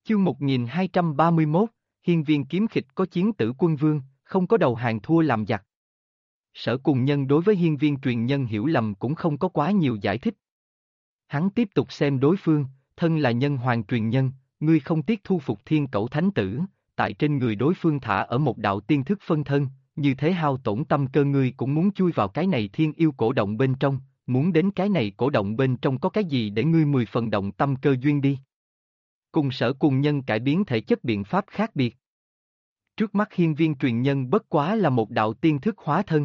Chương 1231, Hiên viên kiếm khịch có chiến tử quân vương, không có đầu hàng thua làm giặc. Sở Cùng Nhân đối với hiên viên truyền nhân hiểu lầm cũng không có quá nhiều giải thích. Hắn tiếp tục xem đối phương, thân là nhân hoàng truyền nhân, ngươi không tiếc thu phục thiên cẩu thánh tử, tại trên người đối phương thả ở một đạo tiên thức phân thân, như thế hao tổn tâm cơ ngươi cũng muốn chui vào cái này thiên yêu cổ động bên trong, muốn đến cái này cổ động bên trong có cái gì để ngươi 10 phần động tâm cơ duyên đi. Cùng Sở Cùng Nhân cải biến thể chất biện pháp khác biệt. Trước mắt hiên viên truyền nhân bất quá là một đạo tiên thức hóa thân.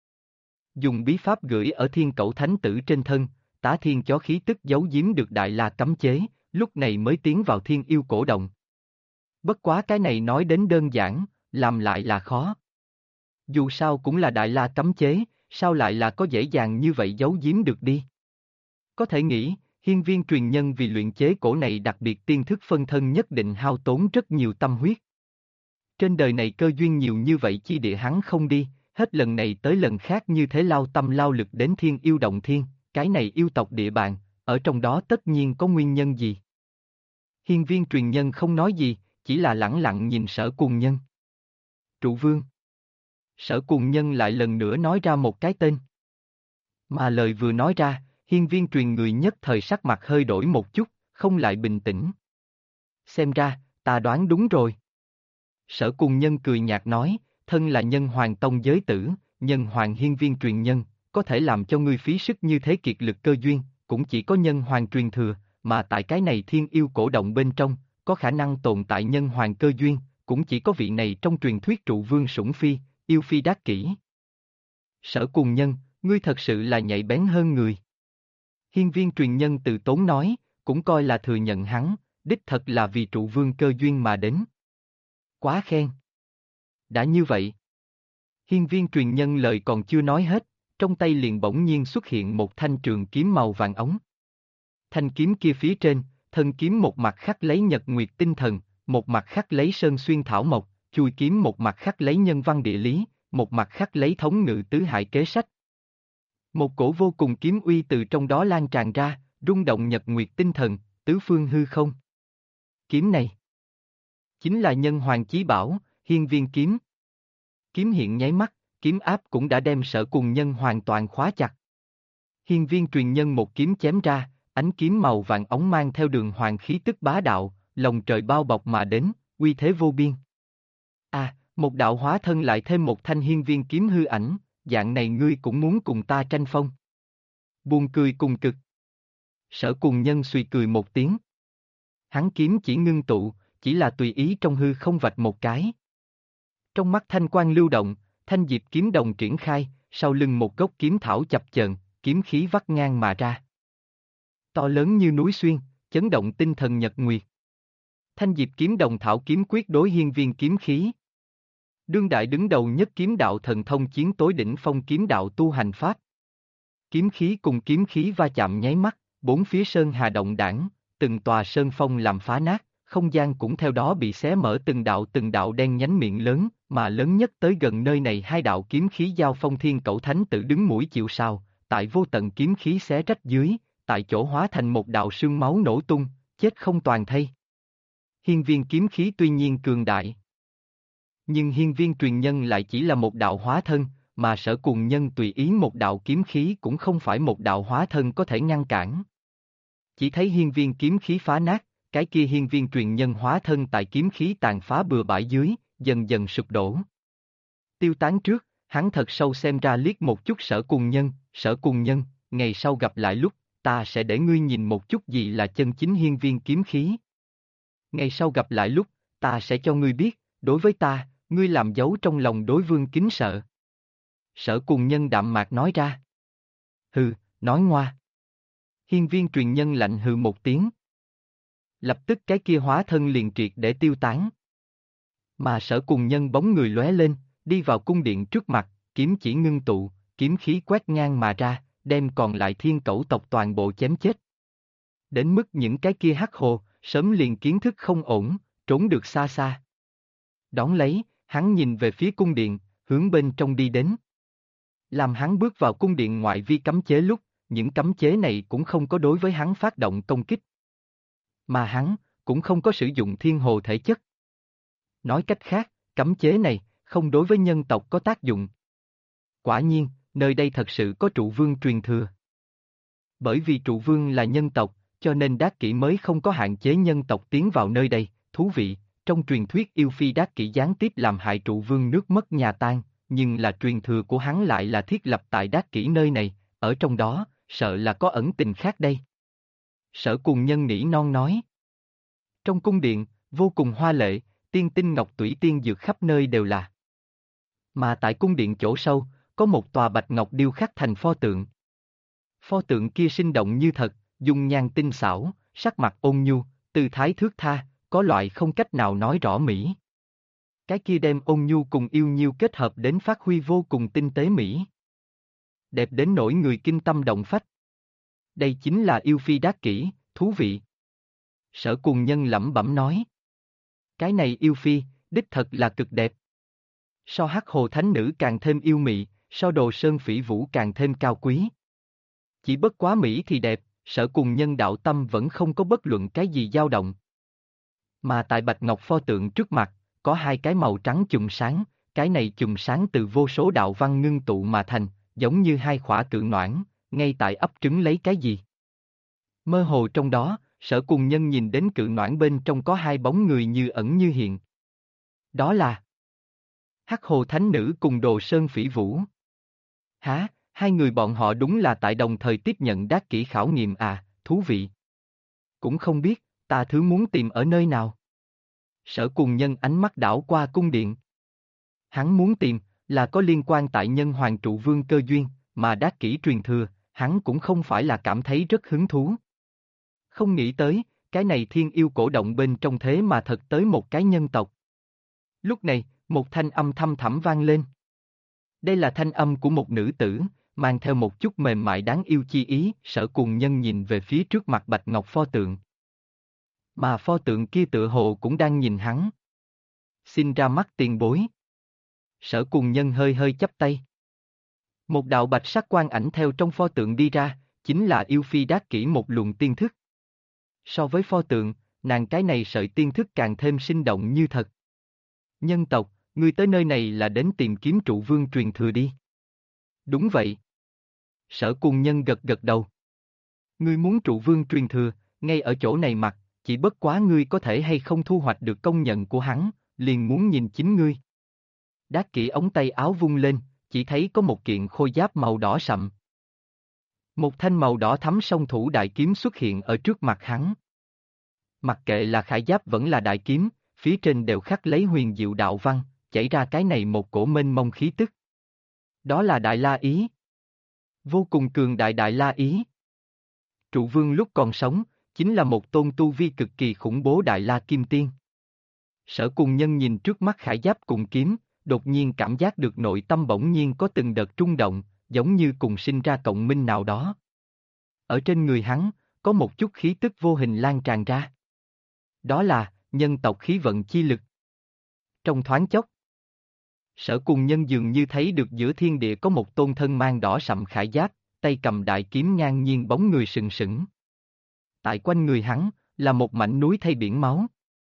Dùng bí pháp gửi ở thiên cẩu thánh tử trên thân, tá thiên chó khí tức giấu giếm được đại la cấm chế, lúc này mới tiến vào thiên yêu cổ động. Bất quá cái này nói đến đơn giản, làm lại là khó. Dù sao cũng là đại la cấm chế, sao lại là có dễ dàng như vậy giấu giếm được đi. Có thể nghĩ, hiên viên truyền nhân vì luyện chế cổ này đặc biệt tiên thức phân thân nhất định hao tốn rất nhiều tâm huyết. Trên đời này cơ duyên nhiều như vậy chi địa hắn không đi, hết lần này tới lần khác như thế lao tâm lao lực đến thiên yêu động thiên, cái này yêu tộc địa bàn, ở trong đó tất nhiên có nguyên nhân gì. Hiên viên truyền nhân không nói gì, chỉ là lẳng lặng nhìn Sở Cùng Nhân. Trụ vương. Sở Cùng Nhân lại lần nữa nói ra một cái tên. Mà lời vừa nói ra, hiên viên truyền người nhất thời sắc mặt hơi đổi một chút, không lại bình tĩnh. Xem ra, ta đoán đúng rồi. Sở Cùng Nhân cười nhạt nói, thân là nhân hoàng tông giới tử, nhân hoàng hiên viên truyền nhân, có thể làm cho ngươi phí sức như thế kiệt lực cơ duyên, cũng chỉ có nhân hoàng truyền thừa, mà tại cái này thiên yêu cổ động bên trong, có khả năng tồn tại nhân hoàng cơ duyên, cũng chỉ có vị này trong truyền thuyết trụ vương sủng phi, yêu phi đắc kỷ. Sở Cùng Nhân, ngươi thật sự là nhạy bén hơn người. Hiên viên truyền nhân từ tốn nói, cũng coi là thừa nhận hắn, đích thật là vì trụ vương cơ duyên mà đến. Quá khen. Đã như vậy. Hiên viên truyền nhân lời còn chưa nói hết, trong tay liền bỗng nhiên xuất hiện một thanh trường kiếm màu vàng ống. Thanh kiếm kia phía trên, thân kiếm một mặt khắc lấy nhật nguyệt tinh thần, một mặt khắc lấy sơn xuyên thảo mộc, chuôi kiếm một mặt khắc lấy nhân văn địa lý, một mặt khắc lấy thống ngự tứ hải kế sách. Một cổ vô cùng kiếm uy từ trong đó lan tràn ra, rung động nhật nguyệt tinh thần, tứ phương hư không. Kiếm này chính là nhân hoàng chí bảo, hiên viên kiếm. Kiếm hiện nháy mắt, kiếm áp cũng đã đem Sở Cùng Nhân hoàn toàn khóa chặt. Hiên viên truyền nhân một kiếm chém ra, ánh kiếm màu vàng óng mang theo đường hoàng khí tức bá đạo, lồng trời bao bọc mà đến, uy thế vô biên. Một đạo hóa thân lại thêm một thanh hiên viên kiếm hư ảnh, dạng này ngươi cũng muốn cùng ta tranh phong. Buồn cười cùng cực. Sở Cùng Nhân suy cười một tiếng. Hắn kiếm chỉ ngưng tụ, chỉ là tùy ý trong hư không vạch một cái. Trong mắt thanh quang lưu động, thanh diệp kiếm đồng triển khai, sau lưng một gốc kiếm thảo chập chờn, kiếm khí vắt ngang mà ra. To lớn như núi xuyên, chấn động tinh thần nhật nguyệt. Thanh diệp kiếm đồng thảo kiếm quyết đối hiên viên kiếm khí. Đương đại đứng đầu nhất kiếm đạo thần thông chiến tối đỉnh phong kiếm đạo tu hành pháp. Kiếm khí cùng kiếm khí va chạm nháy mắt, bốn phía sơn hà động đảng, từng tòa sơn phong làm phá nát, không gian cũng theo đó bị xé mở từng đạo đen nhánh miệng lớn, mà lớn nhất tới gần nơi này hai đạo kiếm khí giao phong thiên cẩu thánh tử đứng mũi chịu sào, tại vô tận kiếm khí xé rách dưới, tại chỗ hóa thành một đạo sương máu nổ tung, chết không toàn thây. Hiên viên kiếm khí tuy nhiên cường đại, nhưng hiên viên truyền nhân lại chỉ là một đạo hóa thân, mà Sở Cùng Nhân tùy ý một đạo kiếm khí cũng không phải một đạo hóa thân có thể ngăn cản. Chỉ thấy hiên viên kiếm khí phá nát, cái kia hiên viên truyền nhân hóa thân tại kiếm khí tàn phá bừa bãi dưới, dần dần sụp đổ. Tiêu tán trước, hắn thật sâu xem ra liếc một chút Sở Cùng Nhân, ngày sau gặp lại lúc, ta sẽ để ngươi nhìn một chút gì là chân chính hiên viên kiếm khí. Ngày sau gặp lại lúc, ta sẽ cho ngươi biết, đối với ta, ngươi làm dấu trong lòng đối vương kính sợ. Sở Cùng Nhân đạm mạc nói ra. Hừ, nói ngoa. Hiên viên truyền nhân lạnh hừ một tiếng. Lập tức cái kia hóa thân liền triệt để tiêu tán. Mà Sở Cùng Nhân bóng người lóe lên, đi vào cung điện trước mặt, kiếm chỉ ngưng tụ, kiếm khí quét ngang mà ra, đem còn lại thiên cẩu tộc toàn bộ chém chết. Đến mức những cái kia hắc hồ, sớm liền kiến thức không ổn, trốn được xa xa. Đón lấy, hắn nhìn về phía cung điện, hướng bên trong đi đến. Làm hắn bước vào cung điện ngoại vi cấm chế lúc, những cấm chế này cũng không có đối với hắn phát động công kích. Mà hắn, cũng không có sử dụng thiên hồ thể chất. Nói cách khác, cấm chế này, không đối với nhân tộc có tác dụng. Quả nhiên, nơi đây thật sự có trụ vương truyền thừa. Bởi vì trụ vương là nhân tộc, cho nên Đát Kỷ mới không có hạn chế nhân tộc tiến vào nơi đây. Thú vị, trong truyền thuyết yêu phi Đát Kỷ gián tiếp làm hại trụ vương nước mất nhà tan, nhưng là truyền thừa của hắn lại là thiết lập tại Đát Kỷ nơi này, ở trong đó, sợ là có ẩn tình khác đây. Sở Cùng Nhân nỉ non nói. Trong cung điện, vô cùng hoa lệ, tiên tinh ngọc tủy tiên dược khắp nơi đều là. Mà tại cung điện chỗ sâu, có một tòa bạch ngọc điêu khắc thành pho tượng. Pho tượng kia sinh động như thật, dung nhan tinh xảo, sắc mặt ôn nhu, tư thái thướt tha, có loại không cách nào nói rõ mỹ. Cái kia đem ôn nhu cùng yêu nhiêu kết hợp đến phát huy vô cùng tinh tế mỹ. Đẹp đến nỗi người kinh tâm động phách. Đây chính là yêu phi Đát Kỷ, thú vị. Sở Cùng Nhân lẩm bẩm nói. Cái này yêu phi, đích thật là cực đẹp. So Hắc Hồ Thánh Nữ càng thêm yêu mị, so Đồ Sơn Phỉ Vũ càng thêm cao quý. Chỉ bất quá mỹ thì đẹp, Sở Cùng Nhân đạo tâm vẫn không có bất luận cái gì dao động. Mà tại bạch ngọc pho tượng trước mặt, có hai cái màu trắng chùm sáng, cái này chùm sáng từ vô số đạo văn ngưng tụ mà thành, giống như hai khỏa cự noãn, ngay tại ấp trứng lấy cái gì. Mơ hồ trong đó, Sở Cùng Nhân nhìn đến cự noãn bên trong có hai bóng người như ẩn như hiện. Đó là Hắc Hồ Thánh Nữ cùng Đồ Sơn Phỉ Vũ. Hả, hai người bọn họ đúng là tại đồng thời tiếp nhận Đát Kỷ khảo nghiệm à, thú vị. Cũng không biết, ta thứ muốn tìm ở nơi nào. Sở Cùng Nhân ánh mắt đảo qua cung điện. Hắn muốn tìm, là có liên quan tại nhân hoàng trụ vương cơ duyên, mà Đát Kỷ truyền thừa, hắn cũng không phải là cảm thấy rất hứng thú. Không nghĩ tới, cái này thiên yêu cổ động bên trong thế mà thật tới một cái nhân tộc. Lúc này, một thanh âm thăm thẳm vang lên. Đây là thanh âm của một nữ tử, mang theo một chút mềm mại đáng yêu chi ý. Sở Cùng Nhân nhìn về phía trước mặt bạch ngọc pho tượng. Mà pho tượng kia tựa hồ cũng đang nhìn hắn. Xin ra mắt tiền bối. Sở Cùng Nhân hơi hơi chắp tay. Một đạo bạch sắc quang ảnh theo trong pho tượng đi ra, chính là yêu phi Đát Kỷ một luồng tiên thức. So với pho tượng, nàng cái này sợi tiên thức càng thêm sinh động như thật. Nhân tộc, ngươi tới nơi này là đến tìm kiếm trụ vương truyền thừa đi. Đúng vậy. Sở Cùng Nhân gật gật đầu. Ngươi muốn trụ vương truyền thừa, ngay ở chỗ này mặc, chỉ bất quá ngươi có thể hay không thu hoạch được công nhận của hắn, liền muốn nhìn chính ngươi. Đát Kỷ ống tay áo vung lên, chỉ thấy có một kiện khôi giáp màu đỏ sậm. Một thanh màu đỏ thắm song thủ đại kiếm xuất hiện ở trước mặt hắn. Mặc kệ là khải giáp vẫn là đại kiếm, phía trên đều khắc lấy huyền diệu đạo văn, chảy ra cái này một cổ mênh mông khí tức. Đó là Đại La Ý. Vô cùng cường đại Đại La Ý. Trụ vương lúc còn sống, chính là một tôn tu vi cực kỳ khủng bố Đại La Kim Tiên. Sở Cùng Nhân nhìn trước mắt khải giáp cùng kiếm, đột nhiên cảm giác được nội tâm bỗng nhiên có từng đợt rung động, giống như cùng sinh ra cộng minh nào đó. Ở trên người hắn, có một chút khí tức vô hình lan tràn ra. Đó là nhân tộc khí vận chi lực. Trong thoáng chốc, Sở Cùng Nhân dường như thấy được giữa thiên địa có một tôn thân mang đỏ sậm khải giáp, tay cầm đại kiếm ngang nhiên bóng người sừng sững. Tại quanh người hắn, là một mảnh núi thay biển máu.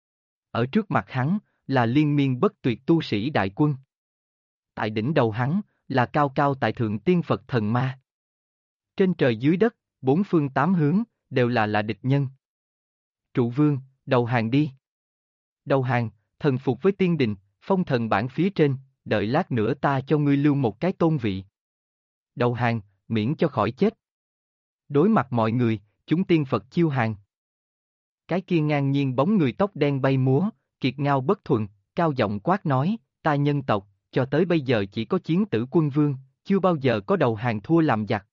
Ở trước mặt hắn, là liên miên bất tuyệt tu sĩ đại quân. Tại đỉnh đầu hắn, là cao cao tại thượng tiên Phật thần ma. Trên trời dưới đất, bốn phương tám hướng, đều là địch nhân. Trụ vương, đầu hàng đi. Đầu hàng, thần phục với tiên đình, phong thần bảng phía trên, đợi lát nữa ta cho ngươi lưu một cái tôn vị. Đầu hàng, miễn cho khỏi chết. Đối mặt mọi người, chúng tiên Phật chiêu hàng. Cái kia ngang nhiên bóng người tóc đen bay múa, kiệt ngao bất thuần, cao giọng quát nói, ta nhân tộc, cho tới bây giờ chỉ có chiến tử quân vương, chưa bao giờ có đầu hàng thua làm giặc.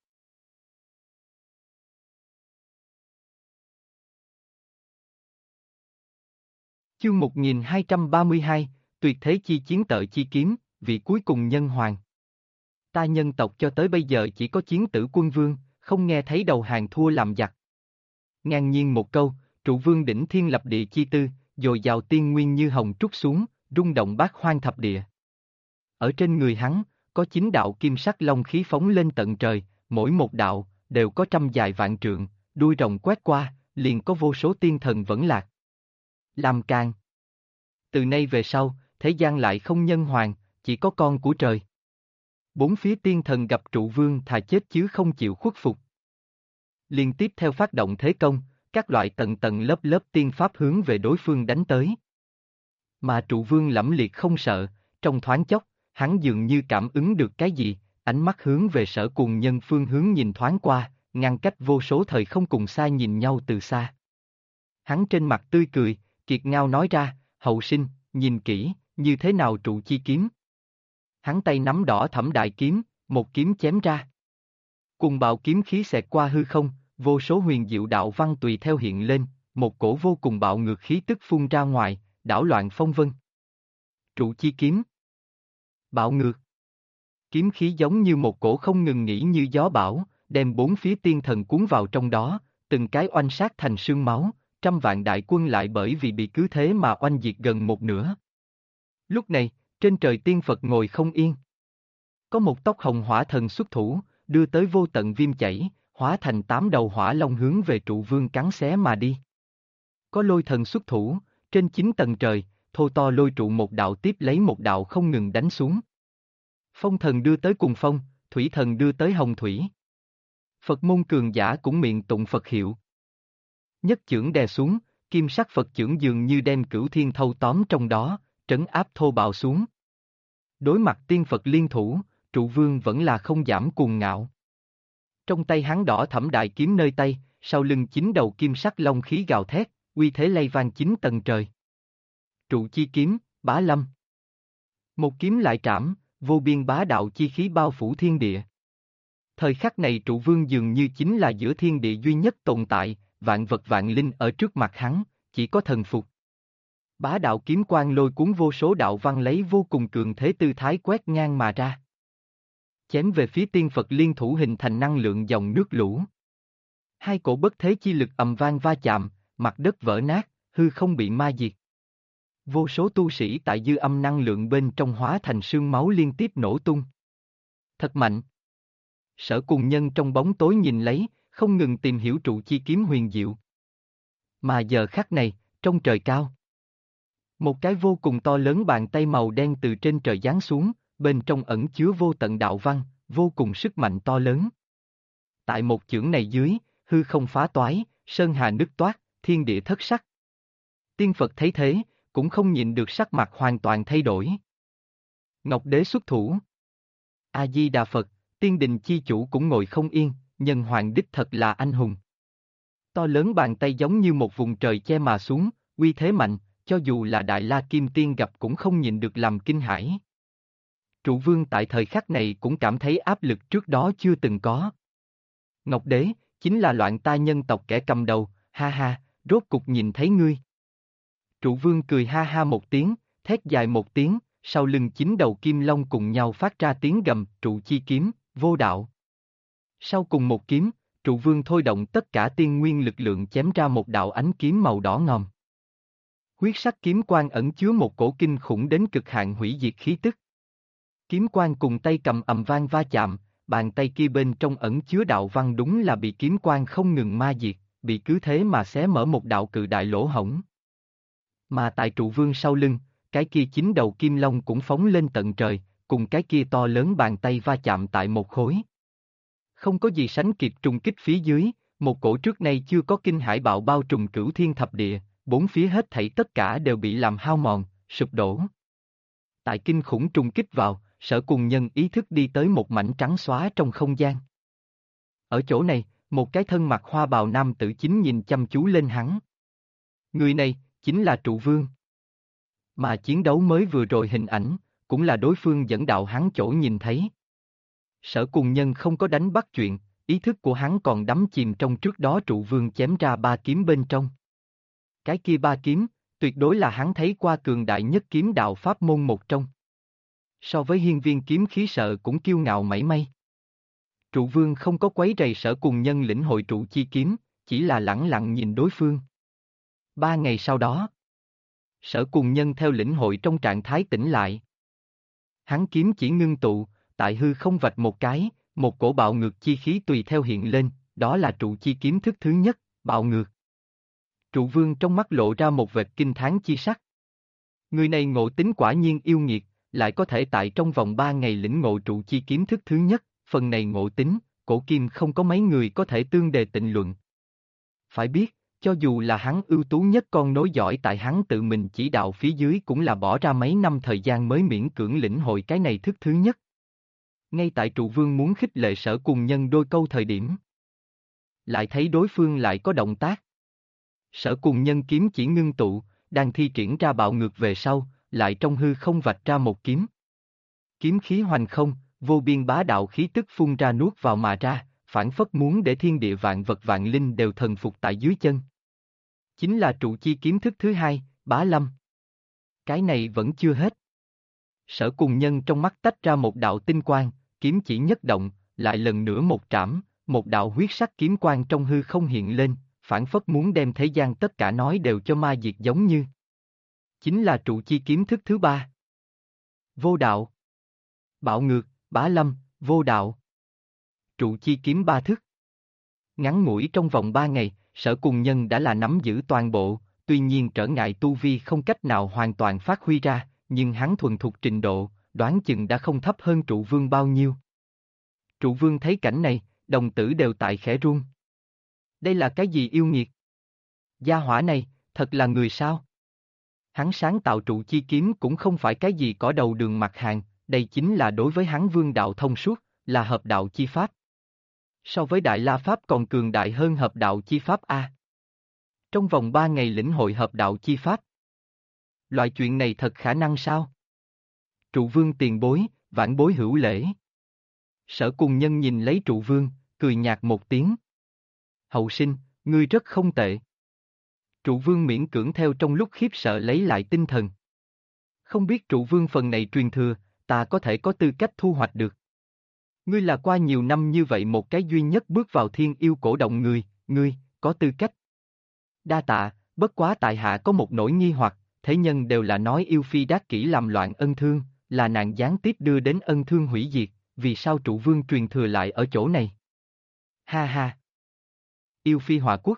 Chương 1232, tuyệt thế chi chiến tợ chi kiếm, vị cuối cùng nhân hoàng. Ta nhân tộc cho tới bây giờ chỉ có chiến tử quân vương, không nghe thấy đầu hàng thua làm giặc. Ngang nhiên một câu, trụ vương đỉnh thiên lập địa chi tư, dồi dào tiên nguyên như hồng trút xuống, rung động bát hoang thập địa. Ở trên người hắn, có 9 đạo kim sắc long khí phóng lên tận trời, mỗi một đạo, đều có trăm dài vạn trượng, đuôi rồng quét qua, liền có vô số tiên thần vẫn lạc. Làm càng. Từ nay về sau, thế gian lại không nhân hoàng, chỉ có con của trời. Bốn phía tiên thần gặp trụ vương thà chết chứ không chịu khuất phục. Liên tiếp theo phát động thế công, các loại tầng tầng lớp lớp tiên pháp hướng về đối phương đánh tới. Mà trụ vương lẫm liệt không sợ, trong thoáng chốc, hắn dường như cảm ứng được cái gì, ánh mắt hướng về Sở Cùng Nhân phương hướng nhìn thoáng qua, ngăn cách vô số thời không cùng xa nhìn nhau từ xa. Hắn trên mặt tươi cười, kiệt ngao nói ra, hậu sinh, nhìn kỹ, như thế nào trụ chi kiếm. Hắn tay nắm đỏ thẫm đại kiếm, một kiếm chém ra. Cùng bạo kiếm khí xẹt qua hư không, vô số huyền diệu đạo văn tùy theo hiện lên, một cổ vô cùng bạo ngược khí tức phun ra ngoài, đảo loạn phong vân. Trụ chi kiếm. Bạo ngược. Kiếm khí giống như một cổ không ngừng nghỉ như gió bão, đem bốn phía tiên thần cuốn vào trong đó, từng cái oanh sát thành sương máu, trăm vạn đại quân lại bởi vì bị cứ thế mà oanh diệt gần một nửa. Lúc này, trên trời tiên Phật ngồi không yên. Có một tóc hồng hỏa thần xuất thủ, đưa tới vô tận viêm chảy, hóa thành 8 đầu hỏa long hướng về trụ vương cắn xé mà đi. Có lôi thần xuất thủ, trên 9 tầng trời, thô to lôi trụ một đạo tiếp lấy một đạo không ngừng đánh xuống. Phong thần đưa tới cùng phong, thủy thần đưa tới hồng thủy. Phật môn cường giả cũng miệng tụng Phật hiệu. Nhất chưởng đè xuống, kim sắc Phật chưởng dường như đem cửu thiên thâu tóm trong đó, trấn áp thô bạo xuống. Đối mặt tiên Phật liên thủ, trụ vương vẫn là không giảm cuồng ngạo. Trong tay hắn đỏ thẫm đại kiếm nơi tay, sau lưng 9 đầu kim sắc long khí gào thét, uy thế lay vang 9 tầng trời. Trụ chi kiếm, bá lâm. Một kiếm lại trảm, vô biên bá đạo chi khí bao phủ thiên địa. Thời khắc này trụ vương dường như chính là giữa thiên địa duy nhất tồn tại, vạn vật vạn linh ở trước mặt hắn, chỉ có thần phục. Bá đạo kiếm quang lôi cuốn vô số đạo văn lấy vô cùng cường thế tư thái quét ngang mà ra. Chém về phía tiên Phật liên thủ hình thành năng lượng dòng nước lũ. Hai cổ bất thế chi lực ầm vang va chạm, mặt đất vỡ nát, hư không bị ma diệt. Vô số tu sĩ tại dư âm năng lượng bên trong hóa thành sương máu liên tiếp nổ tung. Thật mạnh. Sở Cùng Nhân trong bóng tối nhìn lấy, không ngừng tìm hiểu trụ chi kiếm huyền diệu. Mà giờ khắc này, trong trời cao. Một cái vô cùng to lớn bàn tay màu đen từ trên trời giáng xuống, bên trong ẩn chứa vô tận đạo văn, vô cùng sức mạnh to lớn. Tại một chưởng này dưới, hư không phá toái, sơn hà nứt toát, thiên địa thất sắc. Tiên Phật thấy thế, cũng không nhịn được sắc mặt hoàn toàn thay đổi. Ngọc Đế xuất thủ. A-di-đà Phật, tiên đình chi chủ cũng ngồi không yên, nhân hoàng đích thật là anh hùng. To lớn bàn tay giống như một vùng trời che mà xuống, uy thế mạnh, cho dù là Đại La Kim Tiên gặp cũng không nhịn được làm kinh hãi. Trụ vương tại thời khắc này cũng cảm thấy áp lực trước đó chưa từng có. Ngọc Đế, chính là loạn ta nhân tộc kẻ cầm đầu, ha ha, rốt cục nhìn thấy ngươi. Trụ vương cười ha ha một tiếng, thét dài một tiếng, sau lưng 9 đầu kim long cùng nhau phát ra tiếng gầm, trụ chi kiếm, vô đạo. Sau cùng một kiếm, trụ vương thôi động tất cả tiên nguyên lực lượng chém ra một đạo ánh kiếm màu đỏ ngòm. Huyết sắc kiếm quang ẩn chứa một cổ kinh khủng đến cực hạn hủy diệt khí tức. Kiếm quang cùng tay cầm ầm vang va chạm, bàn tay kia bên trong ẩn chứa đạo văn đúng là bị kiếm quang không ngừng ma diệt, bị cứ thế mà xé mở một đạo cự đại lỗ hổng. Mà tại trụ vương sau lưng, cái kia 9 đầu kim long cũng phóng lên tận trời, cùng cái kia to lớn bàn tay va chạm tại một khối. Không có gì sánh kịp trùng kích phía dưới, một cổ trước nay chưa có kinh hải bạo bao trùm cửu thiên thập địa, bốn phía hết thảy tất cả đều bị làm hao mòn, sụp đổ. Tại kinh khủng trùng kích vào, Sở Cùng Nhân ý thức đi tới một mảnh trắng xóa trong không gian. Ở chỗ này, một cái thân mặc hoa bào nam tử chính nhìn chăm chú lên hắn. Người này, chính là trụ vương. Mà chiến đấu mới vừa rồi hình ảnh, cũng là đối phương dẫn đạo hắn chỗ nhìn thấy. Sở Cùng Nhân không có đánh bắt chuyện, ý thức của hắn còn đắm chìm trong trước đó trụ vương chém ra 3 kiếm bên trong. Cái kia 3 kiếm, tuyệt đối là hắn thấy qua cường đại nhất kiếm đạo pháp môn một trong. So với hiên viên kiếm khí sợ cũng kiêu ngạo mảy may. Trụ vương không có quấy rầy Sở Cùng Nhân lĩnh hội trụ chi kiếm, chỉ là lẳng lặng nhìn đối phương. 3 ngày sau đó, Sở Cùng Nhân theo lĩnh hội trong trạng thái tỉnh lại. Hắn kiếm chỉ ngưng tụ, tại hư không vạch một cái, một cổ bạo ngược chi khí tùy theo hiện lên, đó là trụ chi kiếm thức thứ nhất, bạo ngược. Trụ vương trong mắt lộ ra một vệt kinh thán chi sắc. Người này ngộ tính quả nhiên yêu nghiệt, lại có thể tại trong vòng 3 ngày lĩnh ngộ trụ chi kiếm thức thứ nhất, phần này ngộ tính, cổ kim không có mấy người có thể tương đề tịnh luận. Phải biết, cho dù là hắn ưu tú nhất con nối giỏi tại hắn tự mình chỉ đạo phía dưới cũng là bỏ ra mấy năm thời gian mới miễn cưỡng lĩnh hội cái này thức thứ nhất. Ngay tại trụ vương muốn khích lệ Sở Cùng Nhân đôi câu thời điểm, lại thấy đối phương lại có động tác. Sở Cùng Nhân kiếm chỉ ngưng tụ, đang thi triển ra bạo ngược về sau, lại trong hư không vạch ra một kiếm. Kiếm khí hoành không, vô biên bá đạo khí tức phun ra nuốt vào mà ra, phản phất muốn để thiên địa vạn vật vạn linh đều thần phục tại dưới chân. Chính là trụ chi kiếm thức thứ hai, Bá Lâm. Cái này vẫn chưa hết. Sở Cùng Nhân trong mắt tách ra một đạo tinh quang, kiếm chỉ nhất động, lại lần nữa một trảm, một đạo huyết sắc kiếm quang trong hư không hiện lên, phản phất muốn đem thế gian tất cả nói đều cho ma diệt giống như. Chính là trụ chi kiếm thức thứ ba. Vô đạo. Bạo ngược, Bá Lâm, vô đạo. Trụ chi kiếm ba thức. Ngắn ngủi trong vòng 3 ngày, Sở Cùng Nhân đã là nắm giữ toàn bộ, tuy nhiên trở ngại tu vi không cách nào hoàn toàn phát huy ra, nhưng hắn thuần thục trình độ, đoán chừng đã không thấp hơn trụ vương bao nhiêu. Trụ vương thấy cảnh này, đồng tử đều tại khẽ run. Đây là cái gì yêu nghiệt? Gia hỏa này, thật là người sao? Hắn sáng tạo trụ chi kiếm cũng không phải cái gì cỏ đầu đường mặt hàng, đây chính là đối với hắn vương đạo thông suốt, là hợp đạo chi pháp. So với Đại La Pháp còn cường đại hơn hợp đạo chi pháp A. Trong vòng 3 ngày lĩnh hội hợp đạo chi pháp. Loại chuyện này thật khả năng sao? Trụ vương tiền bối, vãn bối hữu lễ. Sở Cùng Nhân nhìn lấy trụ vương, cười nhạt một tiếng. Hậu sinh, ngươi rất không tệ. Trụ vương miễn cưỡng theo trong lúc khiếp sợ lấy lại tinh thần. Không biết trụ vương phần này truyền thừa, ta có thể có tư cách thu hoạch được. Ngươi là qua nhiều năm như vậy một cái duy nhất bước vào thiên yêu cổ động người, ngươi, có tư cách. Đa tạ, bất quá tại hạ có một nỗi nghi hoặc, thế nhân đều là nói yêu phi đát kỷ làm loạn ân thương, là nàng gián tiếp đưa đến ân thương hủy diệt, vì sao trụ vương truyền thừa lại ở chỗ này? Ha ha! Yêu phi Hỏa Quốc.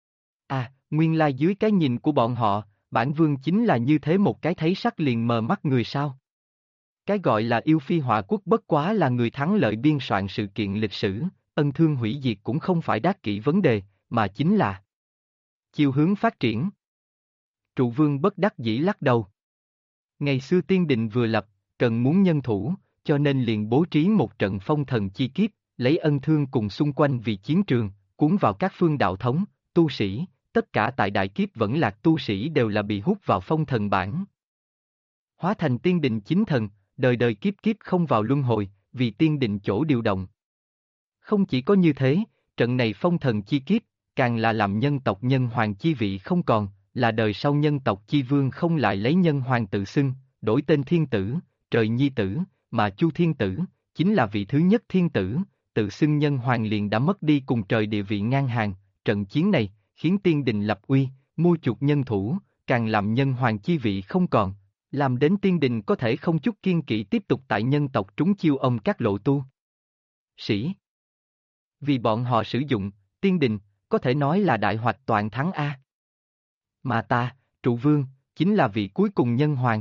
À, nguyên lai dưới cái nhìn của bọn họ, bản vương chính là như thế một cái thấy sắc liền mờ mắt người sao? Cái gọi là yêu phi Hỏa Quốc bất quá là người thắng lợi biên soạn sự kiện lịch sử, ân thương hủy diệt cũng không phải đát kỷ vấn đề, mà chính là chiều hướng phát triển. Trụ vương bất đắc dĩ lắc đầu. Ngày xưa tiên định vừa lập, cần muốn nhân thủ, cho nên liền bố trí một trận phong thần chi kiếp, lấy ân thương cùng xung quanh vì chiến trường, cuốn vào các phương đạo thống, tu sĩ, tất cả tại đại kiếp vẫn lạc tu sĩ đều là bị hút vào phong thần bản. Hóa thành tiên định chính thần, đời đời kiếp kiếp không vào luân hồi, vì tiên định chỗ điều động. Không chỉ có như thế, trận này phong thần chi kiếp, càng là làm nhân tộc nhân hoàng chi vị không còn, là đời sau nhân tộc chi vương không lại lấy nhân hoàng tự xưng, đổi tên thiên tử, trời nhi tử, mà Chu thiên tử, chính là vị thứ nhất thiên tử, tự xưng nhân hoàng liền đã mất đi cùng trời địa vị ngang hàng, trận chiến này, khiến tiên đình lập uy, mua chuộc nhân thủ, càng làm nhân hoàng chi vị không còn, làm đến tiên đình có thể không chút kiên kỵ tiếp tục tại nhân tộc trúng chiêu ông các lộ tu sĩ. Vì bọn họ sử dụng, tiên đình, có thể nói là đại hoạch toàn thắng A. Mà ta, trụ vương, chính là vị cuối cùng nhân hoàng.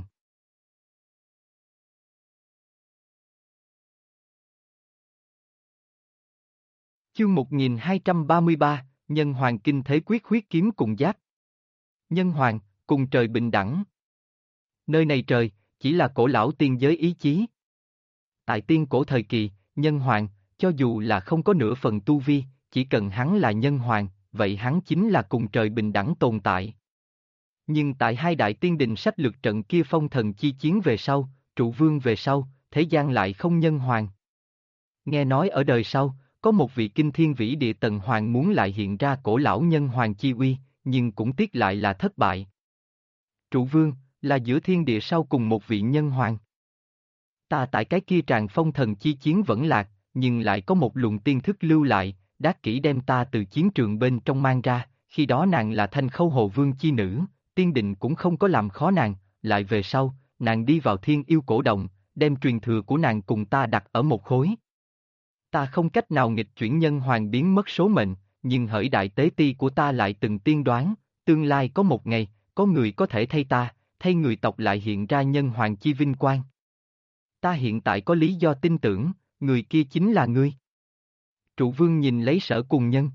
Chương 1233, Nhân Hoàng Kinh Thế Quyết huyết kiếm cùng giáp. Nhân Hoàng, cùng trời bình đẳng. Nơi này trời, chỉ là cổ lão tiên giới ý chí. Tại tiên cổ thời kỳ, Nhân Hoàng, cho dù là không có nửa phần tu vi, chỉ cần hắn là Nhân Hoàng, vậy hắn chính là cùng trời bình đẳng tồn tại. Nhưng tại hai đại tiên đình sách lược trận kia phong thần chi chiến về sau, trụ vương về sau, thế gian lại không Nhân Hoàng. Nghe nói ở đời sau, có một vị kinh thiên vĩ địa tần hoàng muốn lại hiện ra cổ lão Nhân Hoàng chi uy, nhưng cũng tiếc lại là thất bại. Trụ vương, là giữa thiên địa sau cùng một vị Nhân Hoàng. Ta tại cái kia tràn phong thần chi chiến vẫn lạc, nhưng lại có một luồng tiên thức lưu lại, đát kỷ đem ta từ chiến trường bên trong mang ra, khi đó nàng là Thanh Khâu Hồ Vương chi nữ, tiên định cũng không có làm khó nàng, lại về sau, nàng đi vào thiên yêu cổ động, đem truyền thừa của nàng cùng ta đặt ở một khối. Ta không cách nào nghịch chuyển Nhân Hoàng biến mất số mệnh, nhưng hỡi đại tế ti của ta lại từng tiên đoán, tương lai có một ngày, có người có thể thay ta, thay người tộc lại hiện ra nhân hoàng chi vinh quang. Ta hiện tại có lý do tin tưởng, người kia chính là ngươi. Trụ vương nhìn lấy Sở Cùng Nhân.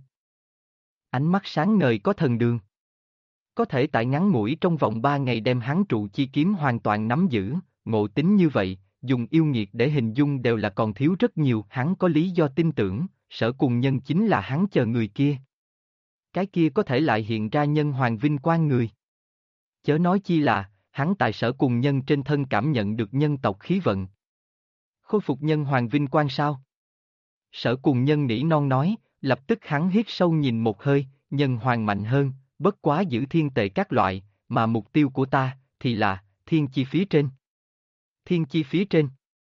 Ánh mắt sáng ngời có thần đường. Có thể tại ngắn ngủi trong vòng 3 ngày đem hắn trụ chi kiếm hoàn toàn nắm giữ, ngộ tính như vậy, dùng yêu nghiệt để hình dung đều là còn thiếu rất nhiều, hắn có lý do tin tưởng, Sở Cùng Nhân chính là hắn chờ người kia. Cái kia có thể lại hiện ra nhân hoàng vinh quang người. Chớ nói chi là, hắn tại Sở Cùng Nhân trên thân cảm nhận được nhân tộc khí vận. Khôi phục nhân hoàng vinh quang sao? Sở Cùng Nhân nỉ non nói, lập tức hắn hít sâu nhìn một hơi, nhân hoàng mạnh hơn, bất quá giữ thiên tệ các loại, mà mục tiêu của ta, thì là, thiên chi phía trên. Thiên chi phía trên.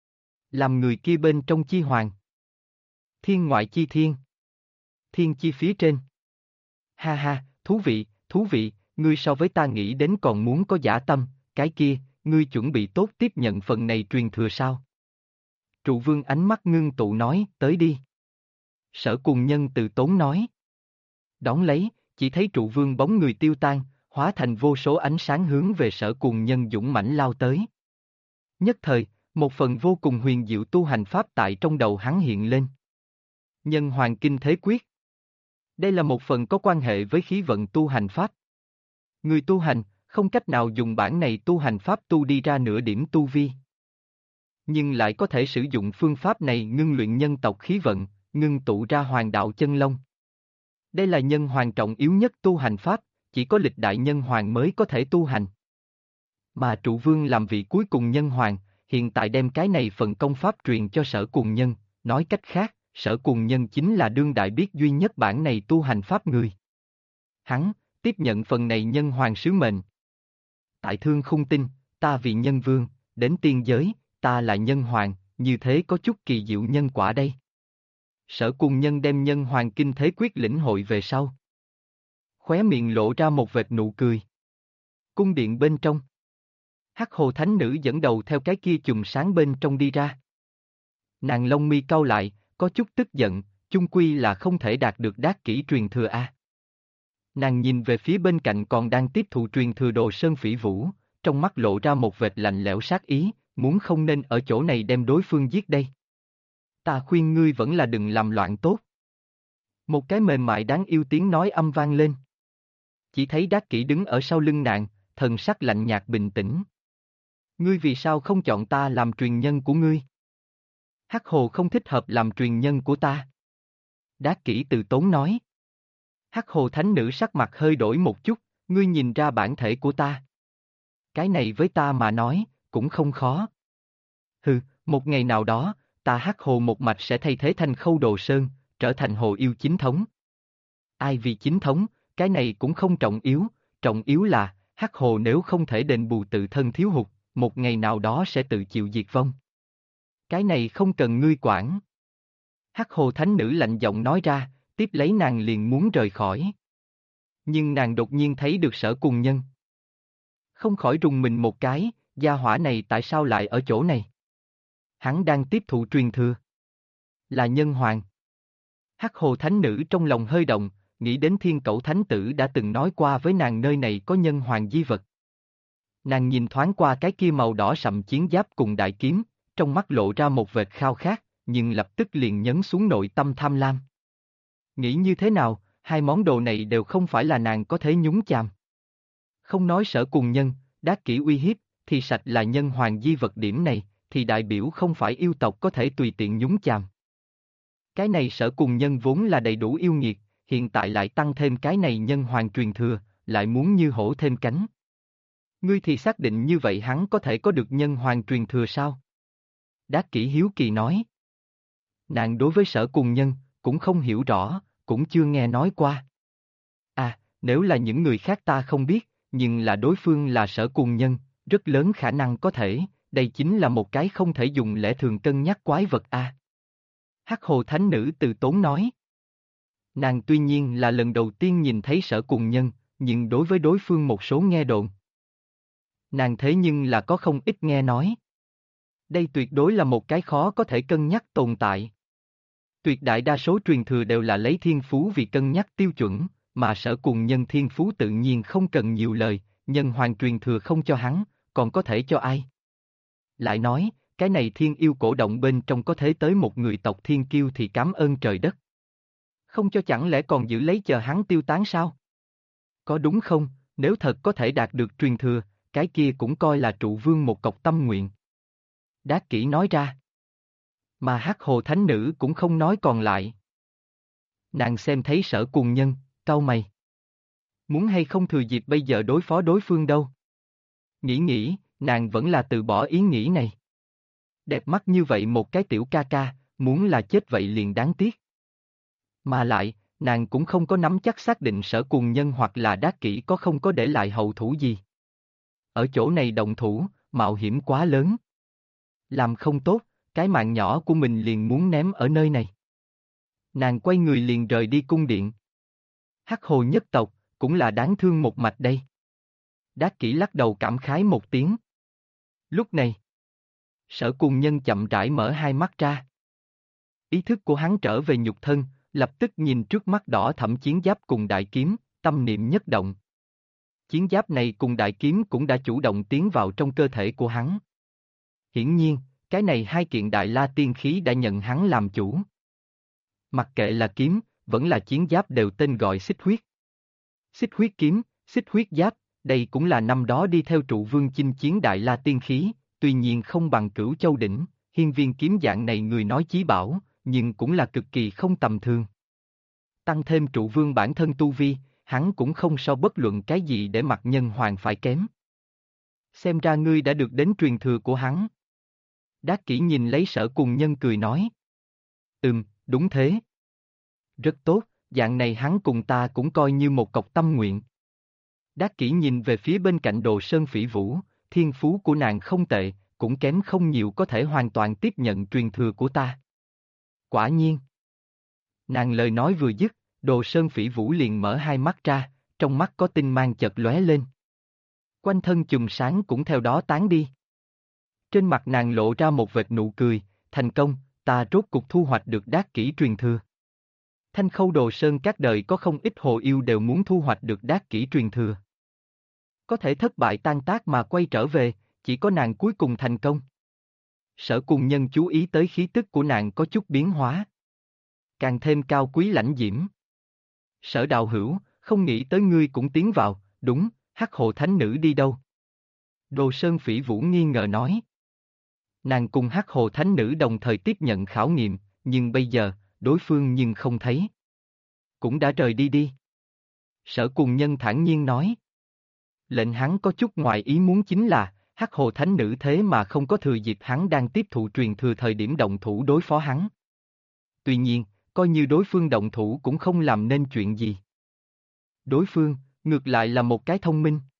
Làm người kia bên trong chi hoàng. Thiên ngoại chi thiên. Thiên chi phía trên. Ha ha, thú vị, ngươi so với ta nghĩ đến còn muốn có dã tâm, cái kia, ngươi chuẩn bị tốt tiếp nhận phần này truyền thừa sao? Trụ vương ánh mắt ngưng tụ nói, tới đi. Sở Cùng Nhân từ tốn nói. Đón lấy, chỉ thấy trụ vương bóng người tiêu tan, hóa thành vô số ánh sáng hướng về Sở Cùng Nhân dũng mãnh lao tới. Nhất thời, một phần vô cùng huyền diệu tu hành pháp tại trong đầu hắn hiện lên. Nhân Hoàng Kinh Thế Quyết. Đây là một phần có quan hệ với khí vận tu hành pháp. Người tu hành, không cách nào dùng bản này tu hành pháp tu đi ra nửa điểm tu vi. Nhưng lại có thể sử dụng phương pháp này ngưng luyện nhân tộc khí vận, ngưng tụ ra hoàng đạo chân long. Đây là nhân hoàng trọng yếu nhất tu hành pháp, chỉ có lịch đại nhân hoàng mới có thể tu hành. Mà trụ vương làm vị cuối cùng nhân hoàng, hiện tại đem cái này phần công pháp truyền cho Sở Cùng Nhân, nói cách khác, Sở Cùng Nhân chính là đương đại biết duy nhất bản này tu hành pháp người. Hắn, tiếp nhận phần này nhân hoàng sứ mệnh. Tại Thương Khung Tinh, ta vì nhân vương, đến tiên giới, ta là nhân hoàng, như thế có chút kỳ diệu nhân quả đây. Sở Cùng Nhân đem nhân hoàng kinh thế quyết lĩnh hội về sau. Khóe miệng lộ ra một vệt nụ cười. Cung điện bên trong. Hắc Hồ Thánh Nữ dẫn đầu theo cái kia chùm sáng bên trong đi ra. Nàng lông mi cau lại, có chút tức giận, chung quy là không thể đạt được đát kỷ truyền thừa a. Nàng nhìn về phía bên cạnh còn đang tiếp thụ truyền thừa Đồ Sơn Phỉ Vũ, trong mắt lộ ra một vệt lạnh lẽo sát ý, muốn không nên ở chỗ này đem đối phương giết đây. Ta khuyên ngươi vẫn là đừng làm loạn tốt. Một cái mềm mại đáng yêu tiếng nói âm vang lên. Chỉ thấy Đát Kỷ đứng ở sau lưng nàng, thần sắc lạnh nhạt bình tĩnh. Ngươi vì sao không chọn ta làm truyền nhân của ngươi? Hắc Hồ không thích hợp làm truyền nhân của ta. Đát Kỷ từ tốn nói. Hắc Hồ Thánh Nữ sắc mặt hơi đổi một chút, ngươi nhìn ra bản thể của ta. Cái này với ta mà nói, cũng không khó. Hừ, một ngày nào đó, ta Hắc Hồ một mạch sẽ thay thế Thanh Khâu Đồ Sơn, trở thành Hồ Yêu chính thống. Ai vì chính thống, cái này cũng không trọng yếu là, Hắc Hồ nếu không thể đền bù tự thân thiếu hụt, một ngày nào đó sẽ tự chịu diệt vong. Cái này không cần ngươi quản. Hắc Hồ Thánh Nữ lạnh giọng nói ra, tiếp lấy nàng liền muốn rời khỏi. Nhưng nàng đột nhiên thấy được Sở Cùng Nhân. Không khỏi rùng mình một cái, gia hỏa này tại sao lại ở chỗ này? Hắn đang tiếp thụ truyền thừa. Là nhân hoàng. Hắc Hồ Thánh Nữ trong lòng hơi động, nghĩ đến Thiên Cẩu Thánh Tử đã từng nói qua với nàng nơi này có nhân hoàng di vật. Nàng nhìn thoáng qua cái kia màu đỏ sậm chiến giáp cùng đại kiếm, trong mắt lộ ra một vệt khao khát, nhưng lập tức liền nhấn xuống nội tâm tham lam. Nghĩ như thế nào, hai món đồ này đều không phải là nàng có thể nhúng chàm. Không nói Sở Cùng Nhân, Đát Kỷ uy hiếp, thì sạch là nhân hoàng di vật điểm này, thì đại biểu không phải yêu tộc có thể tùy tiện nhúng chàm. Cái này Sở Cùng Nhân vốn là đầy đủ yêu nghiệt, hiện tại lại tăng thêm cái này nhân hoàng truyền thừa, lại muốn như hổ thêm cánh. Ngươi thì xác định như vậy hắn có thể có được nhân hoàng truyền thừa sao? Đát Kỷ hiếu kỳ nói. Nàng đối với Sở Cùng Nhân, cũng không hiểu rõ, cũng chưa nghe nói qua. À, nếu là những người khác ta không biết, nhưng là đối phương là Sở Cùng Nhân, rất lớn khả năng có thể, đây chính là một cái không thể dùng lẽ thường cân nhắc quái vật a. Hắc Hồ Thánh Nữ từ tốn nói. Nàng tuy nhiên là lần đầu tiên nhìn thấy Sở Cùng Nhân, nhưng đối với đối phương một số nghe đồn. Nàng thế nhưng là có không ít nghe nói. Đây tuyệt đối là một cái khó có thể cân nhắc tồn tại. Tuyệt đại đa số truyền thừa đều là lấy thiên phú vì cân nhắc tiêu chuẩn, mà Sở Cùng Nhân thiên phú tự nhiên không cần nhiều lời, nhân hoàng truyền thừa không cho hắn, còn có thể cho ai? Lại nói, cái này thiên yêu cổ động bên trong có thể tới một người tộc thiên kiêu thì cảm ơn trời đất. Không cho chẳng lẽ còn giữ lấy chờ hắn tiêu tán sao? Có đúng không, nếu thật có thể đạt được truyền thừa, cái kia cũng coi là trụ vương một cọc tâm nguyện. Đát Kỷ nói ra. Mà Hắc Hồ Thánh Nữ cũng không nói còn lại. Nàng xem thấy Sở Cùng Nhân, cau mày. Muốn hay không thừa dịp bây giờ đối phó đối phương đâu. Nghĩ, nàng vẫn là từ bỏ ý nghĩ này. Đẹp mắt như vậy một cái tiểu ca ca, muốn là chết vậy liền đáng tiếc. Mà lại, nàng cũng không có nắm chắc xác định Sở Cùng Nhân hoặc là Đát Kỷ có không có để lại hậu thủ gì. Ở chỗ này động thủ, mạo hiểm quá lớn. Làm không tốt, cái mạng nhỏ của mình liền muốn ném ở nơi này. Nàng quay người liền rời đi cung điện. Hắc Hồ nhất tộc, cũng là đáng thương một mạch đây. Đát Kỷ lắc đầu cảm khái một tiếng. Lúc này, Sở Cùng Nhân chậm rãi mở hai mắt ra. Ý thức của hắn trở về nhục thân, lập tức nhìn trước mắt đỏ thẫm chiến giáp cùng đại kiếm, tâm niệm nhất động. Chiến giáp này cùng đại kiếm cũng đã chủ động tiến vào trong cơ thể của hắn. Hiển nhiên, cái này hai kiện đại la tiên khí đã nhận hắn làm chủ. Mặc kệ là kiếm, vẫn là chiến giáp đều tên gọi xích huyết. Xích huyết kiếm, xích huyết giáp, đây cũng là năm đó đi theo trụ vương chinh chiến đại la tiên khí, tuy nhiên không bằng Cửu Châu đỉnh, hiên viên kiếm dạng này người nói chí bảo, nhưng cũng là cực kỳ không tầm thường. Tăng thêm trụ vương bản thân tu vi, hắn cũng không so bất luận cái gì để mặc nhân hoàng phải kém. Xem ra ngươi đã được đến truyền thừa của hắn. Đát Kỷ nhìn lấy Sở Cùng Nhân cười nói. Đúng thế. Rất tốt, dạng này hắn cùng ta cũng coi như một cọc tâm nguyện. Đát Kỷ nhìn về phía bên cạnh Đồ Sơn Phỉ Vũ, thiên phú của nàng không tệ, cũng kém không nhiều có thể hoàn toàn tiếp nhận truyền thừa của ta. Quả nhiên. Nàng lời nói vừa dứt, Đồ Sơn Phỉ Vũ liền mở hai mắt ra, trong mắt có tinh mang chợt lóe lên. Quanh thân chùm sáng cũng theo đó tán đi. Trên mặt nàng lộ ra một vệt nụ cười, thành công, ta rốt cục thu hoạch được Đát Kỷ truyền thừa. Thanh Khâu Đồ Sơn các đời có không ít hồ yêu đều muốn thu hoạch được Đát Kỷ truyền thừa. Có thể thất bại tan tác mà quay trở về, chỉ có nàng cuối cùng thành công. Sở Cùng Nhân chú ý tới khí tức của nàng có chút biến hóa. Càng thêm cao quý lãnh diễm. Sở Đạo Hữu, không nghĩ tới ngươi cũng tiến vào, đúng, Hắc Hồ Thánh Nữ đi đâu? Đồ Sơn Phỉ Vũ nghi ngờ nói. Nàng cùng Hắc Hồ Thánh Nữ đồng thời tiếp nhận khảo nghiệm, nhưng bây giờ, đối phương nhưng không thấy. Cũng đã rời đi. Sở Cùng Nhân thản nhiên nói. Lệnh hắn có chút ngoài ý muốn chính là, Hắc Hồ Thánh Nữ thế mà không có thừa dịp hắn đang tiếp thụ truyền thừa thời điểm động thủ đối phó hắn. Tuy nhiên, coi như đối phương động thủ cũng không làm nên chuyện gì. Đối phương, ngược lại là một cái thông minh.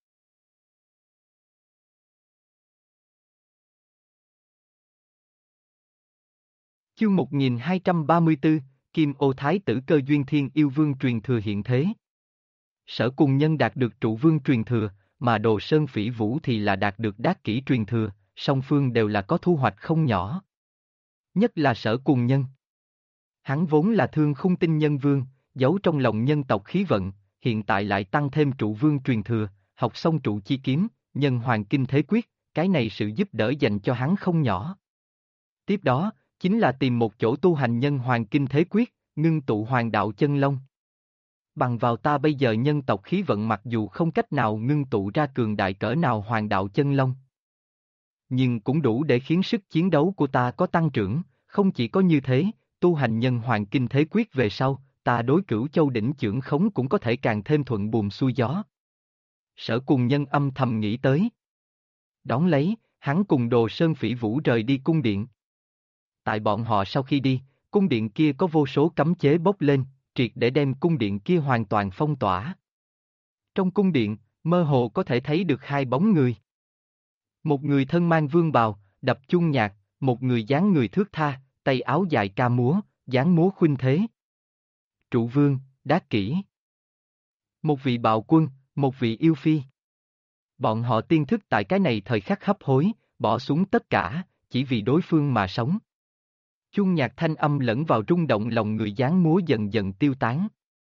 Chương 1234, Kim Ô Thái tử Cơ Duyên Thiên Yêu Vương truyền thừa hiện thế. Sở Cùng Nhân đạt được trụ vương truyền thừa, mà Đồ Sơn Phỉ Vũ thì là đạt được Đát Kỷ truyền thừa, song phương đều là có thu hoạch không nhỏ. Nhất là Sở Cùng Nhân. Hắn vốn là Thương Khung Tinh Nhân Vương, giấu trong lòng nhân tộc khí vận, hiện tại lại tăng thêm trụ vương truyền thừa, học xong trụ chi kiếm, nhân hoàng kinh thế quyết, cái này sự giúp đỡ dành cho hắn không nhỏ. Tiếp đó, chính là tìm một chỗ tu hành nhân hoàng kinh thế quyết, ngưng tụ hoàng đạo chân long. Bằng vào ta bây giờ nhân tộc khí vận mặc dù không cách nào ngưng tụ ra cường đại cỡ nào hoàng đạo chân long, nhưng cũng đủ để khiến sức chiến đấu của ta có tăng trưởng, không chỉ có như thế, tu hành nhân hoàng kinh thế quyết về sau, ta đối Cửu Châu đỉnh chưởng khống cũng có thể càng thêm thuận buồm xuôi gió. Sở Cùng Nhân âm thầm nghĩ tới. Đón lấy, hắn cùng Đồ Sơn Phỉ Vũ rời đi cung điện. Tại bọn họ sau khi đi, cung điện kia có vô số cấm chế bốc lên, triệt để đem cung điện kia hoàn toàn phong tỏa. Trong cung điện, mơ hồ có thể thấy được hai bóng người. Một người thân mang vương bào, đập chuông nhạc, một người dáng người thướt tha, tay áo dài ca múa, dáng múa khuynh thế. Trụ vương, Đát Kỷ. Một vị bạo quân, một vị yêu phi. Bọn họ tiên thức tại cái này thời khắc hấp hối, bỏ xuống tất cả, chỉ vì đối phương mà sống. Chuông nhạc thanh âm lẫn vào rung động lòng người dáng múa dần dần tiêu tán.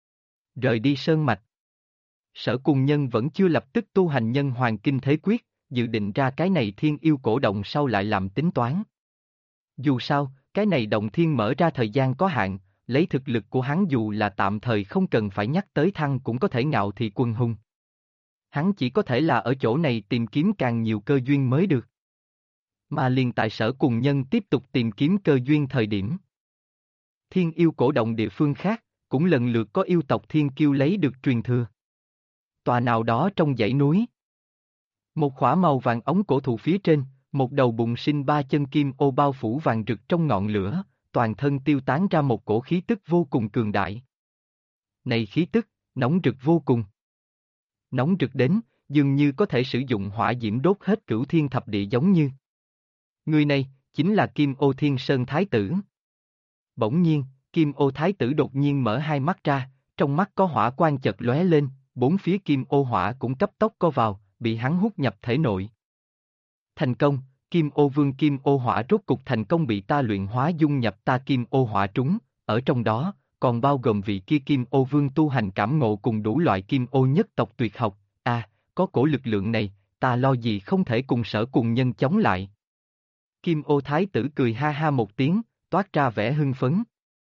Rời đi sơn mạch. Sở Cùng Nhân vẫn chưa lập tức tu hành Nhân Hoàng Kinh Thế Quyết, dự định ra cái này thiên yêu cổ động sau lại làm tính toán. Dù sao, cái này động thiên mở ra thời gian có hạn, lấy thực lực của hắn dù là tạm thời không cần phải nhắc tới thăng cũng có thể ngạo thị quân hung. Hắn chỉ có thể là ở chỗ này tìm kiếm càng nhiều cơ duyên mới được. Mà liền tại Sở Cùng Nhân tiếp tục tìm kiếm cơ duyên thời điểm. Thiên yêu cổ động địa phương khác, cũng lần lượt có yêu tộc thiên kiêu lấy được truyền thừa. Tòa nào đó trong dãy núi. Một khỏa màu vàng ống cổ thụ phía trên, một đầu bụng sinh ba chân kim ô bao phủ vàng rực trong ngọn lửa, toàn thân tiêu tán ra một cổ khí tức vô cùng cường đại. Này khí tức, nóng rực vô cùng. Nóng rực đến, dường như có thể sử dụng hỏa diễm đốt hết cửu thiên thập địa giống như. Người này, chính là Kim Ô Thiên Sơn Thái Tử. Bỗng nhiên, Kim Ô Thái Tử đột nhiên mở hai mắt ra, trong mắt có hỏa quang chợt lóe lên, bốn phía Kim Ô hỏa cũng cấp tốc co vào, bị hắn hút nhập thể nội. Thành công, Kim Ô Vương Kim Ô hỏa rốt cục thành công bị ta luyện hóa dung nhập ta Kim Ô hỏa trúng, ở trong đó, còn bao gồm vị kia Kim Ô Vương tu hành cảm ngộ cùng đủ loại Kim Ô nhất tộc tuyệt học, có cổ lực lượng này, ta lo gì không thể cùng Sở Cùng Nhân chống lại. Kim Ô Thái Tử cười ha ha một tiếng, toát ra vẻ hưng phấn.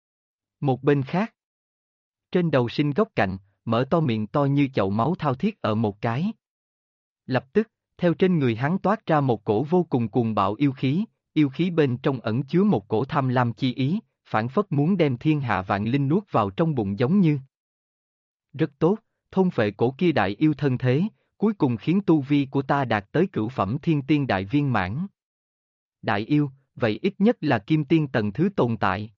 Một bên khác, trên đầu sinh góc cạnh, mở to miệng to như chậu máu thao thiết ở một cái. Lập tức, theo trên người hắn toát ra một cổ vô cùng cuồng bạo yêu khí bên trong ẩn chứa một cổ tham lam chi ý, phảng phất muốn đem thiên hạ vạn linh nuốt vào trong bụng giống như. Rất tốt, thôn phệ cổ kia đại yêu thân thế, cuối cùng khiến tu vi của ta đạt tới cửu phẩm thiên tiên đại viên mãn. Đại yêu, vậy ít nhất là kim tiên tầng thứ tồn tại.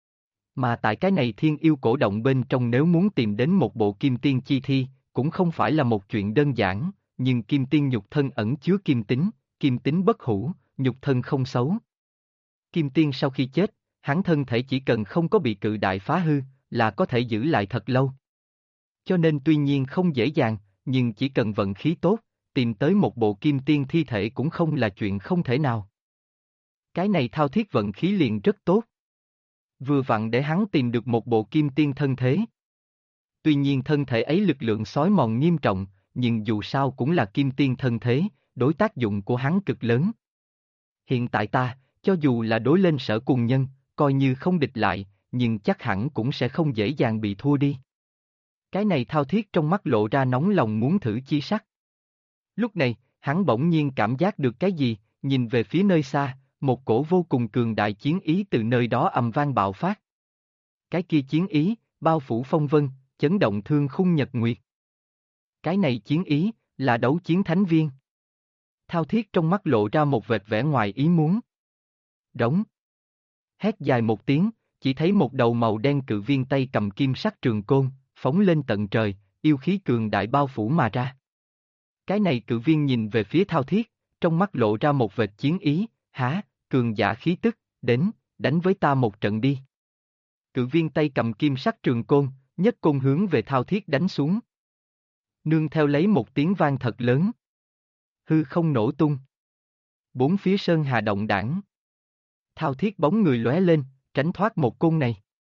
Mà tại cái này thiên yêu cổ động bên trong nếu muốn tìm đến một bộ kim tiên chi thi, cũng không phải là một chuyện đơn giản, nhưng kim tiên nhục thân ẩn chứa kim tính bất hủ, nhục thân không xấu. Kim tiên sau khi chết, hắn thân thể chỉ cần không có bị cự đại phá hư, là có thể giữ lại thật lâu. Cho nên tuy nhiên không dễ dàng, nhưng chỉ cần vận khí tốt, tìm tới một bộ kim tiên thi thể cũng không là chuyện không thể nào. Cái này thao thiết vận khí liền rất tốt. Vừa vặn để hắn tìm được một bộ kim tiên thân thế. Tuy nhiên thân thể ấy lực lượng xói mòn nghiêm trọng, nhưng dù sao cũng là kim tiên thân thế, đối tác dụng của hắn cực lớn. Hiện tại ta, cho dù là đối lên Sở Cùng Nhân, coi như không địch lại, nhưng chắc hẳn cũng sẽ không dễ dàng bị thua đi. Cái này thao thiết trong mắt lộ ra nóng lòng muốn thử chi sắc. Lúc này, hắn bỗng nhiên cảm giác được cái gì, nhìn về phía nơi xa, một cổ vô cùng cường đại chiến ý từ nơi đó ầm vang bạo phát. Cái kia chiến ý, bao phủ phong vân, chấn động thương khung nhật nguyệt. Cái này chiến ý, là đấu chiến thánh viên. Thao thiết trong mắt lộ ra một vệt vẻ ngoài ý muốn. Đống. Hét dài một tiếng, chỉ thấy một đầu màu đen cự viên tay cầm kim sắc trường côn, phóng lên tận trời, yêu khí cường đại bao phủ mà ra. Cái này cự viên nhìn về phía thao thiết, trong mắt lộ ra một vệt chiến ý, cường giả khí tức, đến, đánh với ta một trận đi. Cự viên tay cầm kim sắc trường côn, nhất côn hướng về thao thiết đánh xuống. Nương theo lấy một tiếng vang thật lớn. Hư không nổ tung. Bốn phía sơn hà động đảng. Thao thiết bóng người lóe lên, tránh thoát một côn này.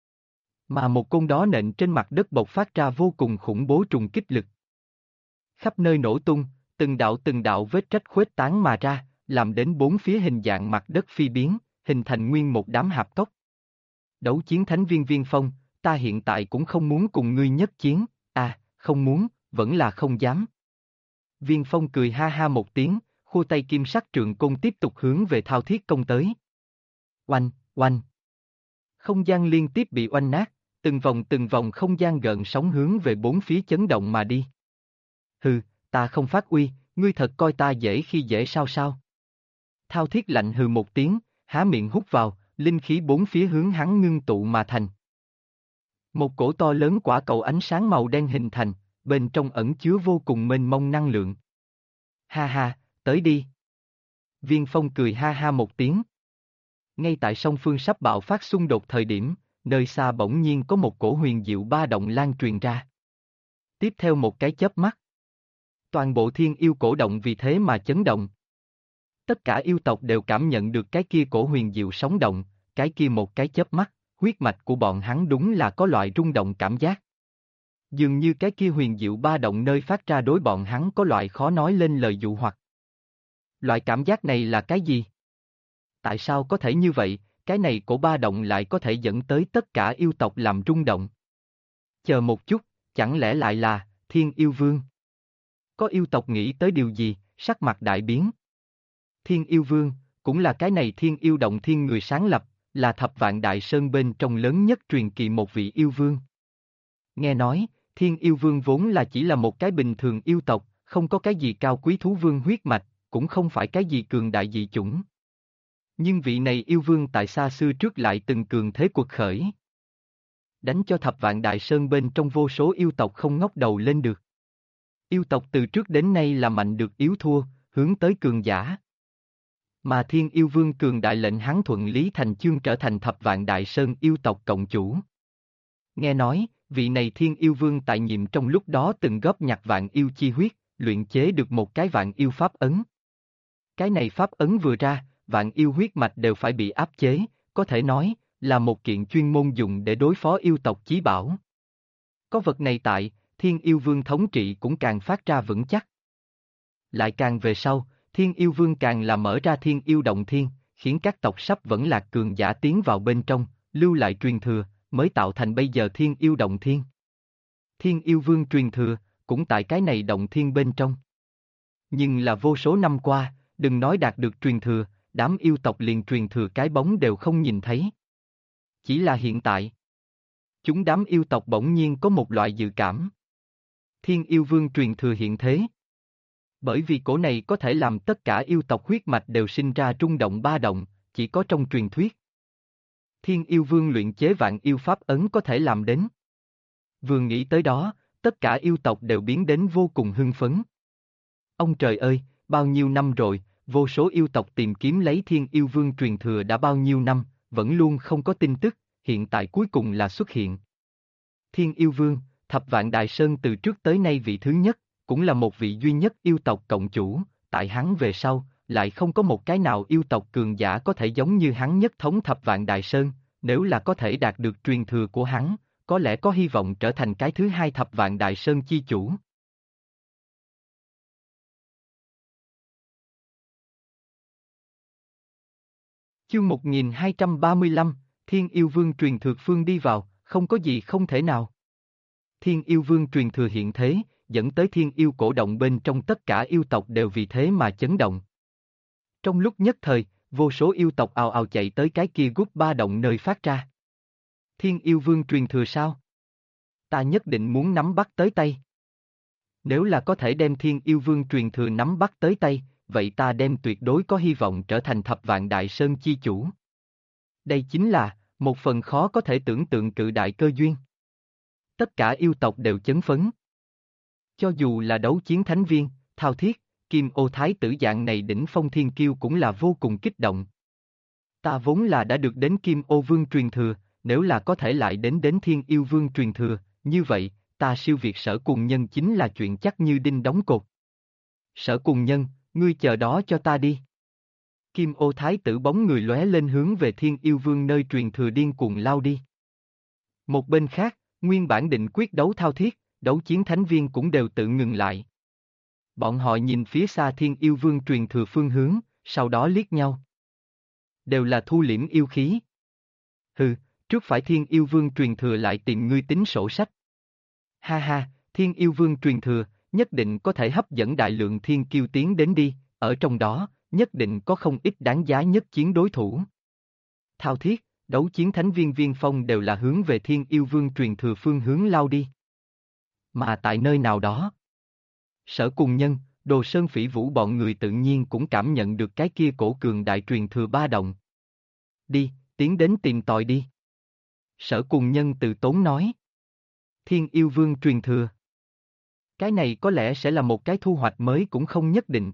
Mà một côn đó nện trên mặt đất bộc phát ra vô cùng khủng bố trùng kích lực. Khắp nơi nổ tung, từng đạo vết rách khuếch tán mà ra, làm đến bốn phía hình dạng mặt đất phi biến, hình thành nguyên một đám hạp cốc. Đấu chiến thánh viên Viên Phong, ta hiện tại cũng không muốn cùng ngươi nhất chiến, không muốn, vẫn là không dám. Viên Phong cười ha ha một tiếng, khua tay kim sắc trường côn tiếp tục hướng về thao thiết công tới. Oanh, oanh. Không gian liên tiếp bị oanh nát, từng vòng không gian gợn sóng hướng về bốn phía chấn động mà đi. Hừ, ta không phát uy, ngươi thật coi ta dễ khi dễ sao? Thao thiết lạnh hừ một tiếng, há miệng hút vào, linh khí bốn phía hướng hắn ngưng tụ mà thành. Một cổ to lớn quả cầu ánh sáng màu đen hình thành, bên trong ẩn chứa vô cùng mênh mông năng lượng. Ha ha, tới đi. Viên Phong cười ha ha một tiếng. Ngay tại song phương sắp bạo phát xung đột thời điểm, nơi xa bỗng nhiên có một cổ huyền diệu ba động lan truyền ra. Tiếp theo một cái chớp mắt. Toàn bộ thiên yêu cổ động vì thế mà chấn động. Tất cả yêu tộc đều cảm nhận được cái kia cổ huyền diệu sóng động, cái kia một cái chớp mắt, huyết mạch của bọn hắn đúng là có loại rung động cảm giác. Dường như cái kia huyền diệu ba động nơi phát ra đối bọn hắn có loại khó nói lên lời dụ hoặc. Loại cảm giác này là cái gì? Tại sao có thể như vậy, cái này cổ ba động lại có thể dẫn tới tất cả yêu tộc làm rung động? Chờ một chút, chẳng lẽ lại là Thiên Yêu Vương? Có yêu tộc nghĩ tới điều gì, sắc mặt đại biến. Thiên Yêu Vương, cũng là cái này Thiên Yêu Động Thiên người sáng lập, là Thập Vạn Đại Sơn bên trong lớn nhất truyền kỳ một vị yêu vương. Nghe nói, Thiên Yêu Vương vốn là chỉ là một cái bình thường yêu tộc, không có cái gì cao quý thú vương huyết mạch, cũng không phải cái gì cường đại dị chủng. Nhưng vị này yêu vương tại xa xưa trước lại từng cường thế quật khởi. Đánh cho Thập Vạn Đại Sơn bên trong vô số yêu tộc không ngóc đầu lên được. Yêu tộc từ trước đến nay là mạnh được yếu thua, hướng tới cường giả. Mà Thiên Yêu Vương cường đại lệnh hắn thuận lý thành chương trở thành Thập Vạn Đại Sơn yêu tộc cộng chủ. Nghe nói, vị này Thiên Yêu Vương tại nhiệm trong lúc đó từng góp nhặt vạn yêu chi huyết, luyện chế được một cái vạn yêu pháp ấn. Cái này pháp ấn vừa ra, vạn yêu huyết mạch đều phải bị áp chế, có thể nói, là một kiện chuyên môn dùng để đối phó yêu tộc chí bảo. Có vật này tại, Thiên Yêu Vương thống trị cũng càng phát ra vững chắc. Lại càng về sau, Thiên Yêu Vương càng là mở ra Thiên Yêu Động Thiên, khiến các tộc sắp vẫn lạc cường giả tiến vào bên trong, lưu lại truyền thừa, mới tạo thành bây giờ Thiên Yêu Động Thiên. Thiên Yêu Vương truyền thừa, cũng tại cái này động thiên bên trong. Nhưng là vô số năm qua, đừng nói đạt được truyền thừa, đám yêu tộc liền truyền thừa cái bóng đều không nhìn thấy. Chỉ là hiện tại, chúng đám yêu tộc bỗng nhiên có một loại dự cảm. Thiên Yêu Vương truyền thừa hiện thế. Bởi vì cổ này có thể làm tất cả yêu tộc huyết mạch đều sinh ra rung động ba động, chỉ có trong truyền thuyết. Thiên Yêu Vương luyện chế vạn yêu pháp ấn có thể làm đến. Vừa nghĩ tới đó, tất cả yêu tộc đều biến đến vô cùng hưng phấn. Ông trời ơi, bao nhiêu năm rồi, vô số yêu tộc tìm kiếm lấy Thiên Yêu Vương truyền thừa đã bao nhiêu năm, vẫn luôn không có tin tức, hiện tại cuối cùng là xuất hiện. Thiên Yêu Vương, Thập Vạn Đại Sơn từ trước tới nay vị thứ nhất, cũng là một vị duy nhất yêu tộc cộng chủ, tại hắn về sau, lại không có một cái nào yêu tộc cường giả có thể giống như hắn nhất thống Thập Vạn Đại Sơn, nếu là có thể đạt được truyền thừa của hắn, có lẽ có hy vọng trở thành cái thứ hai Thập Vạn Đại Sơn chi chủ. Chương 1235, Thiên Yêu Vương truyền thừa phương đi vào, không có gì không thể nào. Thiên Yêu Vương truyền thừa hiện thế, dẫn tới Thiên Yêu cổ động bên trong tất cả yêu tộc đều vì thế mà chấn động. Trong lúc nhất thời, vô số yêu tộc ào ào chạy tới cái kia gút ba động nơi phát ra. Thiên Yêu Vương truyền thừa sao? Ta nhất định muốn nắm bắt tới tay. Nếu là có thể đem Thiên Yêu Vương truyền thừa nắm bắt tới tay, vậy ta đem tuyệt đối có hy vọng trở thành Thập Vạn Đại Sơn chi chủ. Đây chính là một phần khó có thể tưởng tượng cự đại cơ duyên. Tất cả yêu tộc đều chấn phấn. Cho dù là đấu chiến thánh viên, Thao Thiết, Kim Ô Thái tử dạng này đỉnh phong thiên kiêu cũng là vô cùng kích động. Ta vốn là đã được đến Kim Ô Vương truyền thừa, nếu là có thể lại đến Thiên Yêu Vương truyền thừa, như vậy, ta siêu việt Sở Cùng Nhân chính là chuyện chắc như đinh đóng cột. Sở Cùng Nhân, ngươi chờ đó cho ta đi. Kim Ô Thái tử bóng người lóe lên hướng về Thiên Yêu Vương nơi truyền thừa điên cuồng lao đi. Một bên khác, nguyên bản định quyết đấu Thao Thiết, đấu chiến thánh viên cũng đều tự ngừng lại. Bọn họ nhìn phía xa Thiên Yêu Vương truyền thừa phương hướng, sau đó liếc nhau. Đều là thu liễm yêu khí. Hừ, trước phải Thiên Yêu Vương truyền thừa lại tìm ngươi tính sổ sách. Ha ha, Thiên Yêu Vương truyền thừa, nhất định có thể hấp dẫn đại lượng thiên kiêu tiến đến đi, ở trong đó, nhất định có không ít đáng giá nhất chiến đối thủ. Thao Thiết, đấu chiến thánh viên Viên Phong đều là hướng về Thiên Yêu Vương truyền thừa phương hướng lao đi. Mà tại nơi nào đó, Sở Cùng Nhân, Đồ Sơn Phỉ Vũ bọn người tự nhiên cũng cảm nhận được cái kia cổ cường đại truyền thừa ba động. Đi, tiến đến tìm tòi đi. Sở Cùng Nhân từ tốn nói. Thiên Yêu Vương truyền thừa. Cái này có lẽ sẽ là một cái thu hoạch mới cũng không nhất định.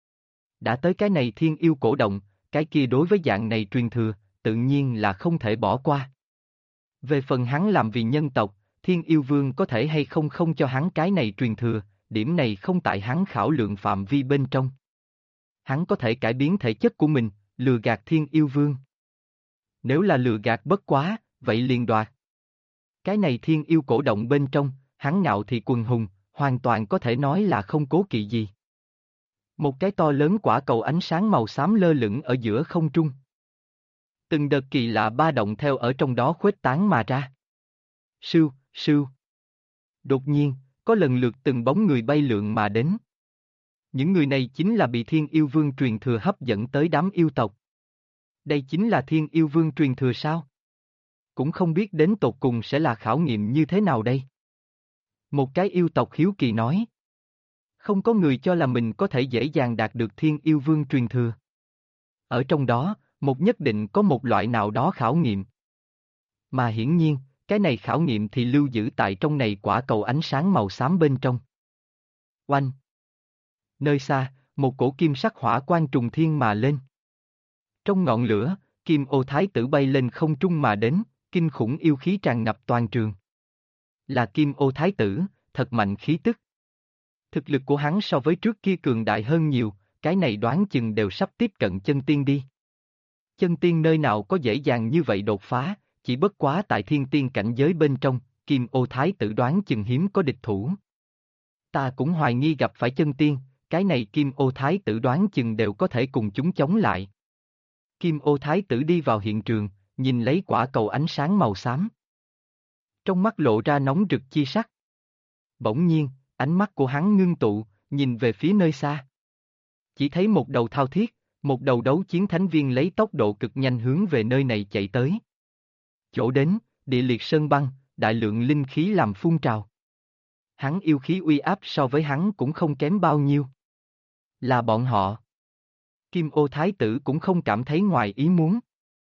Đã tới cái này Thiên Yêu cổ động, cái kia đối với dạng này truyền thừa, tự nhiên là không thể bỏ qua. Về phần hắn làm vì nhân tộc, Thiên Yêu Vương có thể hay không không cho hắn cái này truyền thừa, điểm này không tại hắn khảo lượng phạm vi bên trong. Hắn có thể cải biến thể chất của mình, lừa gạt Thiên Yêu Vương. Nếu là lừa gạt bất quá, vậy liền đoạt. Cái này Thiên Yêu cổ động bên trong, hắn ngạo thị quần hùng, hoàn toàn có thể nói là không cố kỵ gì. Một cái to lớn quả cầu ánh sáng màu xám lơ lửng ở giữa không trung. Từng đợt kỳ lạ ba động theo ở trong đó khuếch tán mà ra. Sưu, sưu. Đột nhiên, có lần lượt từng bóng người bay lượn mà đến. Những người này chính là bị Thiên Yêu Vương truyền thừa hấp dẫn tới đám yêu tộc. Đây chính là Thiên Yêu Vương truyền thừa sao? Cũng không biết đến tột cùng sẽ là khảo nghiệm như thế nào đây? Một cái yêu tộc hiếu kỳ nói. Không có người cho là mình có thể dễ dàng đạt được Thiên Yêu Vương truyền thừa. Ở trong đó, một nhất định có một loại nào đó khảo nghiệm. Mà hiển nhiên, cái này khảo nghiệm thì lưu giữ tại trong này quả cầu ánh sáng màu xám bên trong. Oanh! Nơi xa, một cổ kim sắc hỏa quang trùng thiên mà lên. Trong ngọn lửa, Kim Ô Thái tử bay lên không trung mà đến, kinh khủng yêu khí tràn ngập toàn trường. Là Kim Ô Thái tử, thật mạnh khí tức. Thực lực của hắn so với trước kia cường đại hơn nhiều, cái này đoán chừng đều sắp tiếp cận chân tiên đi. Chân tiên nơi nào có dễ dàng như vậy đột phá, chỉ bất quá tại thiên tiên cảnh giới bên trong, Kim Ô Thái tử đoán chừng hiếm có địch thủ. Ta cũng hoài nghi gặp phải chân tiên, cái này Kim Ô Thái tử đoán chừng đều có thể cùng chúng chống lại. Kim Ô Thái tử đi vào hiện trường, nhìn lấy quả cầu ánh sáng màu xám. Trong mắt lộ ra nóng rực chi sắc. Bỗng nhiên, ánh mắt của hắn ngưng tụ, nhìn về phía nơi xa. Chỉ thấy một đầu thao thiết, một đầu đấu chiến thánh viên lấy tốc độ cực nhanh hướng về nơi này chạy tới. Chỗ đến, địa liệt sơn băng, đại lượng linh khí làm phun trào. Hắn yêu khí uy áp so với hắn cũng không kém bao nhiêu. Là bọn họ. Kim Ô Thái tử cũng không cảm thấy ngoài ý muốn.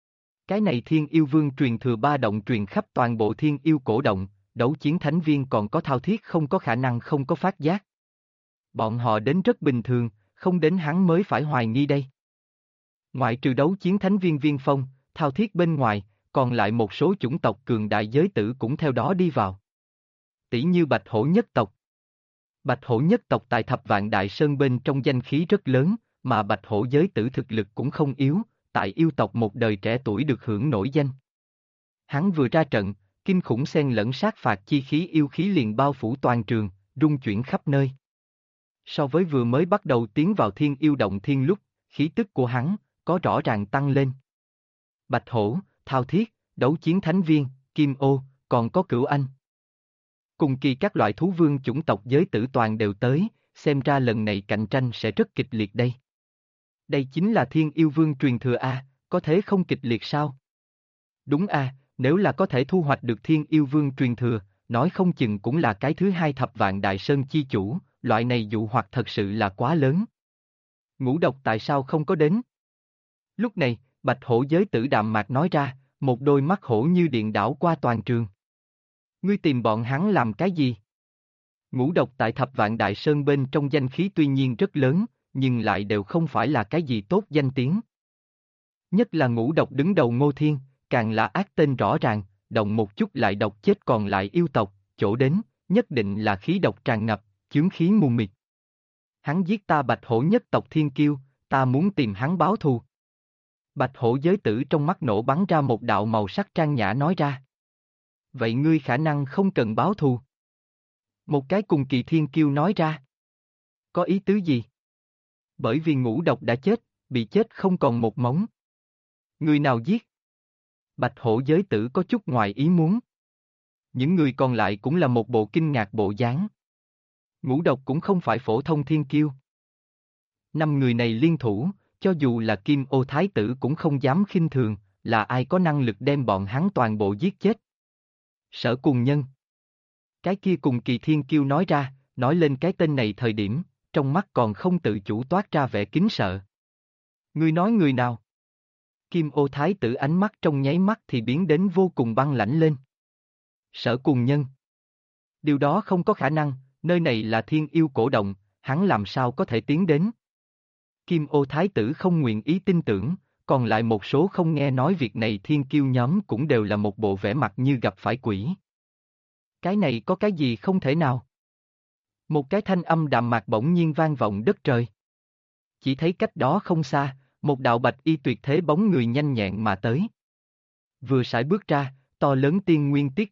Cái này Thiên Yêu Vương truyền thừa ba động truyền khắp toàn bộ Thiên Yêu cổ động, đấu chiến thánh viên còn có thao thiết không có khả năng không có phát giác. Bọn họ đến rất bình thường, không đến hắn mới phải hoài nghi đây. Ngoại trừ đấu chiến thánh viên Viên Phong, thao thiết bên ngoài, còn lại một số chủng tộc cường đại giới tử cũng theo đó đi vào. Tỷ như Bạch Hổ nhất tộc. Bạch Hổ nhất tộc tại Thập Vạn Đại Sơn bên trong danh khí rất lớn, mà Bạch Hổ giới tử thực lực cũng không yếu, tại yêu tộc một đời trẻ tuổi được hưởng nổi danh. Hắn vừa ra trận, kinh khủng xen lẫn sát phạt chi khí yêu khí liền bao phủ toàn trường, rung chuyển khắp nơi. So với vừa mới bắt đầu tiến vào Thiên Yêu động thiên lúc, khí tức của hắn có rõ ràng tăng lên. Bạch Hổ, thao thiết, đấu chiến thánh viên, Kim Ô, còn có Cửu Anh. Cùng kỳ các loại thú vương chủng tộc giới tử toàn đều tới, xem ra lần này cạnh tranh sẽ rất kịch liệt đây. Đây chính là Thiên Yêu Vương truyền thừa A, có thế không kịch liệt sao? Đúng A, nếu là có thể thu hoạch được Thiên Yêu Vương truyền thừa, nói không chừng cũng là cái thứ hai Thập Vạn Đại Sơn chi chủ, loại này dụ hoặc thật sự là quá lớn. Ngũ độc tại sao không có đến? Lúc này, Bạch Hổ giới tử đạm mạc nói ra, một đôi mắt hổ như điện đảo qua toàn trường. Ngươi tìm bọn hắn làm cái gì? Ngũ độc tại Thập Vạn Đại Sơn bên trong danh khí tuy nhiên rất lớn, nhưng lại đều không phải là cái gì tốt danh tiếng. Nhất là ngũ độc đứng đầu Ngô Thiên, càng là ác tên rõ ràng, động một chút lại độc chết còn lại yêu tộc, chỗ đến, nhất định là khí độc tràn ngập, chướng khí mù mịt. Hắn giết ta Bạch Hổ nhất tộc Thiên Kiêu, ta muốn tìm hắn báo thù. Bạch Hổ giới tử trong mắt nổ bắn ra một đạo màu sắc trang nhã nói ra. Vậy ngươi khả năng không cần báo thù. Một cái cùng kỳ Thiên Kiêu nói ra. Có ý tứ gì? Bởi vì ngũ độc đã chết, bị chết không còn một móng. Người nào giết? Bạch Hổ giới tử có chút ngoài ý muốn. Những người còn lại cũng là một bộ kinh ngạc bộ dáng. Ngũ độc cũng không phải phổ thông thiên kiêu. 5 người này liên thủ, cho dù là Kim Ô Thái tử cũng không dám khinh thường, là ai có năng lực đem bọn hắn toàn bộ giết chết. Sở Cùng Nhân. Cái kia cùng kỳ thiên kiêu nói ra, nói lên cái tên này thời điểm, trong mắt còn không tự chủ toát ra vẻ kính sợ. Ngươi nói người nào? Kim Ô Thái tử ánh mắt trong nháy mắt thì biến đến vô cùng băng lãnh lên. Sở Cùng Nhân. Điều đó không có khả năng, nơi này là Thiên Yêu cổ động, hắn làm sao có thể tiến đến. Kim Ô Thái tử không nguyện ý tin tưởng, còn lại một số không nghe nói việc này thiên kiêu nhóm cũng đều là một bộ vẻ mặt như gặp phải quỷ. Cái này có cái gì không thể nào? Một cái thanh âm đạm mạc bỗng nhiên vang vọng đất trời. Chỉ thấy cách đó không xa, một đạo bạch y tuyệt thế bóng người nhanh nhẹn mà tới. Vừa sải bước ra, to lớn tiên nguyên tiết ra,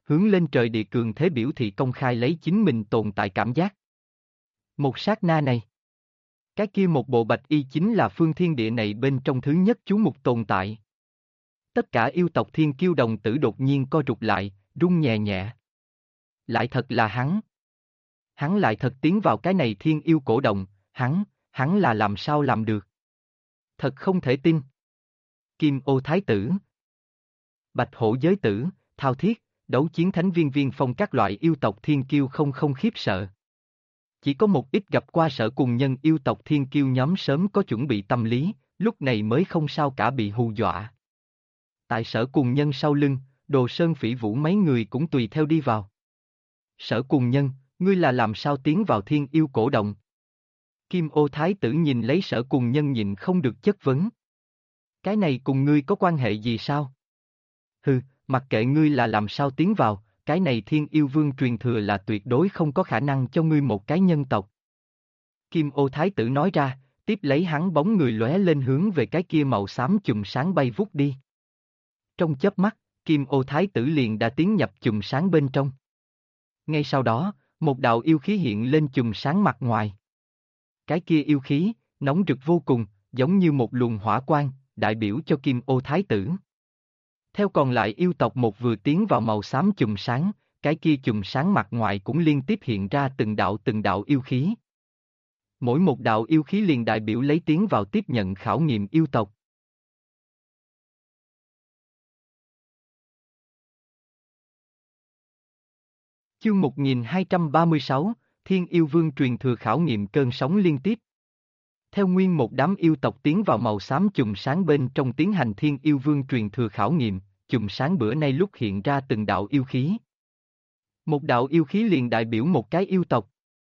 hướng lên trời địa cường thế biểu thị công khai lấy chính mình tồn tại cảm giác. Một sát na này, cái kia một bộ bạch y chính là phương thiên địa này bên trong thứ nhất chú mục tồn tại. Tất cả yêu tộc thiên kiêu đồng tử đột nhiên co rụt lại, run nhẹ nhẹ. Lại thật là hắn. Hắn lại thật tiến vào cái này thiên yêu cổ động, hắn là làm sao làm được. Thật không thể tin. Kim ô thái tử, bạch hổ giới tử, thao thiết, đấu chiến thánh viên viên phong các loại yêu tộc thiên kiêu không khiếp sợ. Chỉ có một ít gặp qua Sở Cùng Nhân yêu tộc thiên kiêu nhóm sớm có chuẩn bị tâm lý, lúc này mới không sao cả bị hù dọa. Tại Sở Cùng Nhân sau lưng, Đồ Sơn Phỉ Vũ mấy người cũng tùy theo đi vào. Sở Cùng Nhân, ngươi là làm sao tiến vào thiên yêu cổ động? Kim ô thái tử nhìn lấy Sở Cùng Nhân nhịn không được chất vấn. Cái này cùng ngươi có quan hệ gì sao? Hừ, mặc kệ ngươi là làm sao tiến vào, cái này thiên yêu vương truyền thừa là tuyệt đối không có khả năng cho ngươi một cái nhân tộc. Kim ô thái tử nói ra, tiếp lấy hắn bóng người lóe lên hướng về cái kia màu xám chùm sáng bay vút đi. Trong chớp mắt, Kim ô thái tử liền đã tiến nhập chùm sáng bên trong. Ngay sau đó, một đạo yêu khí hiện lên chùm sáng mặt ngoài. Cái kia yêu khí, nóng rực vô cùng, giống như một luồng hỏa quang, đại biểu cho Kim ô thái tử. Theo còn lại yêu tộc một vừa tiến vào màu xám chùm sáng, cái kia chùm sáng mặt ngoài cũng liên tiếp hiện ra từng đạo yêu khí. Mỗi một đạo yêu khí liền đại biểu lấy tiến vào tiếp nhận khảo nghiệm yêu tộc. Chương 1236, Thiên Yêu Vương truyền thừa khảo nghiệm cơn sóng liên tiếp. Theo nguyên một đám yêu tộc tiến vào màu xám chùm sáng bên trong tiến hành Thiên Yêu Vương truyền thừa khảo nghiệm, chùm sáng bữa nay lúc hiện ra từng đạo yêu khí. Một đạo yêu khí liền đại biểu một cái yêu tộc.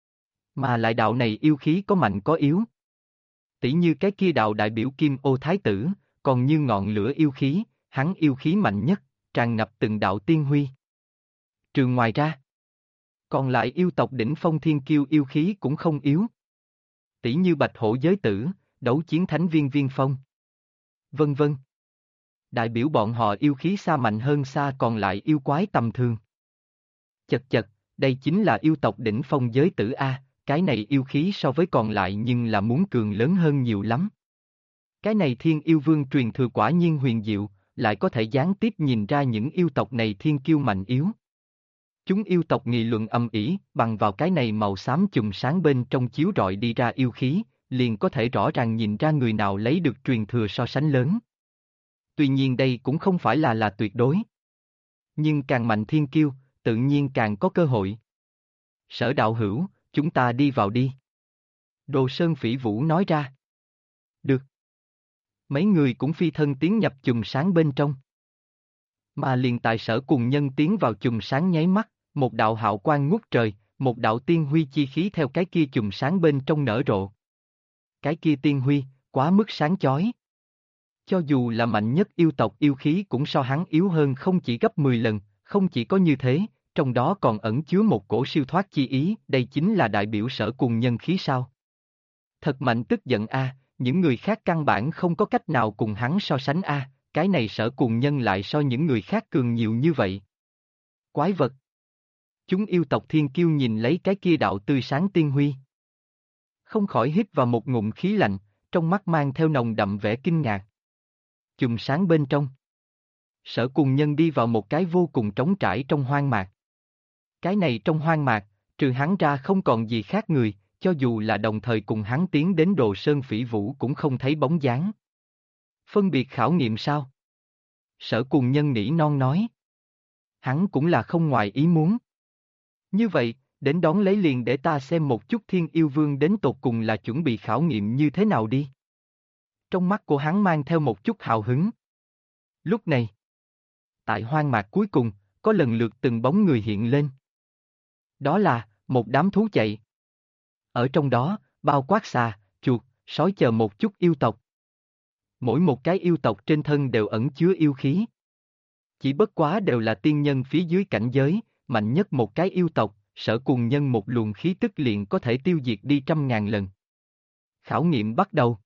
Mà lại đạo này yêu khí có mạnh có yếu. Tỷ như cái kia đạo đại biểu Kim ô thái tử, còn như ngọn lửa yêu khí, hắn yêu khí mạnh nhất, tràn ngập từng đạo tiên huy. Trừ ngoài ra, còn lại yêu tộc đỉnh phong thiên kiêu yêu khí cũng không yếu. Tỷ như bạch hổ giới tử, đấu chiến thánh viên viên phong. Vân vân. Đại biểu bọn họ yêu khí xa mạnh hơn xa còn lại yêu quái tầm thường. Chật chật, đây chính là yêu tộc đỉnh phong giới tử A, cái này yêu khí so với còn lại nhưng là muốn cường lớn hơn nhiều lắm. Cái này thiên yêu vương truyền thừa quả nhiên huyền diệu, lại có thể gián tiếp nhìn ra những yêu tộc này thiên kiêu mạnh yếu. Chúng yêu tộc nghị luận âm ỉ, bằng vào cái này màu xám chùm sáng bên trong chiếu rọi đi ra yêu khí, liền có thể rõ ràng nhìn ra người nào lấy được truyền thừa so sánh lớn. Tuy nhiên đây cũng không phải là tuyệt đối. Nhưng càng mạnh thiên kiêu, tự nhiên càng có cơ hội. Sở đạo hữu, chúng ta đi vào đi. Đồ Sơn Phỉ Vũ nói ra. Được. Mấy người cũng phi thân tiến nhập chùm sáng bên trong. Mà liền tại Sở Cùng Nhân tiến vào chùm sáng nháy mắt, một đạo hào quang ngút trời, một đạo tiên huy chi khí theo cái kia chùm sáng bên trong nở rộ. Cái kia tiên huy, quá mức sáng chói. Cho dù là mạnh nhất yêu tộc yêu khí cũng so hắn yếu hơn không chỉ gấp 10 lần, không chỉ có như thế, trong đó còn ẩn chứa một cổ siêu thoát chi ý, đây chính là đại biểu Sở Cùng Nhân khí sao. Thật mạnh tức giận a, những người khác căn bản không có cách nào cùng hắn so sánh a, cái này Sở Cùng Nhân lại so những người khác cường nhiều như vậy. Quái vật. Chúng yêu tộc thiên kiêu nhìn lấy cái kia đạo tươi sáng tiên huy. Không khỏi hít vào một ngụm khí lạnh, trong mắt mang theo nồng đậm vẻ kinh ngạc. Chùm sáng bên trong. Sở Cùng Nhân đi vào một cái vô cùng trống trải trong hoang mạc. Cái này trong hoang mạc, trừ hắn ra không còn gì khác người, cho dù là đồng thời cùng hắn tiến đến Đồ Sơn Phỉ Vũ cũng không thấy bóng dáng. Phân biệt khảo nghiệm sao? Sở Cùng Nhân nỉ non nói. Hắn cũng là không ngoài ý muốn. Như vậy, đến đón lấy liền để ta xem một chút Thiên Yêu Vương đến tột cùng là chuẩn bị khảo nghiệm như thế nào đi. Trong mắt của hắn mang theo một chút hào hứng. Lúc này, tại hoang mạc cuối cùng, có lần lượt từng bóng người hiện lên. Đó là, một đám thú chạy. Ở trong đó, bao quát xà, chuột, sói chờ một chút yêu tộc. Mỗi một cái yêu tộc trên thân đều ẩn chứa yêu khí. Chỉ bất quá đều là tiên nhân phía dưới cảnh giới, mạnh nhất một cái yêu tộc, Sở Cùng Nhân một luồng khí tức liền có thể tiêu diệt đi 100.000 lần. Khảo nghiệm bắt đầu.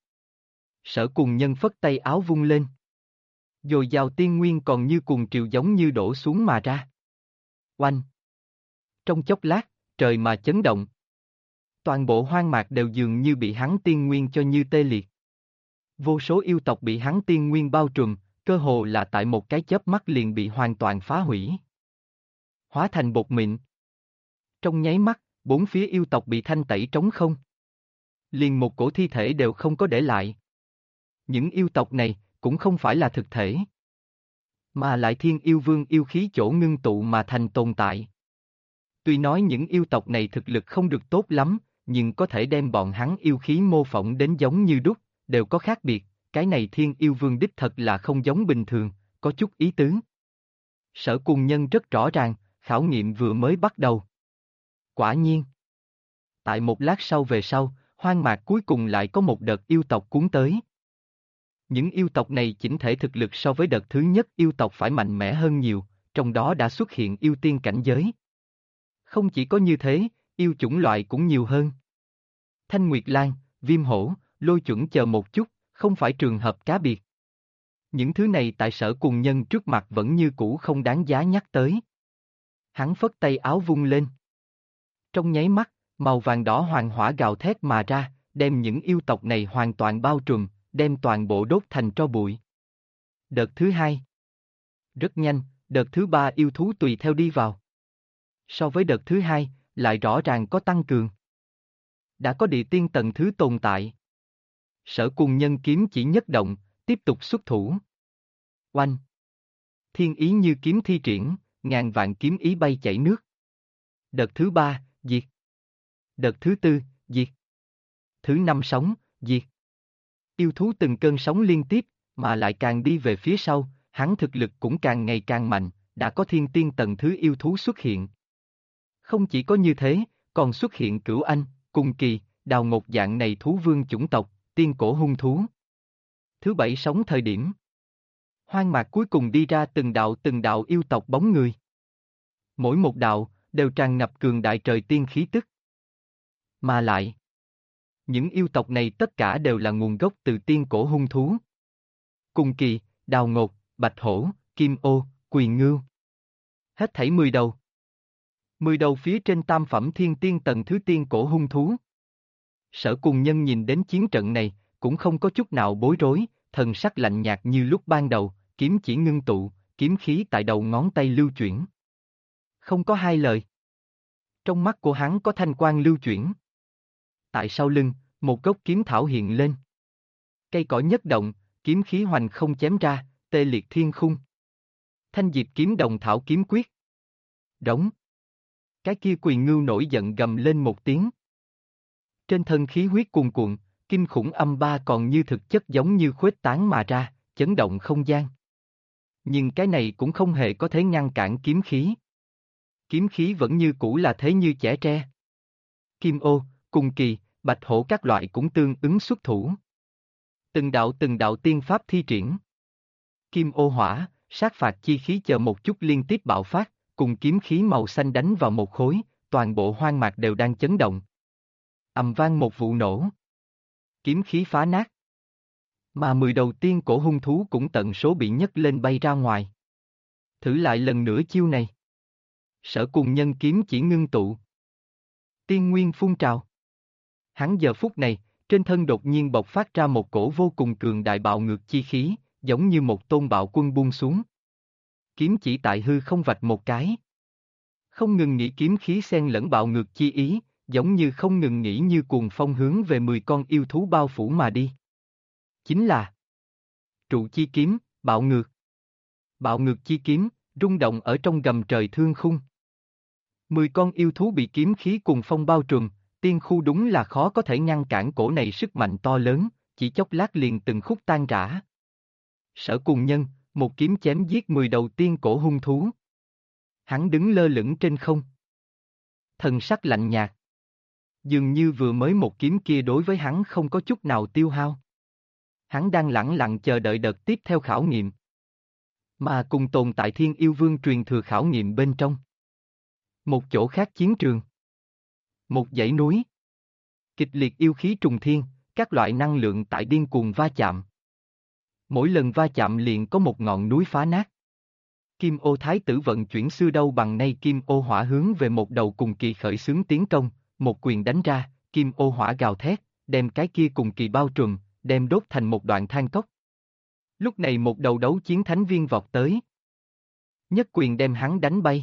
Sở Cùng Nhân phất tay áo vung lên. Dồi dào tiên nguyên còn như cuồng triều giống như đổ xuống mà ra. Oanh! Trong chốc lát, trời mà chấn động. Toàn bộ hoang mạc đều dường như bị hắn tiên nguyên cho như tê liệt. Vô số yêu tộc bị hắn tiên nguyên bao trùm, cơ hồ là tại một cái chớp mắt liền bị hoàn toàn phá hủy. Hóa thành bột mịn. Trong nháy mắt, bốn phía yêu tộc bị thanh tẩy trống không. Liền một cổ thi thể đều không có để lại. Những yêu tộc này, cũng không phải là thực thể. Mà lại thiên yêu vương yêu khí chỗ ngưng tụ mà thành tồn tại. Tuy nói những yêu tộc này thực lực không được tốt lắm, nhưng có thể đem bọn hắn yêu khí mô phỏng đến giống như đúc, đều có khác biệt, cái này thiên yêu vương đích thật là không giống bình thường, có chút ý tứ. Sở Cùng Nhân rất rõ ràng, khảo nghiệm vừa mới bắt đầu. Quả nhiên. Tại một lát sau về sau, hoang mạc cuối cùng lại có một đợt yêu tộc cuốn tới. Những yêu tộc này chỉnh thể thực lực so với đợt thứ nhất yêu tộc phải mạnh mẽ hơn nhiều, trong đó đã xuất hiện yêu tiên cảnh giới. Không chỉ có như thế, yêu chủng loại cũng nhiều hơn. Thanh Nguyệt Lan, Viêm Hổ, Lôi Chuẩn chờ một chút, không phải trường hợp cá biệt. Những thứ này tại Sở Cùng Nhân trước mặt vẫn như cũ không đáng giá nhắc tới. Hắn phất tay áo vung lên. Trong nháy mắt, màu vàng đỏ hoàng hỏa gào thét mà ra, đem những yêu tộc này hoàn toàn bao trùm, đem toàn bộ đốt thành tro bụi. Đợt thứ hai. Rất nhanh, đợt thứ ba yêu thú tùy theo đi vào. So với đợt thứ hai, lại rõ ràng có tăng cường. Đã có địa tiên tầng thứ tồn tại. Sở Cùng Nhân kiếm chỉ nhất động, tiếp tục xuất thủ. Oanh! Thiên ý như kiếm thi triển, ngàn vạn kiếm ý bay chảy nước. Đợt thứ ba, diệt. Đợt thứ tư, diệt. Thứ năm sóng, diệt. Yêu thú từng cơn sóng liên tiếp, mà lại càng đi về phía sau, hắn thực lực cũng càng ngày càng mạnh, đã có thiên tiên tầng thứ yêu thú xuất hiện. Không chỉ có như thế, còn xuất hiện Cửu Anh, Cùng Kỳ, Đào Ngột dạng này thú vương chủng tộc, tiên cổ hung thú. Thứ bảy sóng thời điểm. Hoang mạc cuối cùng đi ra từng đạo yêu tộc bóng người. Mỗi một đạo, đều tràn ngập cường đại trời tiên khí tức. Mà lại, những yêu tộc này tất cả đều là nguồn gốc từ tiên cổ hung thú. Cùng Kỳ, Đào Ngột, Bạch Hổ, Kim Ô, Quỳ Ngưu. Hết thảy 10 đầu. 10 đầu phía trên tam phẩm thiên tiên tầng thứ tiên cổ hung thú. Sở Cùng Nhân nhìn đến chiến trận này, cũng không có chút nào bối rối, thần sắc lạnh nhạt như lúc ban đầu, kiếm chỉ ngưng tụ, kiếm khí tại đầu ngón tay lưu chuyển. Không có hai lời. Trong mắt của hắn có thanh quang lưu chuyển. Tại sau lưng, một gốc kiếm thảo hiện lên. Cây cỏ nhất động, kiếm khí hoành không chém ra, tê liệt thiên khung. Thanh diệp kiếm đồng thảo kiếm quyết. Đống. Cái kia Quỳ Ngưu nổi giận gầm lên một tiếng. Trên thân khí huyết cuồn cuộn, kinh khủng âm ba còn như thực chất giống như khuếch tán mà ra, chấn động không gian. Nhưng cái này cũng không hề có thể ngăn cản kiếm khí. Kiếm khí vẫn như cũ là thế như chẻ tre. Kim Ô, Cùng Kỳ, Bạch Hổ các loại cũng tương ứng xuất thủ. Từng đạo tiên pháp thi triển. Kim Ô hỏa, sát phạt chi khí chờ một chút liên tiếp bạo phát, cùng kiếm khí màu xanh đánh vào một khối, toàn bộ hoang mạc đều đang chấn động. Ầm vang một vụ nổ. Kiếm khí phá nát. Mà 10 đầu tiên cổ hung thú cũng tận số bị nhấc lên bay ra ngoài. Thử lại lần nữa chiêu này. Sở Cùng Nhân kiếm chỉ ngưng tụ. Tiên nguyên phun trào. Hắn giờ phút này, trên thân đột nhiên bộc phát ra một cổ vô cùng cường đại bạo ngược chi khí, giống như một tôn bạo quân buông xuống. Kiếm chỉ tại hư không vạch một cái. Không ngừng nghĩ kiếm khí xen lẫn bạo ngược chi ý, giống như không ngừng nghĩ như cuồng phong hướng về 10 con yêu thú bao phủ mà đi. Chính là trụ chi kiếm, bạo ngược. Bạo ngược chi kiếm, rung động ở trong gầm trời thương khung. 10 con yêu thú bị kiếm khí cuồng phong bao trùm, tiên khu đúng là khó có thể ngăn cản cổ này sức mạnh to lớn, chỉ chốc lát liền từng khúc tan rã. Sở Cùng Nhân, một kiếm chém giết 10 đầu tiên cổ hung thú. Hắn đứng lơ lửng trên không. Thần sắc lạnh nhạt. Dường như vừa mới một kiếm kia đối với hắn không có chút nào tiêu hao. Hắn đang lẳng lặng chờ đợi đợt tiếp theo khảo nghiệm. Mà cùng tồn tại Thiên Yêu Vương truyền thừa khảo nghiệm bên trong. Một chỗ khác chiến trường. Một dãy núi. Kịch liệt yêu khí trùng thiên, các loại năng lượng tại điên cuồng va chạm. Mỗi lần va chạm liền có một ngọn núi phá nát. Kim ô thái tử vận chuyển xưa đâu bằng nay kim ô hỏa hướng về một đầu cùng kỳ khởi xướng tiến công, một quyền đánh ra, kim ô hỏa gào thét, đem cái kia cùng kỳ bao trùm, đem đốt thành một đoạn than cốc. Lúc này một đầu đấu chiến thánh viên vọt tới. Nhất quyền đem hắn đánh bay.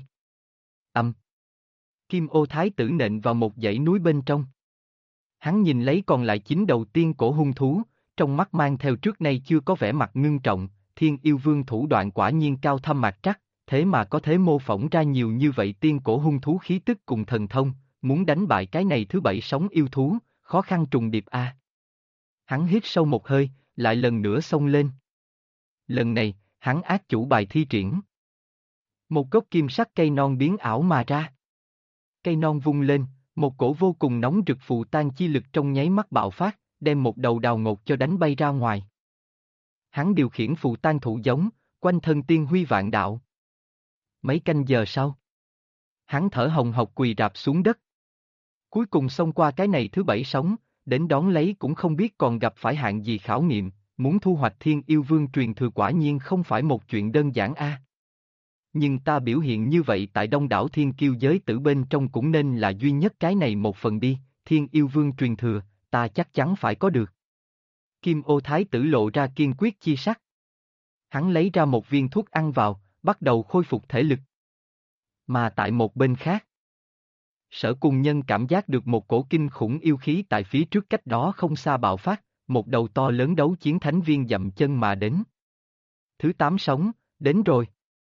Kim ô thái tử nện vào một dãy núi bên trong. Hắn nhìn lấy còn lại 9 đầu tiên cổ hung thú, trong mắt mang theo trước nay chưa có vẻ mặt ngưng trọng, Thiên Yêu Vương thủ đoạn quả nhiên cao thâm mạc trắc, thế mà có thể mô phỏng ra nhiều như vậy tiên cổ hung thú khí tức cùng thần thông, muốn đánh bại cái này thứ 7 sống yêu thú, khó khăn trùng điệp a. Hắn hít sâu một hơi, lại lần nữa xông lên. Lần này, hắn ác chủ bài thi triển. Một gốc kim sắc cây non biến ảo mà ra. Cây non vung lên, một cổ vô cùng nóng rực phù tan chi lực trong nháy mắt bạo phát, đem một đầu đào ngột cho đánh bay ra ngoài. Hắn điều khiển phù tan thụ giống, quanh thân tiên huy vạn đạo. Mấy canh giờ sau, hắn thở hồng hộc quỳ rạp xuống đất. Cuối cùng xông qua cái này thứ 7 sống, đến đón lấy cũng không biết còn gặp phải hạng gì khảo nghiệm, muốn thu hoạch Thiên Yêu Vương truyền thừa quả nhiên không phải một chuyện đơn giản a. Nhưng ta biểu hiện như vậy tại đông đảo thiên kiêu giới tử bên trong cũng nên là duy nhất cái này một phần đi, Thiên Yêu Vương truyền thừa, ta chắc chắn phải có được. Kim ô thái tử lộ ra kiên quyết chi sắc. Hắn lấy ra một viên thuốc ăn vào, bắt đầu khôi phục thể lực. Mà tại một bên khác, Sở Cùng Nhân cảm giác được một cổ kinh khủng yêu khí tại phía trước cách đó không xa bạo phát, một đầu to lớn đấu chiến thánh viên dậm chân mà đến. Thứ 8 sống, đến rồi.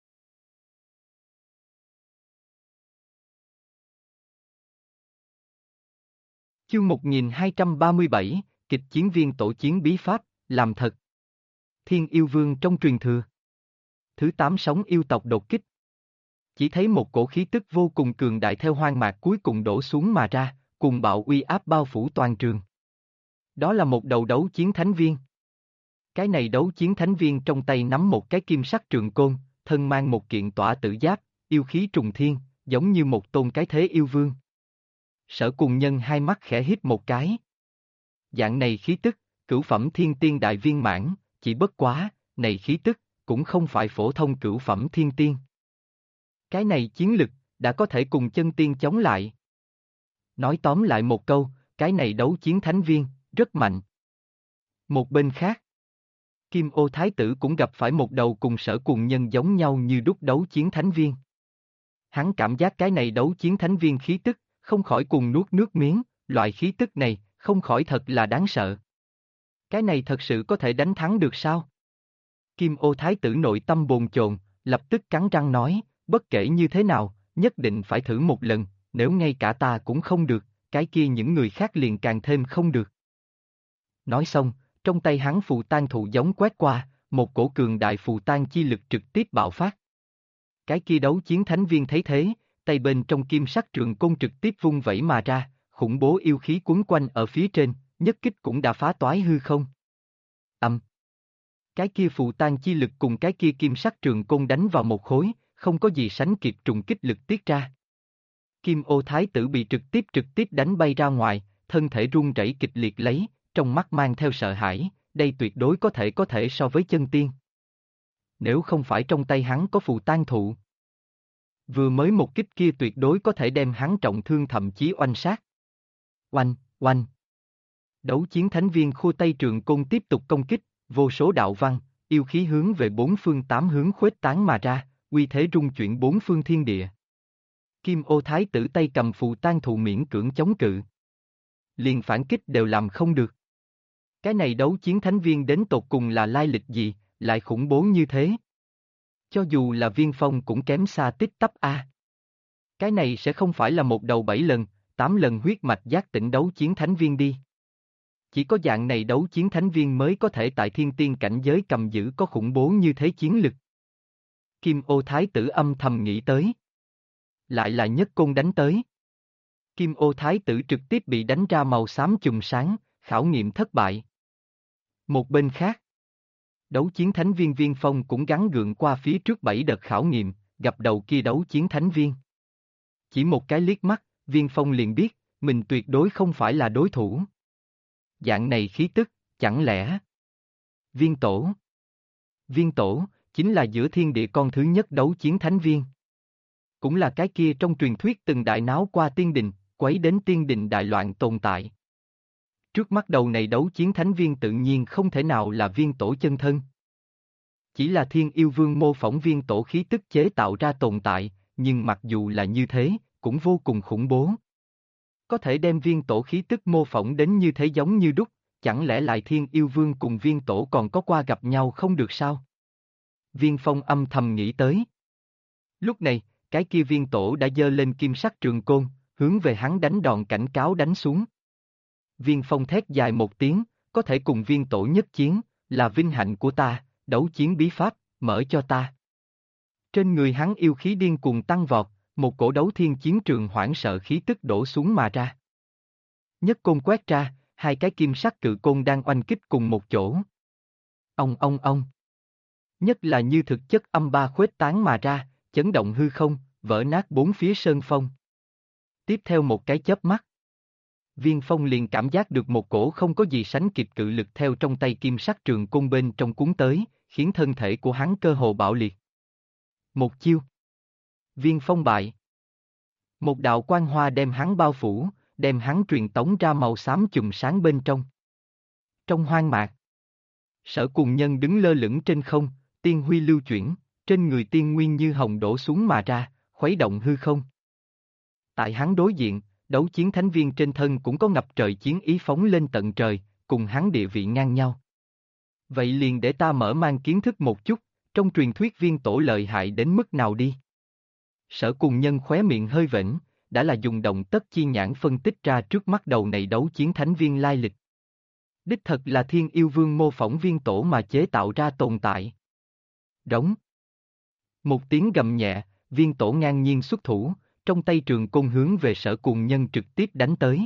Chương 1237, kịch chiến viên tổ chiến bí pháp, làm thật. Thiên Yêu Vương trong truyền thừa. Thứ 8 sống yêu tộc đột kích. Chỉ thấy một cổ khí tức vô cùng cường đại theo hoang mạc cuối cùng đổ xuống mà ra, cùng bạo uy áp bao phủ toàn trường. Đó là một đầu đấu chiến thánh viên. Cái này đấu chiến thánh viên trong tay nắm một cái kim sắc trường côn, thân mang một kiện tỏa tử giáp, yêu khí trùng thiên, giống như một tôn cái thế yêu vương. Sở Cùng Nhân hai mắt khẽ hít một cái. Dạng này khí tức, cửu phẩm thiên tiên đại viên mãn, chỉ bất quá, này khí tức, cũng không phải phổ thông cửu phẩm thiên tiên. Cái này chiến lực, đã có thể cùng chân tiên chống lại. Nói tóm lại một câu, cái này đấu chiến thánh viên, rất mạnh. Một bên khác, Kim ô thái tử cũng gặp phải một đầu cùng Sở Cùng Nhân giống nhau như đúc đấu chiến thánh viên. Hắn cảm giác cái này đấu chiến thánh viên khí tức, không khỏi cùng nuốt nước miếng, loại khí tức này, không khỏi thật là đáng sợ. Cái này thật sự có thể đánh thắng được sao? Kim ô thái tử nội tâm bồn chồn, lập tức cắn răng nói, bất kể như thế nào, nhất định phải thử một lần, nếu ngay cả ta cũng không được, cái kia những người khác liền càng thêm không được. Nói xong, trong tay hắn phù tan thụ giống quét qua, một cổ cường đại phù tan chi lực trực tiếp bạo phát. Cái kia đấu chiến thánh viên thấy thế, tay bên trong kim sắc trường côn trực tiếp vung vẩy mà ra, khủng bố yêu khí quấn quanh ở phía trên, nhất kích cũng đã phá toái hư không. Cái kia phù tan chi lực cùng cái kia kim sắc trường côn đánh vào một khối, không có gì sánh kịp trùng kích lực tiết ra. Kim ô thái tử bị trực tiếp đánh bay ra ngoài, thân thể run rẩy kịch liệt lấy, trong mắt mang theo sợ hãi, đây tuyệt đối có thể so với chân tiên. Nếu không phải trong tay hắn có phù tan thụ, vừa mới một kích kia tuyệt đối có thể đem hắn trọng thương thậm chí oanh sát. Oanh, oanh. Đấu chiến thánh viên khua tay trường côn tiếp tục công kích, vô số đạo văn, yêu khí hướng về bốn phương tám hướng khuếch tán mà ra, uy thế rung chuyển bốn phương thiên địa. Kim ô thái tử tay cầm phù tan thụ miễn cưỡng chống cự. Liền phản kích đều làm không được. Cái này đấu chiến thánh viên đến tột cùng là lai lịch gì, lại khủng bố như thế. Cho dù là Viên Phong cũng kém xa tích tắp a. Cái này sẽ không phải là một đầu 7 lần, 8 lần huyết mạch giác tỉnh đấu chiến thánh viên đi. Chỉ có dạng này đấu chiến thánh viên mới có thể tại thiên tiên cảnh giới cầm giữ có khủng bố như thế chiến lực. Kim ô thái tử âm thầm nghĩ tới. Lại là nhất côn đánh tới. Kim ô thái tử trực tiếp bị đánh ra màu xám chùm sáng, khảo nghiệm thất bại. Một bên khác, đấu chiến thánh viên Viên Phong cũng gắng gượng qua phía trước 7 đợt khảo nghiệm, gặp đầu kia đấu chiến thánh viên. Chỉ một cái liếc mắt, Viên Phong liền biết, mình tuyệt đối không phải là đối thủ. Dạng này khí tức, chẳng lẽ... Viên tổ, chính là giữa thiên địa con thứ nhất đấu chiến thánh viên. Cũng là cái kia trong truyền thuyết từng đại náo qua tiên đình, quấy đến tiên đình đại loạn tồn tại. Trước mắt đầu này đấu chiến thánh viên tự nhiên không thể nào là viên tổ chân thân. Chỉ là thiên yêu vương mô phỏng viên tổ khí tức chế tạo ra tồn tại, nhưng mặc dù là như thế, cũng vô cùng khủng bố. Có thể đem viên tổ khí tức mô phỏng đến như thế giống như đúc, chẳng lẽ lại thiên yêu vương cùng viên tổ còn có qua gặp nhau không được sao? Viên Phong âm thầm nghĩ tới. Lúc này, cái kia viên tổ đã giơ lên kim sắc trường côn, hướng về hắn đánh đòn cảnh cáo đánh xuống. Viên Phong thét dài một tiếng, có thể cùng viên tổ nhất chiến, là vinh hạnh của ta, đấu chiến bí pháp, mở cho ta. Trên người hắn yêu khí điên cuồng tăng vọt, một cổ đấu thiên chiến trường hoảng sợ khí tức đổ xuống mà ra. Nhất côn quét ra, hai cái kim sắc cự côn đang oanh kích cùng một chỗ. Ông. Nhất là như thực chất âm ba khuếch tán mà ra, chấn động hư không, vỡ nát bốn phía sơn phong. Tiếp theo một cái chớp mắt, Viên Phong liền cảm giác được một cổ không có gì sánh kịp cự lực theo trong tay kim sắc trường côn bên trong cuốn tới, khiến thân thể của hắn cơ hồ bạo liệt. Một chiêu. Viên Phong bại. Một đạo quang hoa đem hắn bao phủ, đem hắn truyền tống ra màu xám chùm sáng bên trong. Trong hoang mạc, Sở Cùng Nhân đứng lơ lửng trên không, tiên huy lưu chuyển, trên người tiên nguyên như hồng đổ xuống mà ra, khuấy động hư không. Tại hắn đối diện, đấu chiến thánh viên trên thân cũng có ngập trời chiến ý phóng lên tận trời, cùng hắn địa vị ngang nhau. Vậy liền để ta mở mang kiến thức một chút, trong truyền thuyết viên tổ lợi hại đến mức nào đi. Sở Cùng Nhân khóe miệng hơi vểnh, đã là dùng động tất chi nhãn phân tích ra trước mắt đầu này đấu chiến thánh viên lai lịch. Đích thật là thiên yêu vương mô phỏng viên tổ mà chế tạo ra tồn tại. Đống. Một tiếng gầm nhẹ, viên tổ ngang nhiên xuất thủ, trong tay trường côn hướng về Sở Cùng Nhân trực tiếp đánh tới.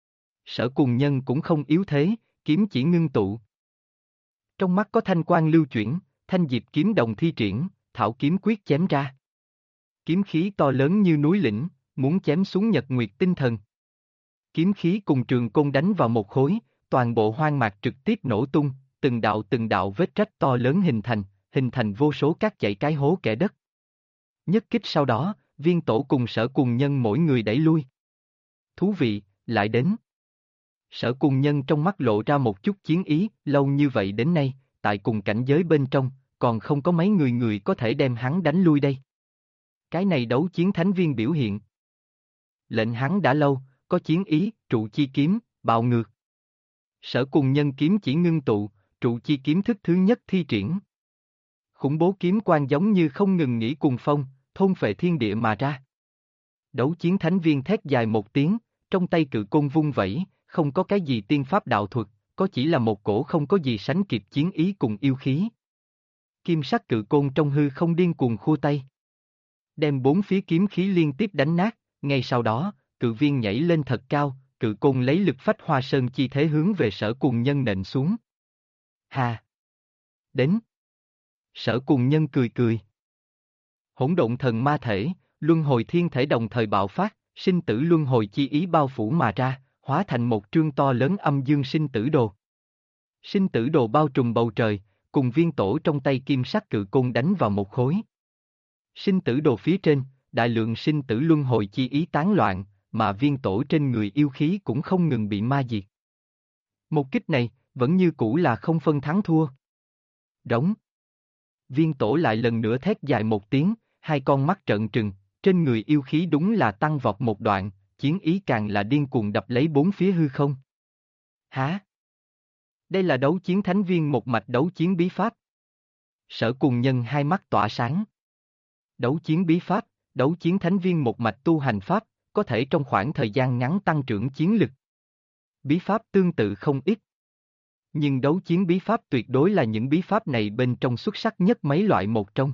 Sở Cùng Nhân cũng không yếu thế, kiếm chỉ ngưng tụ. Trong mắt có thanh quang lưu chuyển, thanh diệp kiếm đồng thi triển, thảo kiếm quyết chém ra. Kiếm khí to lớn như núi lĩnh, muốn chém xuống nhật nguyệt tinh thần. Kiếm khí cùng trường côn đánh vào một khối, toàn bộ hoang mạc trực tiếp nổ tung, từng đạo vết rách to lớn hình thành vô số các dãy cái hố kẻ đất. Nhất kích sau đó, viên tổ cùng Sở Cùng Nhân mỗi người đẩy lui. Thú vị, lại đến. Sở Cùng Nhân trong mắt lộ ra một chút chiến ý, lâu như vậy đến nay, tại cùng cảnh giới bên trong, còn không có mấy người có thể đem hắn đánh lui đây. Cái này đấu chiến thánh viên biểu hiện. Lệnh hắn đã lâu, có chiến ý, trụ chi kiếm, bạo ngược. Sở Cùng Nhân kiếm chỉ ngưng tụ, trụ chi kiếm thức thứ nhất thi triển. Khủng bố kiếm quang giống như không ngừng nghỉ cùng phong, thôn phệ thiên địa mà ra. Đấu chiến thánh viên thét dài một tiếng, trong tay cự côn vung vẩy, không có cái gì tiên pháp đạo thuật, có chỉ là một cổ không có gì sánh kịp chiến ý cùng yêu khí. Kim sắc cự côn trong hư không điên cuồng khua tay, đem bốn phía kiếm khí liên tiếp đánh nát, ngay sau đó, cự viên nhảy lên thật cao, cự côn lấy lực phách hoa sơn chi thế hướng về Sở Cùng Nhân nện xuống. Hà! Đến! Sở Cùng Nhân cười cười. Hỗn độn thần ma thể, luân hồi thiên thể đồng thời bạo phát, sinh tử luân hồi chi ý bao phủ mà ra, hóa thành một trương to lớn âm dương sinh tử đồ. Sinh tử đồ bao trùm bầu trời, cùng viên tổ trong tay kim sắc cự côn đánh vào một khối. Sinh tử đồ phía trên, đại lượng sinh tử luân hồi chi ý tán loạn, mà viên tổ trên người yêu khí cũng không ngừng bị ma diệt. Một kích này, vẫn như cũ là không phân thắng thua. Đống. Viên tổ lại lần nữa thét dài một tiếng, hai con mắt trợn trừng, trên người yêu khí đúng là tăng vọt một đoạn, chiến ý càng là điên cuồng đập lấy bốn phía hư không. Hả? Đây là đấu chiến thánh viên một mạch đấu chiến bí pháp. Sở Cùng Nhân hai mắt tỏa sáng. Đấu chiến bí pháp, đấu chiến thánh viên một mạch tu hành pháp, có thể trong khoảng thời gian ngắn tăng trưởng chiến lực. Bí pháp tương tự không ít. Nhưng đấu chiến bí pháp tuyệt đối là những bí pháp này bên trong xuất sắc nhất mấy loại một trong.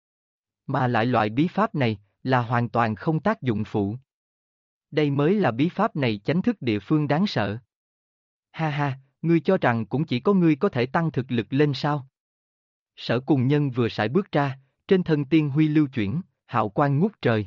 Mà lại loại bí pháp này, là hoàn toàn không tác dụng phụ. Đây mới là bí pháp này chánh thức địa phương đáng sợ. Ha ha, ngươi cho rằng cũng chỉ có ngươi có thể tăng thực lực lên sao? Sở Cùng Nhân vừa sải bước ra, trên thân tiên huy lưu chuyển, hào quang ngút trời.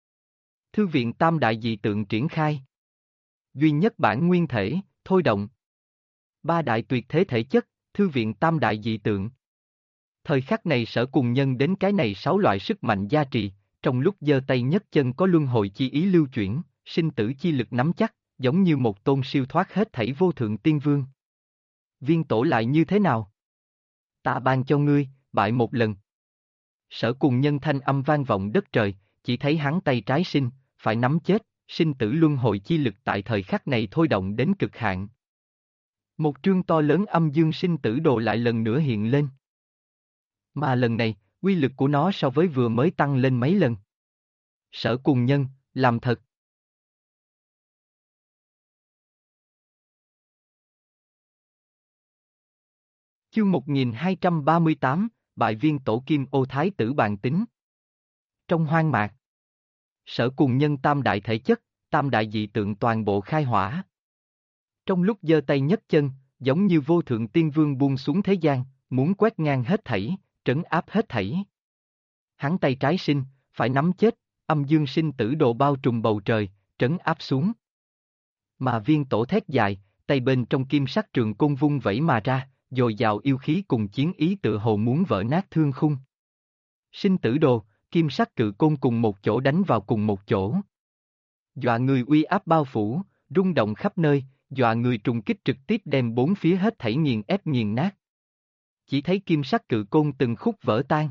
Thư viện tam đại dị tượng triển khai. Duy nhất bản nguyên thể, thôi động. Ba đại tuyệt thế thể chất, thư viện tam đại dị tượng. Thời khắc này Sở Cùng Nhân đến cái này 6 loại sức mạnh gia trì, trong lúc giơ tay nhấc chân có luân hồi chi ý lưu chuyển, sinh tử chi lực nắm chắc, giống như một tôn siêu thoát hết thảy vô thượng tiên vương. Viên tổ lại như thế nào? Ta ban cho ngươi, bại một lần. Sở Cùng Nhân thanh âm vang vọng đất trời, chỉ thấy hắn tay trái sinh, phải nắm chết, sinh tử luân hồi chi lực tại thời khắc này thôi động đến cực hạn. Một trương to lớn âm dương sinh tử đồ lại lần nữa hiện lên. Mà lần này, uy lực của nó so với vừa mới tăng lên mấy lần. Sở Cùng Nhân, làm thật. Chương 1238, Bại Viên Tổ Kim Ô Thái Tử Bàn Tính. Trong hoang mạc, Sở Cùng Nhân tam đại thể chất, tam đại dị tượng toàn bộ khai hỏa. Trong lúc giơ tay nhấc chân, giống như vô thượng tiên vương buông xuống thế gian, muốn quét ngang hết thảy, trấn áp hết thảy. Hắn tay trái sinh, phải nắm chết, âm dương sinh tử độ bao trùm bầu trời, trấn áp xuống. Mà Viên Tổ thét dài, tay bên trong kim sắc trường côn vung vẩy mà ra, dồi dào yêu khí cùng chiến ý tựa hồ muốn vỡ nát thương khung. Sinh tử đồ, kim sắc cự côn cùng một chỗ đánh vào cùng một chỗ. Dọa người uy áp bao phủ, rung động khắp nơi, dọa người trùng kích trực tiếp đem bốn phía hết thảy nghiền ép nghiền nát. Chỉ thấy kim sắc cự côn từng khúc vỡ tan.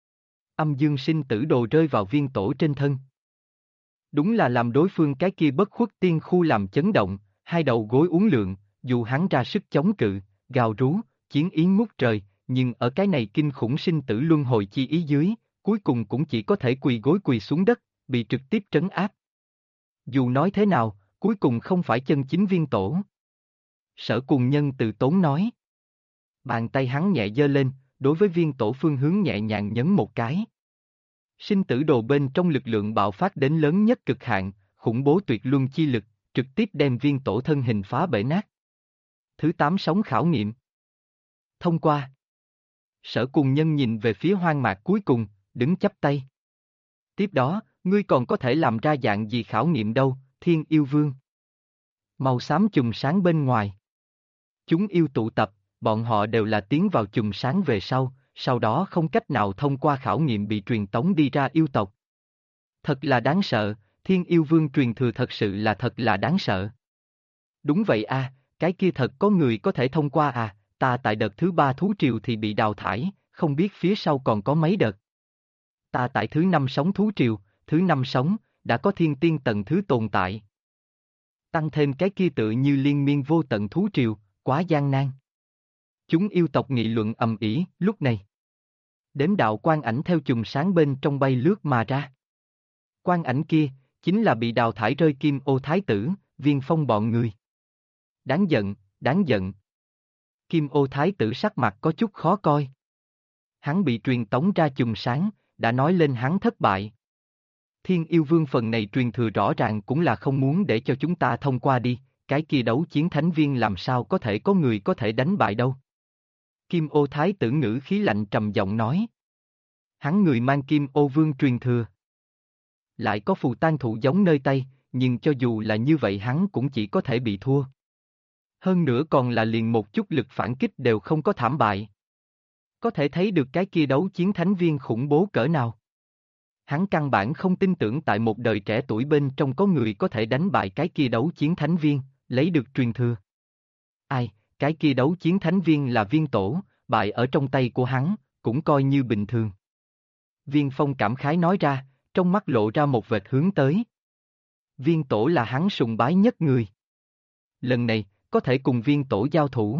Âm dương sinh tử đồ rơi vào Viên Tổ trên thân. Đúng là làm đối phương cái kia bất khuất tiên khu làm chấn động, hai đầu gối uốn lượn, dù hắn ra sức chống cự, gào rú, chiến ý ngút trời, nhưng ở cái này kinh khủng sinh tử luân hồi chi ý dưới, cuối cùng cũng chỉ có thể quỳ gối quỳ xuống đất, bị trực tiếp trấn áp. Dù nói thế nào, cuối cùng không phải chân chính Viên Tổ. Sở Cùng Nhân từ tốn nói. Bàn tay hắn nhẹ giơ lên, đối với Viên Tổ phương hướng nhẹ nhàng nhấn một cái. Sinh tử đồ bên trong lực lượng bạo phát đến lớn nhất cực hạn, khủng bố tuyệt luân chi lực, trực tiếp đem Viên Tổ thân hình phá bể nát. Thứ 8 sóng khảo nghiệm. Thông qua. Sở Cùng Nhân nhìn về phía hoang mạc cuối cùng, đứng chắp tay. Tiếp đó, ngươi còn có thể làm ra dạng gì khảo nghiệm đâu, Thiên Yêu Vương. Màu xám chùm sáng bên ngoài. Chúng yêu tụ tập, bọn họ đều là tiến vào chùm sáng về sau đó không cách nào thông qua khảo nghiệm bị truyền tống đi ra yêu tộc. Thật là đáng sợ, Thiên Yêu Vương truyền thừa thật sự là thật là đáng sợ. Đúng vậy a, cái kia thật có người có thể thông qua à, ta tại đợt thứ 3 thú triều thì bị đào thải, không biết phía sau còn có mấy đợt. Ta tại thứ 5 sóng thú triều, thứ 5 sóng, đã có thiên tiên tầng thứ tồn tại. Tăng thêm cái kia tựa như liên miên vô tận thú triều, quá gian nan. Chúng yêu tộc nghị luận ầm ĩ, lúc này. Đếm đạo quang ảnh theo chùm sáng bên trong bay lướt mà ra. Quang ảnh kia, chính là bị đào thải rơi Kim Ô Thái Tử, Viên Phong bọn người. Đáng giận, đáng giận. Kim Ô Thái Tử sắc mặt có chút khó coi. Hắn bị truyền tống ra chùm sáng, đã nói lên hắn thất bại. Thiên Yêu Vương phần này truyền thừa rõ ràng cũng là không muốn để cho chúng ta thông qua đi, cái kia đấu chiến thánh viên làm sao có thể có người có thể đánh bại đâu. Kim Ô Thái Tử ngữ khí lạnh trầm giọng nói. Hắn người mang Kim Ô Vương truyền thừa. Lại có phù tang thụ giống nơi tay, nhưng cho dù là như vậy hắn cũng chỉ có thể bị thua. Hơn nữa còn là liền một chút lực phản kích đều không có thảm bại. Có thể thấy được cái kia đấu chiến thánh viên khủng bố cỡ nào. Hắn căn bản không tin tưởng tại một đời trẻ tuổi bên trong có người có thể đánh bại cái kia đấu chiến thánh viên, lấy được truyền thừa. Ai, cái kia đấu chiến thánh viên là Viên Tổ, bại ở trong tay của hắn, cũng coi như bình thường. Viên Phong cảm khái nói ra, trong mắt lộ ra một vệt hướng tới. Viên Tổ là hắn sùng bái nhất người. Lần này, có thể cùng Viên Tổ giao thủ.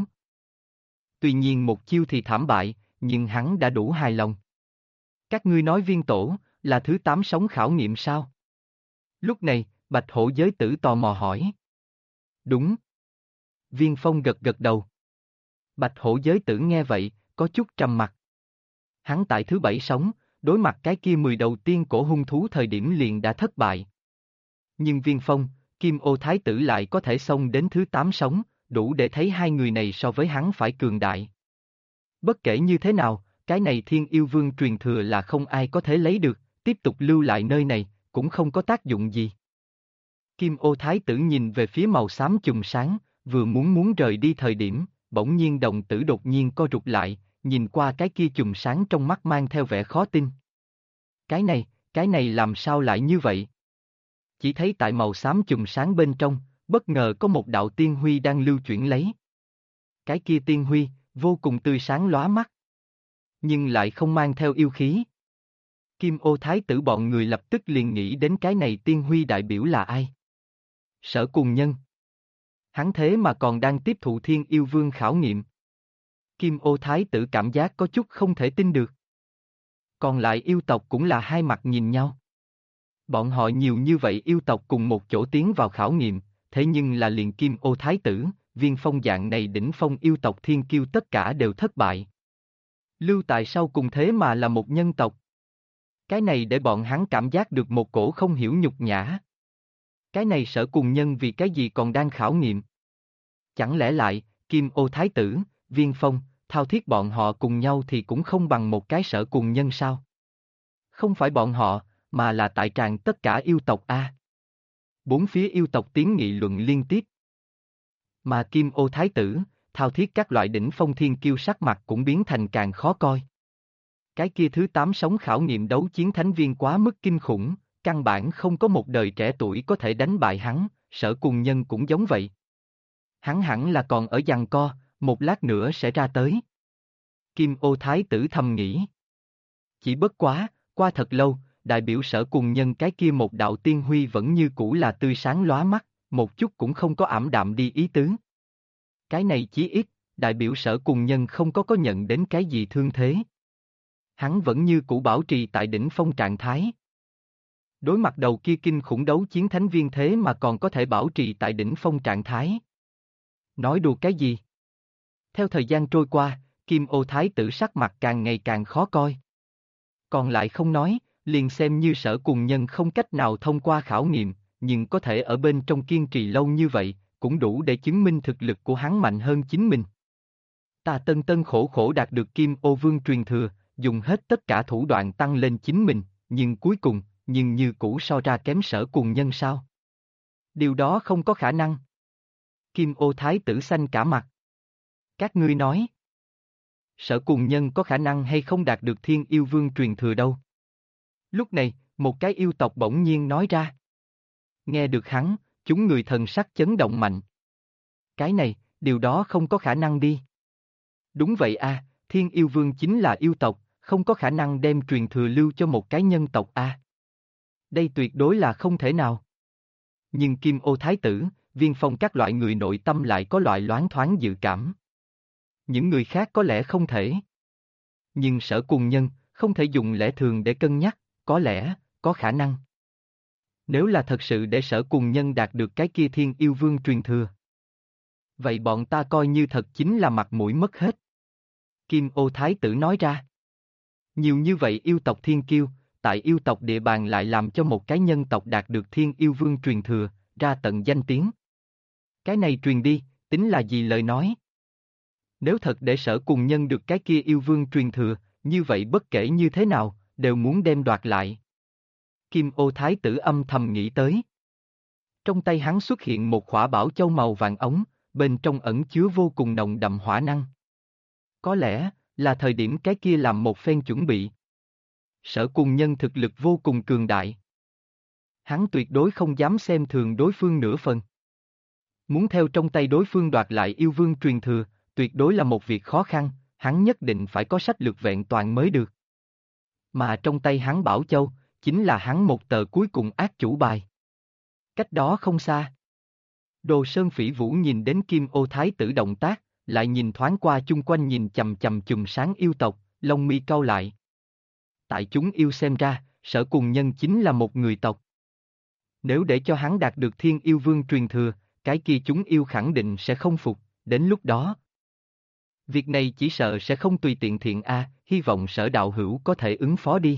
Tuy nhiên một chiêu thì thảm bại, nhưng hắn đã đủ hài lòng. Các ngươi nói Viên Tổ, là thứ 8 sóng khảo nghiệm sao? Lúc này, Bạch Hổ giới tử tò mò hỏi. Đúng. Viên Phong gật gật đầu. Bạch Hổ giới tử nghe vậy, có chút trầm mặt. Hắn tại thứ 7 sóng, đối mặt cái kia 10 đầu tiên cổ hung thú thời điểm liền đã thất bại. Nhưng Viên Phong, Kim Ô Thái Tử lại có thể xông đến thứ 8 sóng, đủ để thấy hai người này so với hắn phải cường đại. Bất kể như thế nào, cái này Thiên Yêu Vương truyền thừa là không ai có thể lấy được, tiếp tục lưu lại nơi này, cũng không có tác dụng gì. Kim Ô Thái Tử nhìn về phía màu xám chùm sáng, vừa muốn rời đi thời điểm, bỗng nhiên đồng tử đột nhiên co rụt lại, nhìn qua cái kia chùm sáng trong mắt mang theo vẻ khó tin. Cái này làm sao lại như vậy? Chỉ thấy tại màu xám chùm sáng bên trong, bất ngờ có một đạo tiên huy đang lưu chuyển lấy. Cái kia tiên huy, vô cùng tươi sáng lóa mắt. Nhưng lại không mang theo yêu khí. Kim Ô Thái tử bọn người lập tức liền nghĩ đến cái này tiên huy đại biểu là ai? Sở Cùng Nhân. Hắn thế mà còn đang tiếp thụ Thiên Yêu Vương khảo nghiệm. Kim Ô Thái tử cảm giác có chút không thể tin được. Còn lại yêu tộc cũng là hai mặt nhìn nhau. Bọn họ nhiều như vậy yêu tộc cùng một chỗ tiến vào khảo nghiệm, thế nhưng là liền Kim Ô Thái tử, Viên Phong dạng này đỉnh phong yêu tộc thiên kiêu tất cả đều thất bại. Lưu tại sau cùng thế mà là một nhân tộc. Cái này để bọn hắn cảm giác được một cổ không hiểu nhục nhã. Cái này Sở Cùng Nhân vì cái gì còn đang khảo nghiệm? Chẳng lẽ lại, Kim Ô Thái tử, Viên Phong, Thao Thiết bọn họ cùng nhau thì cũng không bằng một cái Sở Cùng Nhân sao? Không phải bọn họ, mà là tại tràng tất cả yêu tộc A. Bốn phía yêu tộc tiếng nghị luận liên tiếp. Mà Kim Ô Thái tử, Thao Thiết các loại đỉnh phong thiên kiêu sắc mặt cũng biến thành càng khó coi. Cái kia thứ 8 sống khảo nghiệm đấu chiến thánh viên quá mức kinh khủng, căn bản không có một đời trẻ tuổi có thể đánh bại hắn, Sở Cùng Nhân cũng giống vậy. Hắn hẳn là còn ở giằng co, một lát nữa sẽ ra tới. Kim Ô Thái tử thầm nghĩ. Chỉ bất quá, qua thật lâu, đại biểu Sở Cùng Nhân cái kia một đạo tiên huy vẫn như cũ là tươi sáng lóa mắt, một chút cũng không có ảm đạm đi ý tứ. Cái này chí ít, đại biểu Sở Cùng Nhân không có nhận đến cái gì thương thế. Hắn vẫn như cũ bảo trì tại đỉnh phong trạng thái. Đối mặt đầu kia kinh khủng đấu chiến thánh viên thế mà còn có thể bảo trì tại đỉnh phong trạng thái. Nói đùa cái gì? Theo thời gian trôi qua, Kim Ô Thái tử sắc mặt càng ngày càng khó coi. Còn lại không nói, liền xem như Sở Cùng Nhân không cách nào thông qua khảo nghiệm, nhưng có thể ở bên trong kiên trì lâu như vậy, cũng đủ để chứng minh thực lực của hắn mạnh hơn chính mình. Ta tân tân khổ khổ đạt được Kim Ô Vương truyền thừa, dùng hết tất cả thủ đoạn tăng lên chính mình, nhưng cuối cùng, như cũ so ra kém Sở Cùng Nhân sao? Điều đó không có khả năng. Kim Ô Thái tử xanh cả mặt. Các ngươi nói, Sở Cùng Nhân có khả năng hay không đạt được Thiên Yêu Vương truyền thừa đâu? Lúc này, một cái yêu tộc bỗng nhiên nói ra. Nghe được hắn, chúng người thần sắc chấn động mạnh. Cái này, điều đó không có khả năng đi. Đúng vậy a, Thiên Yêu Vương chính là yêu tộc, không có khả năng đem truyền thừa lưu cho một cái nhân tộc a. Đây tuyệt đối là không thể nào. Nhưng Kim Ô Thái tử, Viên Phong các loại người nội tâm lại có loại loáng thoáng dự cảm. Những người khác có lẽ không thể. Nhưng Sở Cùng Nhân, không thể dùng lẽ thường để cân nhắc, có lẽ, có khả năng. Nếu là thật sự để Sở Cùng Nhân đạt được cái kia Thiên Yêu Vương truyền thừa. Vậy bọn ta coi như thật chính là mặt mũi mất hết. Kim Ô Thái tử nói ra. Nhiều như vậy yêu tộc thiên kiêu, tại yêu tộc địa bàn lại làm cho một cái nhân tộc đạt được Thiên Yêu Vương truyền thừa, ra tận danh tiếng. Cái này truyền đi, tính là gì lời nói? Nếu thật để Sở Cùng Nhân được cái kia yêu vương truyền thừa, như vậy bất kể như thế nào, đều muốn đem đoạt lại. Kim Ô Thái tử âm thầm nghĩ tới. Trong tay hắn xuất hiện một khỏa bảo châu màu vàng ống, bên trong ẩn chứa vô cùng nồng đậm hỏa năng. Có lẽ, là thời điểm cái kia làm một phen chuẩn bị. Sở Cùng Nhân thực lực vô cùng cường đại. Hắn tuyệt đối không dám xem thường đối phương nửa phần. Muốn theo trong tay đối phương đoạt lại yêu vương truyền thừa, tuyệt đối là một việc khó khăn, hắn nhất định phải có sách lược vẹn toàn mới được. Mà trong tay hắn Bảo Châu, chính là hắn một tờ cuối cùng ác chủ bài. Cách đó không xa. Đồ Sơn Phỉ Vũ nhìn đến Kim Ô Thái tử động tác, lại nhìn thoáng qua chung quanh nhìn chầm chầm chùm sáng yêu tộc, lông mi cau lại. Tại chúng yêu xem ra, Sở Cùng Nhân chính là một người tộc. Nếu để cho hắn đạt được Thiên Yêu Vương truyền thừa, cái kia chúng yêu khẳng định sẽ không phục, đến lúc đó. Việc này chỉ sợ sẽ không tùy tiện thiện a, hy vọng Sở đạo hữu có thể ứng phó đi.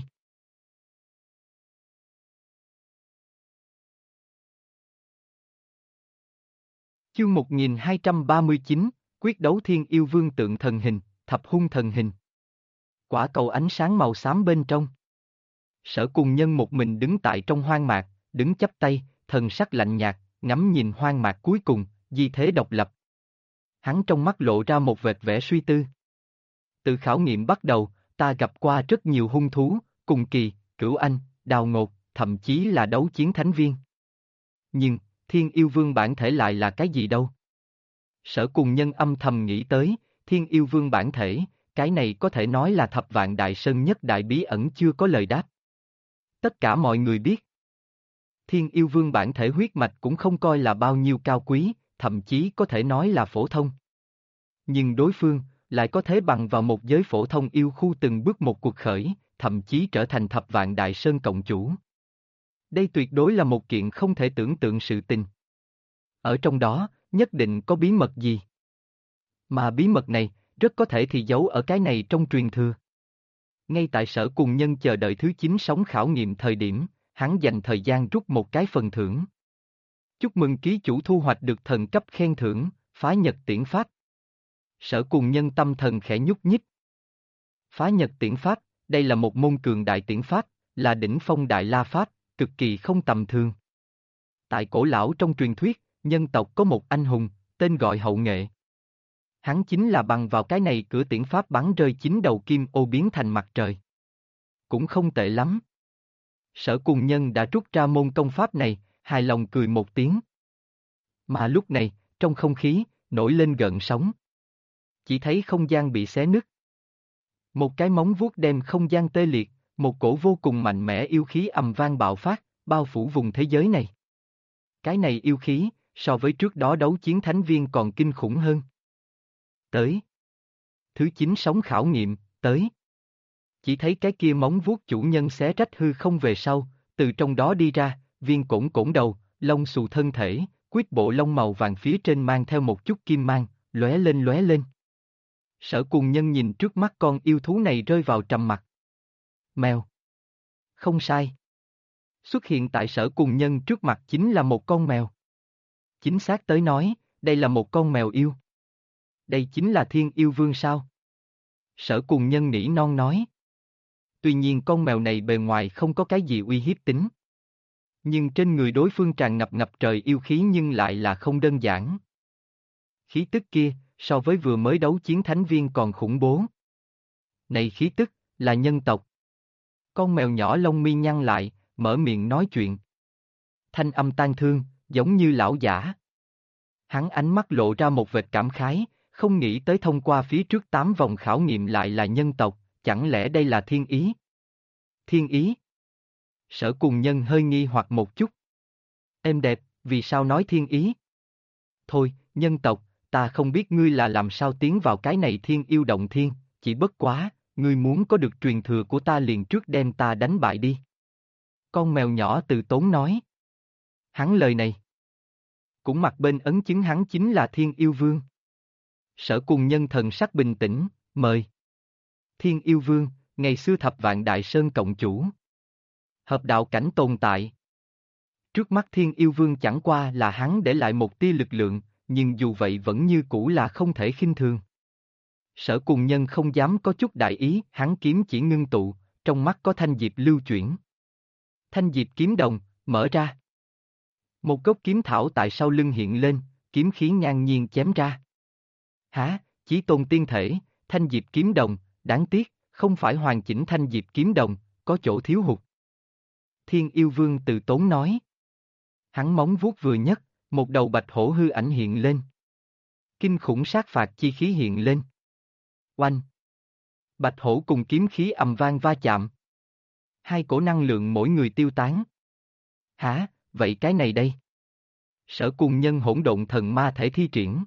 Chương 1239, quyết đấu Thiên Yêu Vương tượng thần hình, thập hung thần hình. Quả cầu ánh sáng màu xám bên trong. Sở Cùng Nhân một mình đứng tại trong hoang mạc, đứng chắp tay, thần sắc lạnh nhạt, ngắm nhìn hoang mạc cuối cùng, di thế độc lập. Hắn trong mắt lộ ra một vệt vẻ suy tư. Từ khảo nghiệm bắt đầu, ta gặp qua rất nhiều hung thú, cùng kỳ, cửu anh, đào ngột, thậm chí là đấu chiến thánh viên. Nhưng, Thiên Yêu Vương bản thể lại là cái gì đâu? Sở Cùng Nhân âm thầm nghĩ tới, Thiên Yêu Vương bản thể, cái này có thể nói là thập vạn đại sơn nhất đại bí ẩn chưa có lời đáp. Tất cả mọi người biết. Thiên Yêu Vương bản thể huyết mạch cũng không coi là bao nhiêu cao quý, thậm chí có thể nói là phổ thông. Nhưng đối phương, lại có thể bằng vào một giới phổ thông yêu khu từng bước một cuộc khởi, thậm chí trở thành thập vạn đại sơn cộng chủ. Đây tuyệt đối là một kiện không thể tưởng tượng sự tình. Ở trong đó, nhất định có bí mật gì. Mà bí mật này, rất có thể thì giấu ở cái này trong truyền thừa. Ngay tại Sở Cùng Nhân chờ đợi thứ 9 sóng khảo nghiệm thời điểm, hắn dành thời gian rút một cái phần thưởng. Chúc mừng ký chủ thu hoạch được thần cấp khen thưởng, Phá Nhật Tiễn Pháp. Sở Cùng Nhân tâm thần khẽ nhúc nhích. Phá Nhật Tiễn Pháp, đây là một môn cường đại tiễn pháp, là đỉnh phong đại la pháp, cực kỳ không tầm thường. Tại cổ lão trong truyền thuyết, nhân tộc có một anh hùng, tên gọi Hậu Nghệ. Hắn chính là bằng vào cái này cửa tiễn pháp bắn rơi 9 đầu kim ô biến thành mặt trời. Cũng không tệ lắm. Sở Cùng Nhân đã rút ra môn công pháp này, hài lòng cười một tiếng. Mà lúc này, trong không khí, nổi lên gợn sóng. Chỉ thấy không gian bị xé nứt. Một cái móng vuốt đem không gian tê liệt, một cổ vô cùng mạnh mẽ yêu khí ầm vang bạo phát, bao phủ vùng thế giới này. Cái này yêu khí, so với trước đó đấu chiến thánh viên còn kinh khủng hơn. Tới. Thứ 9 sóng khảo nghiệm, tới. Chỉ thấy cái kia móng vuốt chủ nhân xé rách hư không về sau, từ trong đó đi ra, viên cổn cổn đầu, lông xù thân thể, quyết bộ lông màu vàng phía trên mang theo một chút kim mang, lóe lên lóe lên. Sở Cùng Nhân nhìn trước mắt con yêu thú này rơi vào trầm mặc. Mèo. Không sai. Xuất hiện tại Sở Cùng Nhân trước mặt chính là một con mèo. Chính xác tới nói, đây là một con mèo yêu. Đây chính là Thiên Yêu Vương sao? Sở Cùng Nhân nỉ non nói. Tuy nhiên con mèo này bề ngoài không có cái gì uy hiếp tính. Nhưng trên người đối phương tràn ngập ngập trời yêu khí nhưng lại là không đơn giản. Khí tức kia, so với vừa mới đấu chiến thánh viên còn khủng bố. Này khí tức, là nhân tộc. Con mèo nhỏ lông mi nhăn lại, mở miệng nói chuyện. Thanh âm tang thương, giống như lão giả. Hắn ánh mắt lộ ra một vệt cảm khái, không nghĩ tới thông qua phía trước 8 vòng khảo nghiệm lại là nhân tộc, chẳng lẽ đây là thiên ý? Thiên ý? Sở Cùng Nhân hơi nghi hoặc một chút. Êm đẹp, vì sao nói thiên ý? Thôi, nhân tộc, ta không biết ngươi là làm sao tiến vào cái này thiên yêu động thiên, chỉ bất quá, ngươi muốn có được truyền thừa của ta liền trước đem ta đánh bại đi. Con mèo nhỏ từ tốn nói. Hắn lời này. Cũng mặt bên ấn chứng hắn chính là Thiên Yêu Vương. Sở Cùng Nhân thần sắc bình tĩnh, mời. Thiên Yêu Vương, ngày xưa thập vạn đại sơn cộng chủ. Hợp đạo cảnh tồn tại. Trước mắt Thiên Yêu Vương chẳng qua là hắn để lại một tia lực lượng, nhưng dù vậy vẫn như cũ là không thể khinh thường. Sở Cùng Nhân không dám có chút đại ý, hắn kiếm chỉ ngưng tụ, trong mắt có thanh diệp lưu chuyển. Thanh diệp kiếm đồng, mở ra. Một gốc kiếm thảo tại sau lưng hiện lên, kiếm khí ngang nhiên chém ra. Hả, Chí Tôn tiên thể, thanh diệp kiếm đồng, đáng tiếc, không phải hoàn chỉnh thanh diệp kiếm đồng, có chỗ thiếu hụt. Thiên Yêu Vương từ tốn nói. Hắn móng vuốt vừa nhấc, một đầu bạch hổ hư ảnh hiện lên. Kinh khủng sát phạt chi khí hiện lên. Oanh! Bạch hổ cùng kiếm khí ầm vang va chạm. Hai cổ năng lượng mỗi người tiêu tán. Hả, vậy cái này đây? Sở Cùng Nhân hỗn độn thần ma thể thi triển.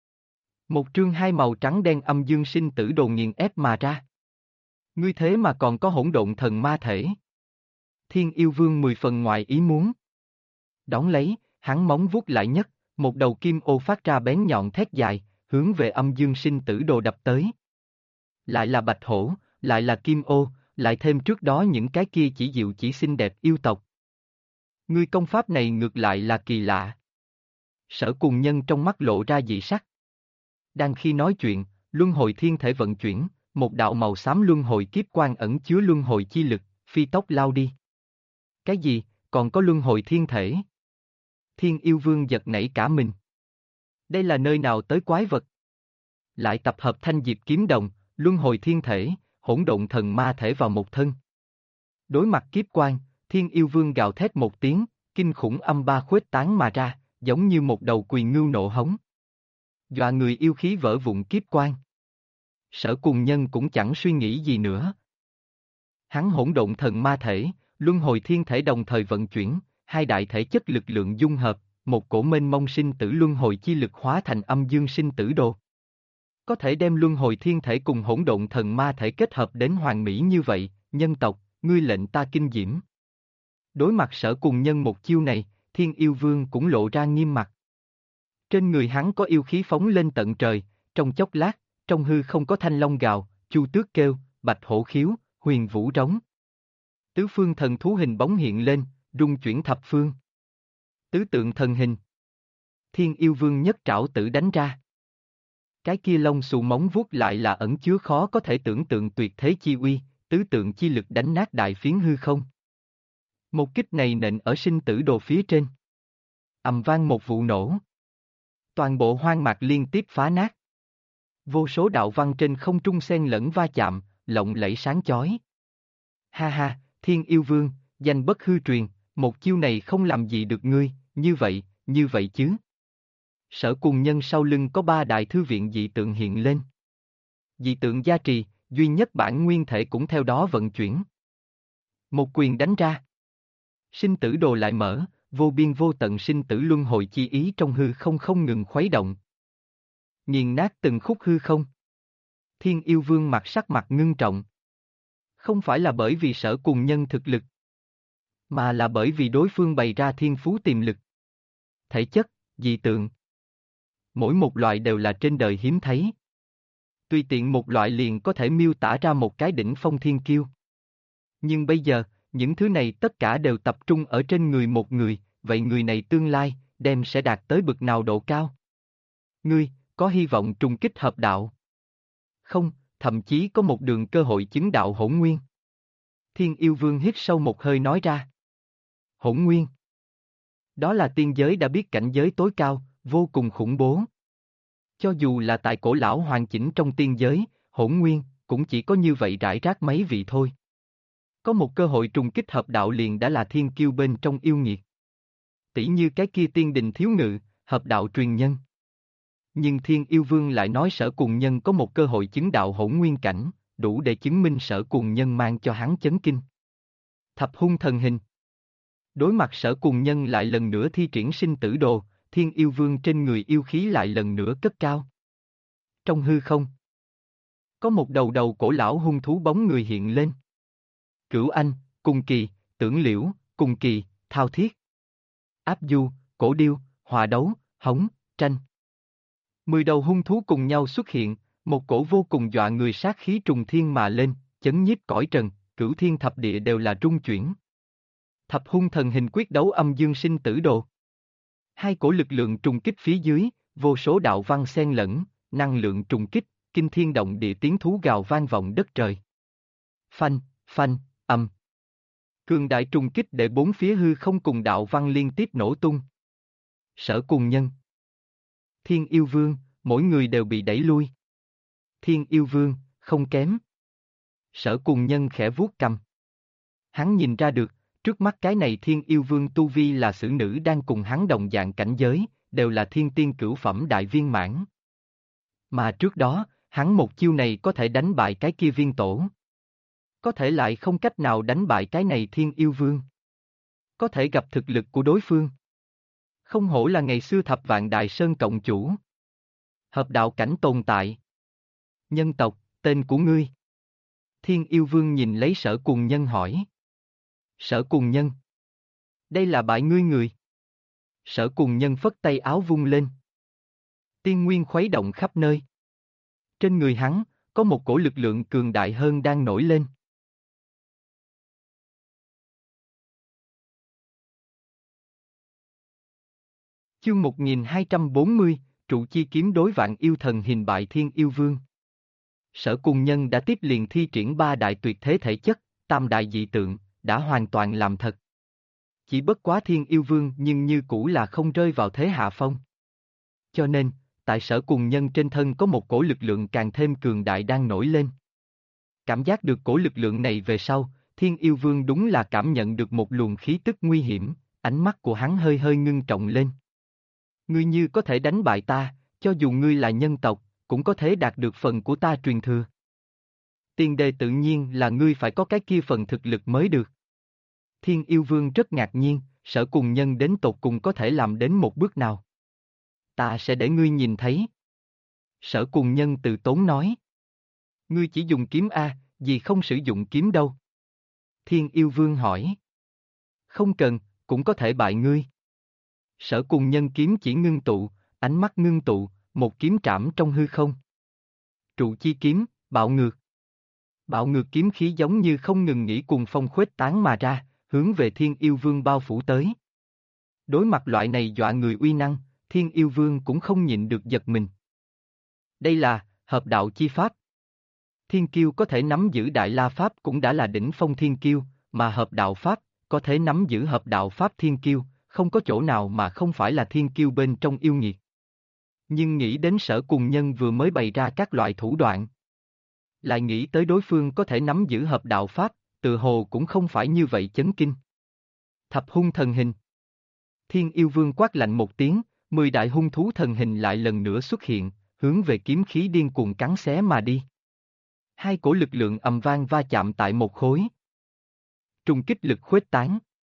Một trương hai màu trắng đen âm dương sinh tử đồ nghiền ép mà ra. Ngươi thế mà còn có hỗn độn thần ma thể. Thiên Yêu Vương 10 phần ngoài ý muốn. Đón lấy, hắn móng vuốt lại nhất, một đầu kim ô phát ra bén nhọn thét dài, hướng về âm dương sinh tử đồ đập tới. Lại là bạch hổ, lại là kim ô, lại thêm trước đó những cái kia chỉ dịu chỉ xinh đẹp yêu tộc. Ngươi công pháp này ngược lại là kỳ lạ. Sở Cùng Nhân trong mắt lộ ra dị sắc. Đang khi nói chuyện, luân hồi thiên thể vận chuyển, một đạo màu xám luân hồi kiếp quang ẩn chứa luân hồi chi lực, phi tốc lao đi. Cái gì, còn có luân hồi thiên thể? Thiên Yêu Vương giật nảy cả mình. Đây là nơi nào tới quái vật? Lại tập hợp thanh diệp kiếm đồng, luân hồi thiên thể, hỗn độn thần ma thể vào một thân. Đối mặt kiếp quan, Thiên Yêu Vương gào thét một tiếng, kinh khủng âm ba khuếch tán mà ra, giống như một đầu quỳ ngưu nộ hống. Dọa người yêu khí vỡ vụn kiếp quan. Sở Cùng Nhân cũng chẳng suy nghĩ gì nữa. Hắn hỗn độn thần ma thể, luân hồi thiên thể đồng thời vận chuyển, hai đại thể chất lực lượng dung hợp, một cổ mênh mông sinh tử luân hồi chi lực hóa thành âm dương sinh tử đồ. Có thể đem luân hồi thiên thể cùng hỗn độn thần ma thể kết hợp đến hoàn mỹ như vậy, nhân tộc, ngươi lệnh ta kinh diễm. Đối mặt Sở Cùng Nhân một chiêu này, Thiên Yêu Vương cũng lộ ra nghiêm mặt. Trên người hắn có yêu khí phóng lên tận trời, trong chốc lát, trong hư không có thanh long gào, chu tước kêu, bạch hổ khiếu, huyền vũ rống. Tứ phương thần thú hình bóng hiện lên, rung chuyển thập phương. Tứ tượng thần hình. Thiên Yêu Vương nhất trảo tử đánh ra. Cái kia lông xù móng vuốt lại là ẩn chứa khó có thể tưởng tượng tuyệt thế chi uy, tứ tượng chi lực đánh nát đại phiến hư không. Một kích này nện ở sinh tử đồ phía trên. Ầm vang một vụ nổ. Toàn bộ hoang mạc liên tiếp phá nát. Vô số đạo văn trên không trung xen lẫn va chạm, lộng lẫy sáng chói. Ha ha, Thiên Yêu Vương, danh bất hư truyền, một chiêu này không làm gì được ngươi, như vậy chứ. Sở Cùng Nhân sau lưng có ba đại thư viện dị tượng hiện lên. Dị tượng gia trì, duy nhất bản nguyên thể cũng theo đó vận chuyển. Một quyền đánh ra. Sinh tử đồ lại mở, vô biên vô tận sinh tử luân hồi chi ý trong hư không không ngừng khuấy động. Nghiền nát từng khúc hư không. Thiên Yêu Vương sắc mặt ngưng trọng. Không phải là bởi vì Sở Cùng Nhân thực lực, mà là bởi vì đối phương bày ra thiên phú tiềm lực. Thể chất, dị tượng. Mỗi một loại đều là trên đời hiếm thấy. Tùy tiện một loại liền có thể miêu tả ra một cái đỉnh phong thiên kiêu. Nhưng bây giờ, những thứ này tất cả đều tập trung ở trên người một người, vậy người này tương lai, sẽ đạt tới bực nào độ cao? Ngươi, có hy vọng trùng kích hợp đạo? Không, thậm chí có một đường cơ hội chứng đạo hỗn nguyên. Thiên Yêu Vương hít sâu một hơi nói ra. Hỗn nguyên. Đó là tiên giới đã biết cảnh giới tối cao, vô cùng khủng bố. Cho dù là tại cổ lão hoàn chỉnh trong tiên giới, hỗn nguyên, cũng chỉ có như vậy rải rác mấy vị thôi. Có một cơ hội trùng kích hợp đạo liền đã là thiên kiêu bên trong yêu nghiệt. Tỷ như cái kia tiên đình thiếu ngự, hợp đạo truyền nhân. Nhưng Thiên Yêu Vương lại nói Sở Cùng Nhân có một cơ hội chứng đạo hỗn nguyên cảnh, đủ để chứng minh Sở Cùng Nhân mang cho hắn chấn kinh. Thập hung thần hình. Đối mặt Sở Cùng Nhân lại lần nữa thi triển sinh tử đồ, Thiên Yêu Vương trên người yêu khí lại lần nữa cất cao. Trong hư không, có một đầu cổ lão hung thú bóng người hiện lên. Cửu Anh, Cùng Kỳ, Tưởng Liễu, Cùng Kỳ, Thao Thiết. Áp Du, Cổ Điêu, Hòa Đấu, Hống, Tranh. 10 đầu hung thú cùng nhau xuất hiện, một cổ vô cùng dọa người sát khí trùng thiên mà lên, chấn nhiếp cõi trần, cửu thiên thập địa đều là rung chuyển. Thập hung thần hình quyết đấu âm dương sinh tử đồ. Hai cổ lực lượng trùng kích phía dưới, vô số đạo văn xen lẫn, năng lượng trùng kích, kinh thiên động địa tiếng thú gào vang vọng đất trời. Phanh, phanh, âm. Cường đại trùng kích để bốn phía hư không cùng đạo văn liên tiếp nổ tung. Sở Cùng Nhân, Thiên Yêu Vương, mỗi người đều bị đẩy lui. Thiên Yêu Vương, không kém. Sở Cùng Nhân khẽ vuốt cằm. Hắn nhìn ra được, trước mắt cái này Thiên Yêu Vương tu vi là xử nữ đang cùng hắn đồng dạng cảnh giới, đều là thiên tiên cửu phẩm đại viên mãn. Mà trước đó, hắn một chiêu này có thể đánh bại cái kia viên tổ. Có thể lại không cách nào đánh bại cái này Thiên Yêu Vương. Có thể gặp thực lực của đối phương. Không hổ là ngày xưa Thập Vạn Đại Sơn cộng chủ. Hợp đạo cảnh tồn tại. Nhân tộc, tên của ngươi. Thiên Yêu Vương nhìn lấy Sở Cùng Nhân hỏi. Sở Cùng Nhân. Đây là bại ngươi người. Sở Cùng Nhân phất tay áo vung lên. Tiên nguyên khuấy động khắp nơi. Trên người hắn, có một cổ lực lượng cường đại hơn đang nổi lên. Chương 1240, trụ chi kiếm đối vạn yêu thần hình bại Thiên Yêu Vương. Sở Cùng Nhân đã tiếp liền thi triển ba đại tuyệt thế thể chất, tam đại dị tượng, đã hoàn toàn làm thật. Chỉ bất quá Thiên Yêu Vương nhưng như cũ là không rơi vào thế hạ phong. Cho nên, tại Sở Cùng Nhân trên thân có một cổ lực lượng càng thêm cường đại đang nổi lên. Cảm giác được cổ lực lượng này về sau, Thiên Yêu Vương đúng là cảm nhận được một luồng khí tức nguy hiểm, ánh mắt của hắn hơi hơi ngưng trọng lên. Ngươi như có thể đánh bại ta, cho dù ngươi là nhân tộc, cũng có thể đạt được phần của ta truyền thừa. Tiền đề tự nhiên là ngươi phải có cái kia phần thực lực mới được. Thiên Yêu Vương rất ngạc nhiên, Sở Cùng Nhân đến tột cùng có thể làm đến một bước nào. Ta sẽ để ngươi nhìn thấy. Sở Cùng Nhân từ tốn nói. Ngươi chỉ dùng kiếm A, gì không sử dụng kiếm đâu? Thiên Yêu Vương hỏi. Không cần, cũng có thể bại ngươi. Sở Cùng Nhân kiếm chỉ ngưng tụ, ánh mắt ngưng tụ, một kiếm trảm trong hư không. Trụ chi kiếm, bạo ngược. Bạo ngược kiếm khí giống như không ngừng nghỉ cùng phong khuếch tán mà ra, hướng về Thiên Yêu Vương bao phủ tới. Đối mặt loại này dọa người uy năng, Thiên Yêu Vương cũng không nhịn được giật mình. Đây là hợp đạo chi pháp. Thiên kiêu có thể nắm giữ Đại La Pháp cũng đã là đỉnh phong thiên kiêu, mà hợp đạo Pháp, có thể nắm giữ hợp đạo Pháp thiên kiêu, không có chỗ nào mà không phải là thiên kiêu bên trong yêu nghiệt. Nhưng nghĩ đến Sở Cùng Nhân vừa mới bày ra các loại thủ đoạn. Lại nghĩ tới đối phương có thể nắm giữ hợp đạo Pháp, tự hồ cũng không phải như vậy chấn kinh. Thập hung thần hình. Thiên Yêu Vương quát lạnh một tiếng, 10 đại hung thú thần hình lại lần nữa xuất hiện, hướng về kiếm khí điên cuồng cắn xé mà đi. Hai cổ lực lượng ầm vang va chạm tại một khối. Trùng kích lực khuếch tán.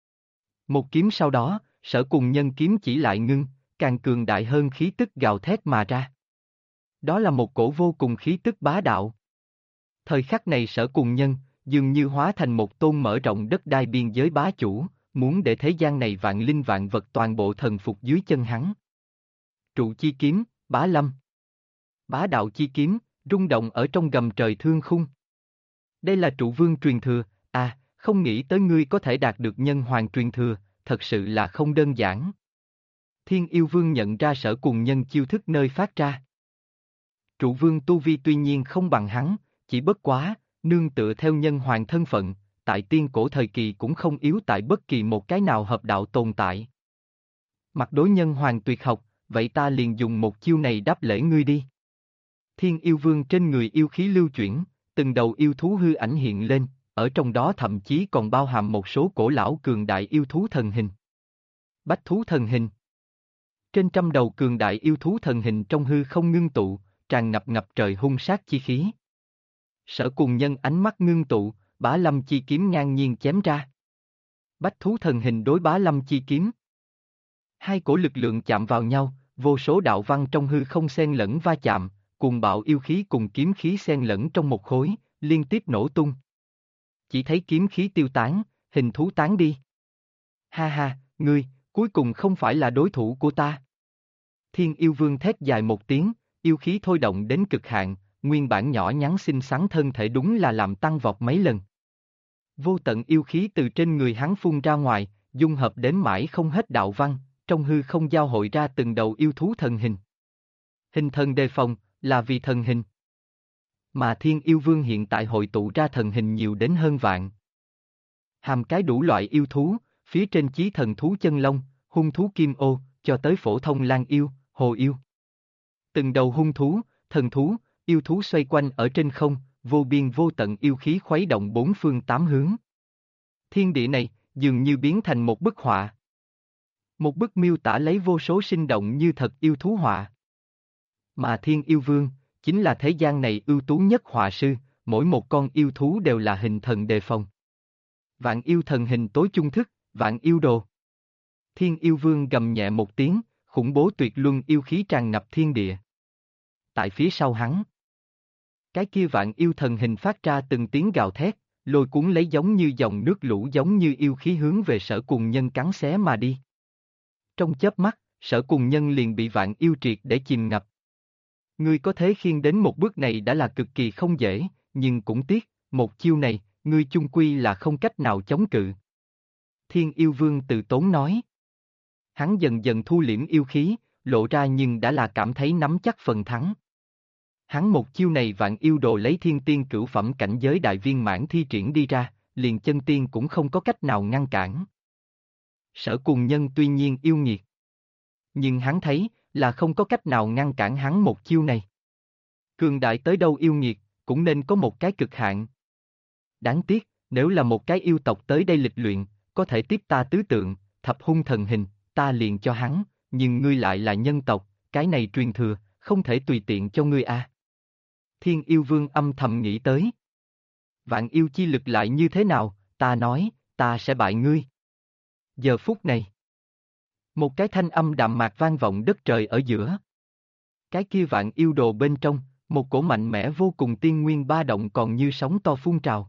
Một kiếm sau đó, Sở Cùng Nhân kiếm chỉ lại ngưng, càng cường đại hơn khí tức gào thét mà ra. Đó là một cổ vô cùng khí tức bá đạo. Thời khắc này Sở Cùng Nhân, dường như hóa thành một tôn mở rộng đất đai biên giới bá chủ, muốn để thế gian này vạn linh vạn vật toàn bộ thần phục dưới chân hắn. Trụ chi kiếm, bá lâm. Bá đạo chi kiếm, rung động ở trong gầm trời thương khung. Đây là trụ vương truyền thừa, không nghĩ tới ngươi có thể đạt được nhân hoàng truyền thừa, thật sự là không đơn giản. Thiên Yêu Vương nhận ra Sở Cùng Nhân chiêu thức nơi phát ra. Trụ vương tu vi tuy nhiên không bằng hắn, chỉ bất quá, nương tựa theo nhân hoàng thân phận, tại tiên cổ thời kỳ cũng không yếu tại bất kỳ một cái nào hợp đạo tồn tại. Mặt đối nhân hoàng tuyệt học, vậy ta liền dùng một chiêu này đáp lễ ngươi đi. Thiên Yêu Vương trên người yêu khí lưu chuyển, từng đầu yêu thú hư ảnh hiện lên, ở trong đó thậm chí còn bao hàm một số cổ lão cường đại yêu thú thần hình. Bách thú thần hình. Trên trăm đầu cường đại yêu thú thần hình trong hư không ngưng tụ, tràn ngập ngập trời hung sát chi khí. Sở Cùng Nhân ánh mắt ngưng tụ, bá lâm chi kiếm ngang nhiên chém ra. Bách thú thần hình đối bá lâm chi kiếm. Hai cổ lực lượng chạm vào nhau, vô số đạo văn trong hư không xen lẫn va chạm, cùng bạo yêu khí cùng kiếm khí xen lẫn trong một khối, liên tiếp nổ tung. Chỉ thấy kiếm khí tiêu tán, hình thú tán đi. Ha ha, ngươi, cuối cùng không phải là đối thủ của ta. Thiên Yêu Vương thét dài một tiếng, yêu khí thôi động đến cực hạn, nguyên bản nhỏ nhắn xinh xắn thân thể đúng là làm tăng vọt mấy lần. Vô tận yêu khí từ trên người hắn phun ra ngoài, dung hợp đến mãi không hết đạo văn, trong hư không giao hội ra từng đầu yêu thú thần hình. Hình thần đề phòng, là vì thần hình. Mà Thiên Yêu Vương hiện tại hội tụ ra thần hình nhiều đến hơn vạn. Hàm cái đủ loại yêu thú, phía trên chí thần thú chân long, hung thú kim ô, cho tới phổ thông lang yêu, hồ yêu. Từng đầu hung thú, thần thú, yêu thú xoay quanh ở trên không, vô biên vô tận yêu khí khuấy động bốn phương tám hướng. Thiên địa này, dường như biến thành một bức họa. Một bức miêu tả lấy vô số sinh động như thật yêu thú họa. Mà Thiên Yêu Vương, chính là thế gian này ưu tú nhất họa sư, mỗi một con yêu thú đều là hình thần đề phòng. Vạn yêu thần hình tối chung thức, vạn yêu đồ. Thiên Yêu Vương gầm nhẹ một tiếng, khủng bố tuyệt luân yêu khí tràn ngập thiên địa. Tại phía sau hắn, cái kia vạn yêu thần hình phát ra từng tiếng gào thét, lôi cuốn lấy giống như dòng nước lũ giống như yêu khí hướng về Sở Cùng Nhân cắn xé mà đi. Trong chớp mắt, Sở Cùng Nhân liền bị vạn yêu triệt để chìm ngập. Ngươi có thế khiêng đến một bước này đã là cực kỳ không dễ, nhưng cũng tiếc, một chiêu này, ngươi chung quy là không cách nào chống cự. Thiên Yêu Vương từ tốn nói. Hắn dần dần thu liễm yêu khí, lộ ra nhưng đã là cảm thấy nắm chắc phần thắng. Hắn một chiêu này vạn yêu đồ lấy thiên tiên cửu phẩm cảnh giới đại viên mãn thi triển đi ra, liền chân tiên cũng không có cách nào ngăn cản. Sở Cùng Nhân tuy nhiên yêu nghiệt, nhưng hắn thấy, là không có cách nào ngăn cản hắn một chiêu này. Cường đại tới đâu yêu nghiệt, cũng nên có một cái cực hạn. Đáng tiếc, nếu là một cái yêu tộc tới đây lịch luyện, có thể tiếp ta tứ tượng, thập hung thần hình, ta liền cho hắn, nhưng ngươi lại là nhân tộc, cái này truyền thừa, không thể tùy tiện cho ngươi a. Thiên yêu vương âm thầm nghĩ tới. Vạn yêu chi lực lại như thế nào, ta nói, ta sẽ bại ngươi. Giờ phút này, một cái thanh âm đạm mạc vang vọng đất trời ở giữa. Cái kia vạn yêu đồ bên trong, một cổ mạnh mẽ vô cùng tiên nguyên ba động còn như sóng to phun trào.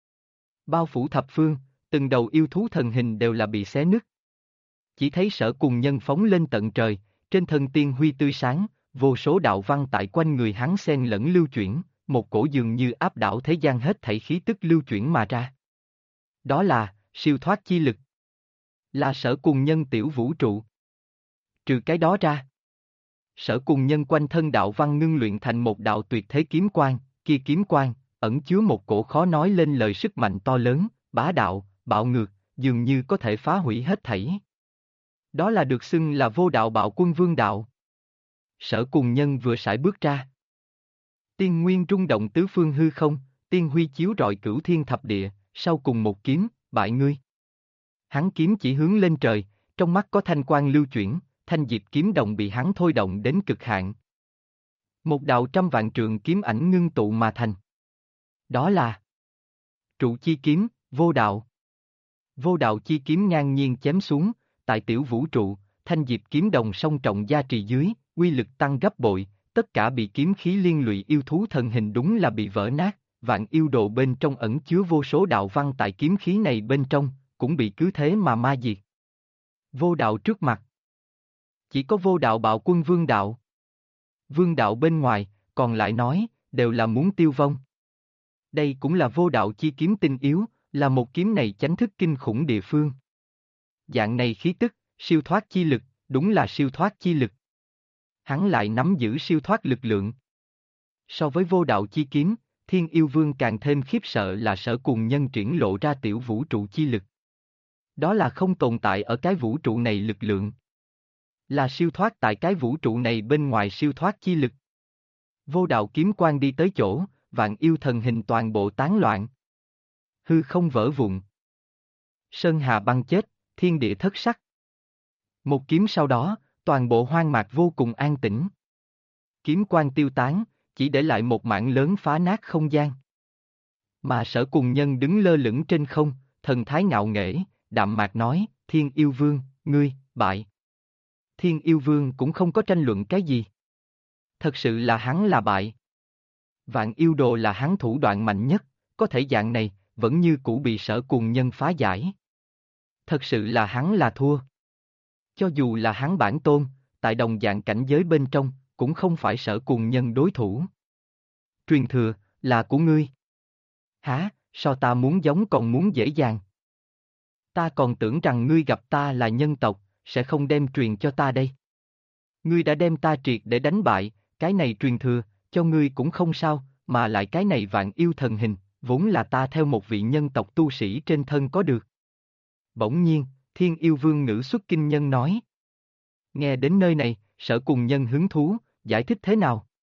Bao phủ thập phương, từng đầu yêu thú thần hình đều là bị xé nứt. Chỉ thấy Sở Cùng Nhân phóng lên tận trời, trên thân tiên huy tươi sáng, vô số đạo văn tại quanh người hắn xen lẫn lưu chuyển, một cổ dường như áp đảo thế gian hết thảy khí tức lưu chuyển mà ra. Đó là siêu thoát chi lực. Là Sở Cùng Nhân tiểu vũ trụ. Trừ cái đó ra, Sở Cùng Nhân quanh thân đạo văn ngưng luyện thành một đạo tuyệt thế kiếm quang, kia kiếm quang ẩn chứa một cổ khó nói lên lời sức mạnh to lớn, bá đạo, bạo ngược, dường như có thể phá hủy hết thảy. Đó là được xưng là vô đạo bạo quân vương đạo. Sở Cùng Nhân vừa sải bước ra. Tiên nguyên rung động tứ phương hư không, tiên huy chiếu rọi cửu thiên thập địa, sau cùng một kiếm, bại ngươi. Hắn kiếm chỉ hướng lên trời, trong mắt có thanh quang lưu chuyển, thanh diệp kiếm đồng bị hắn thôi động đến cực hạn. Một đạo trăm vạn trượng kiếm ảnh ngưng tụ mà thành. Đó là trụ chi kiếm, vô đạo. Vô đạo chi kiếm ngang nhiên chém xuống, tại tiểu vũ trụ, thanh diệp kiếm đồng song trọng gia trì dưới, uy lực tăng gấp bội, tất cả bị kiếm khí liên lụy yêu thú thần hình đúng là bị vỡ nát, vạn yêu đồ bên trong ẩn chứa vô số đạo văn tại kiếm khí này bên trong, cũng bị cứ thế mà ma diệt. Vô đạo trước mặt. Chỉ có vô đạo bạo quân vương đạo. Vương đạo bên ngoài, còn lại nói, đều là muốn tiêu vong. Đây cũng là vô đạo chi kiếm tinh yếu, là một kiếm này chánh thức kinh khủng địa phương. Dạng này khí tức, siêu thoát chi lực, đúng là siêu thoát chi lực. Hắn lại nắm giữ siêu thoát lực lượng. So với vô đạo chi kiếm, Thiên Yêu Vương càng thêm khiếp sợ là Sở Cùng Nhân triển lộ ra tiểu vũ trụ chi lực. Đó là không tồn tại ở cái vũ trụ này lực lượng. Là siêu thoát tại cái vũ trụ này bên ngoài siêu thoát chi lực. Vô đạo kiếm quang đi tới chỗ, vạn yêu thần hình toàn bộ tán loạn. Hư không vỡ vụn. Sơn hà băng chết, thiên địa thất sắc. Một kiếm sau đó, toàn bộ hoang mạc vô cùng an tĩnh. Kiếm quang tiêu tán, chỉ để lại một mảng lớn phá nát không gian. Mà Sở Cùng Nhân đứng lơ lửng trên không, thần thái ngạo nghễ, đạm mạc nói, Thiên Yêu Vương, ngươi, bại. Thiên Yêu Vương cũng không có tranh luận cái gì. Thật sự là hắn là bại. Vạn yêu đồ là hắn thủ đoạn mạnh nhất, có thể dạng này, vẫn như cũ bị Sở Cùng Nhân phá giải. Thật sự là hắn là thua. Cho dù là hắn bản tôn, tại đồng dạng cảnh giới bên trong, cũng không phải Sở Cùng Nhân đối thủ. Truyền thừa, là của ngươi. Hả, sao ta muốn giống còn muốn dễ dàng? Ta còn tưởng rằng ngươi gặp ta là nhân tộc, sẽ không đem truyền cho ta đây. Ngươi đã đem ta triệt để đánh bại, cái này truyền thừa, cho ngươi cũng không sao, mà lại cái này vạn yêu thần hình, vốn là ta theo một vị nhân tộc tu sĩ trên thân có được. Bỗng nhiên, Thiên Yêu Vương ngữ xuất kinh nhân nói. Nghe đến nơi này, Sở Cùng Nhân hứng thú, giải thích thế nào?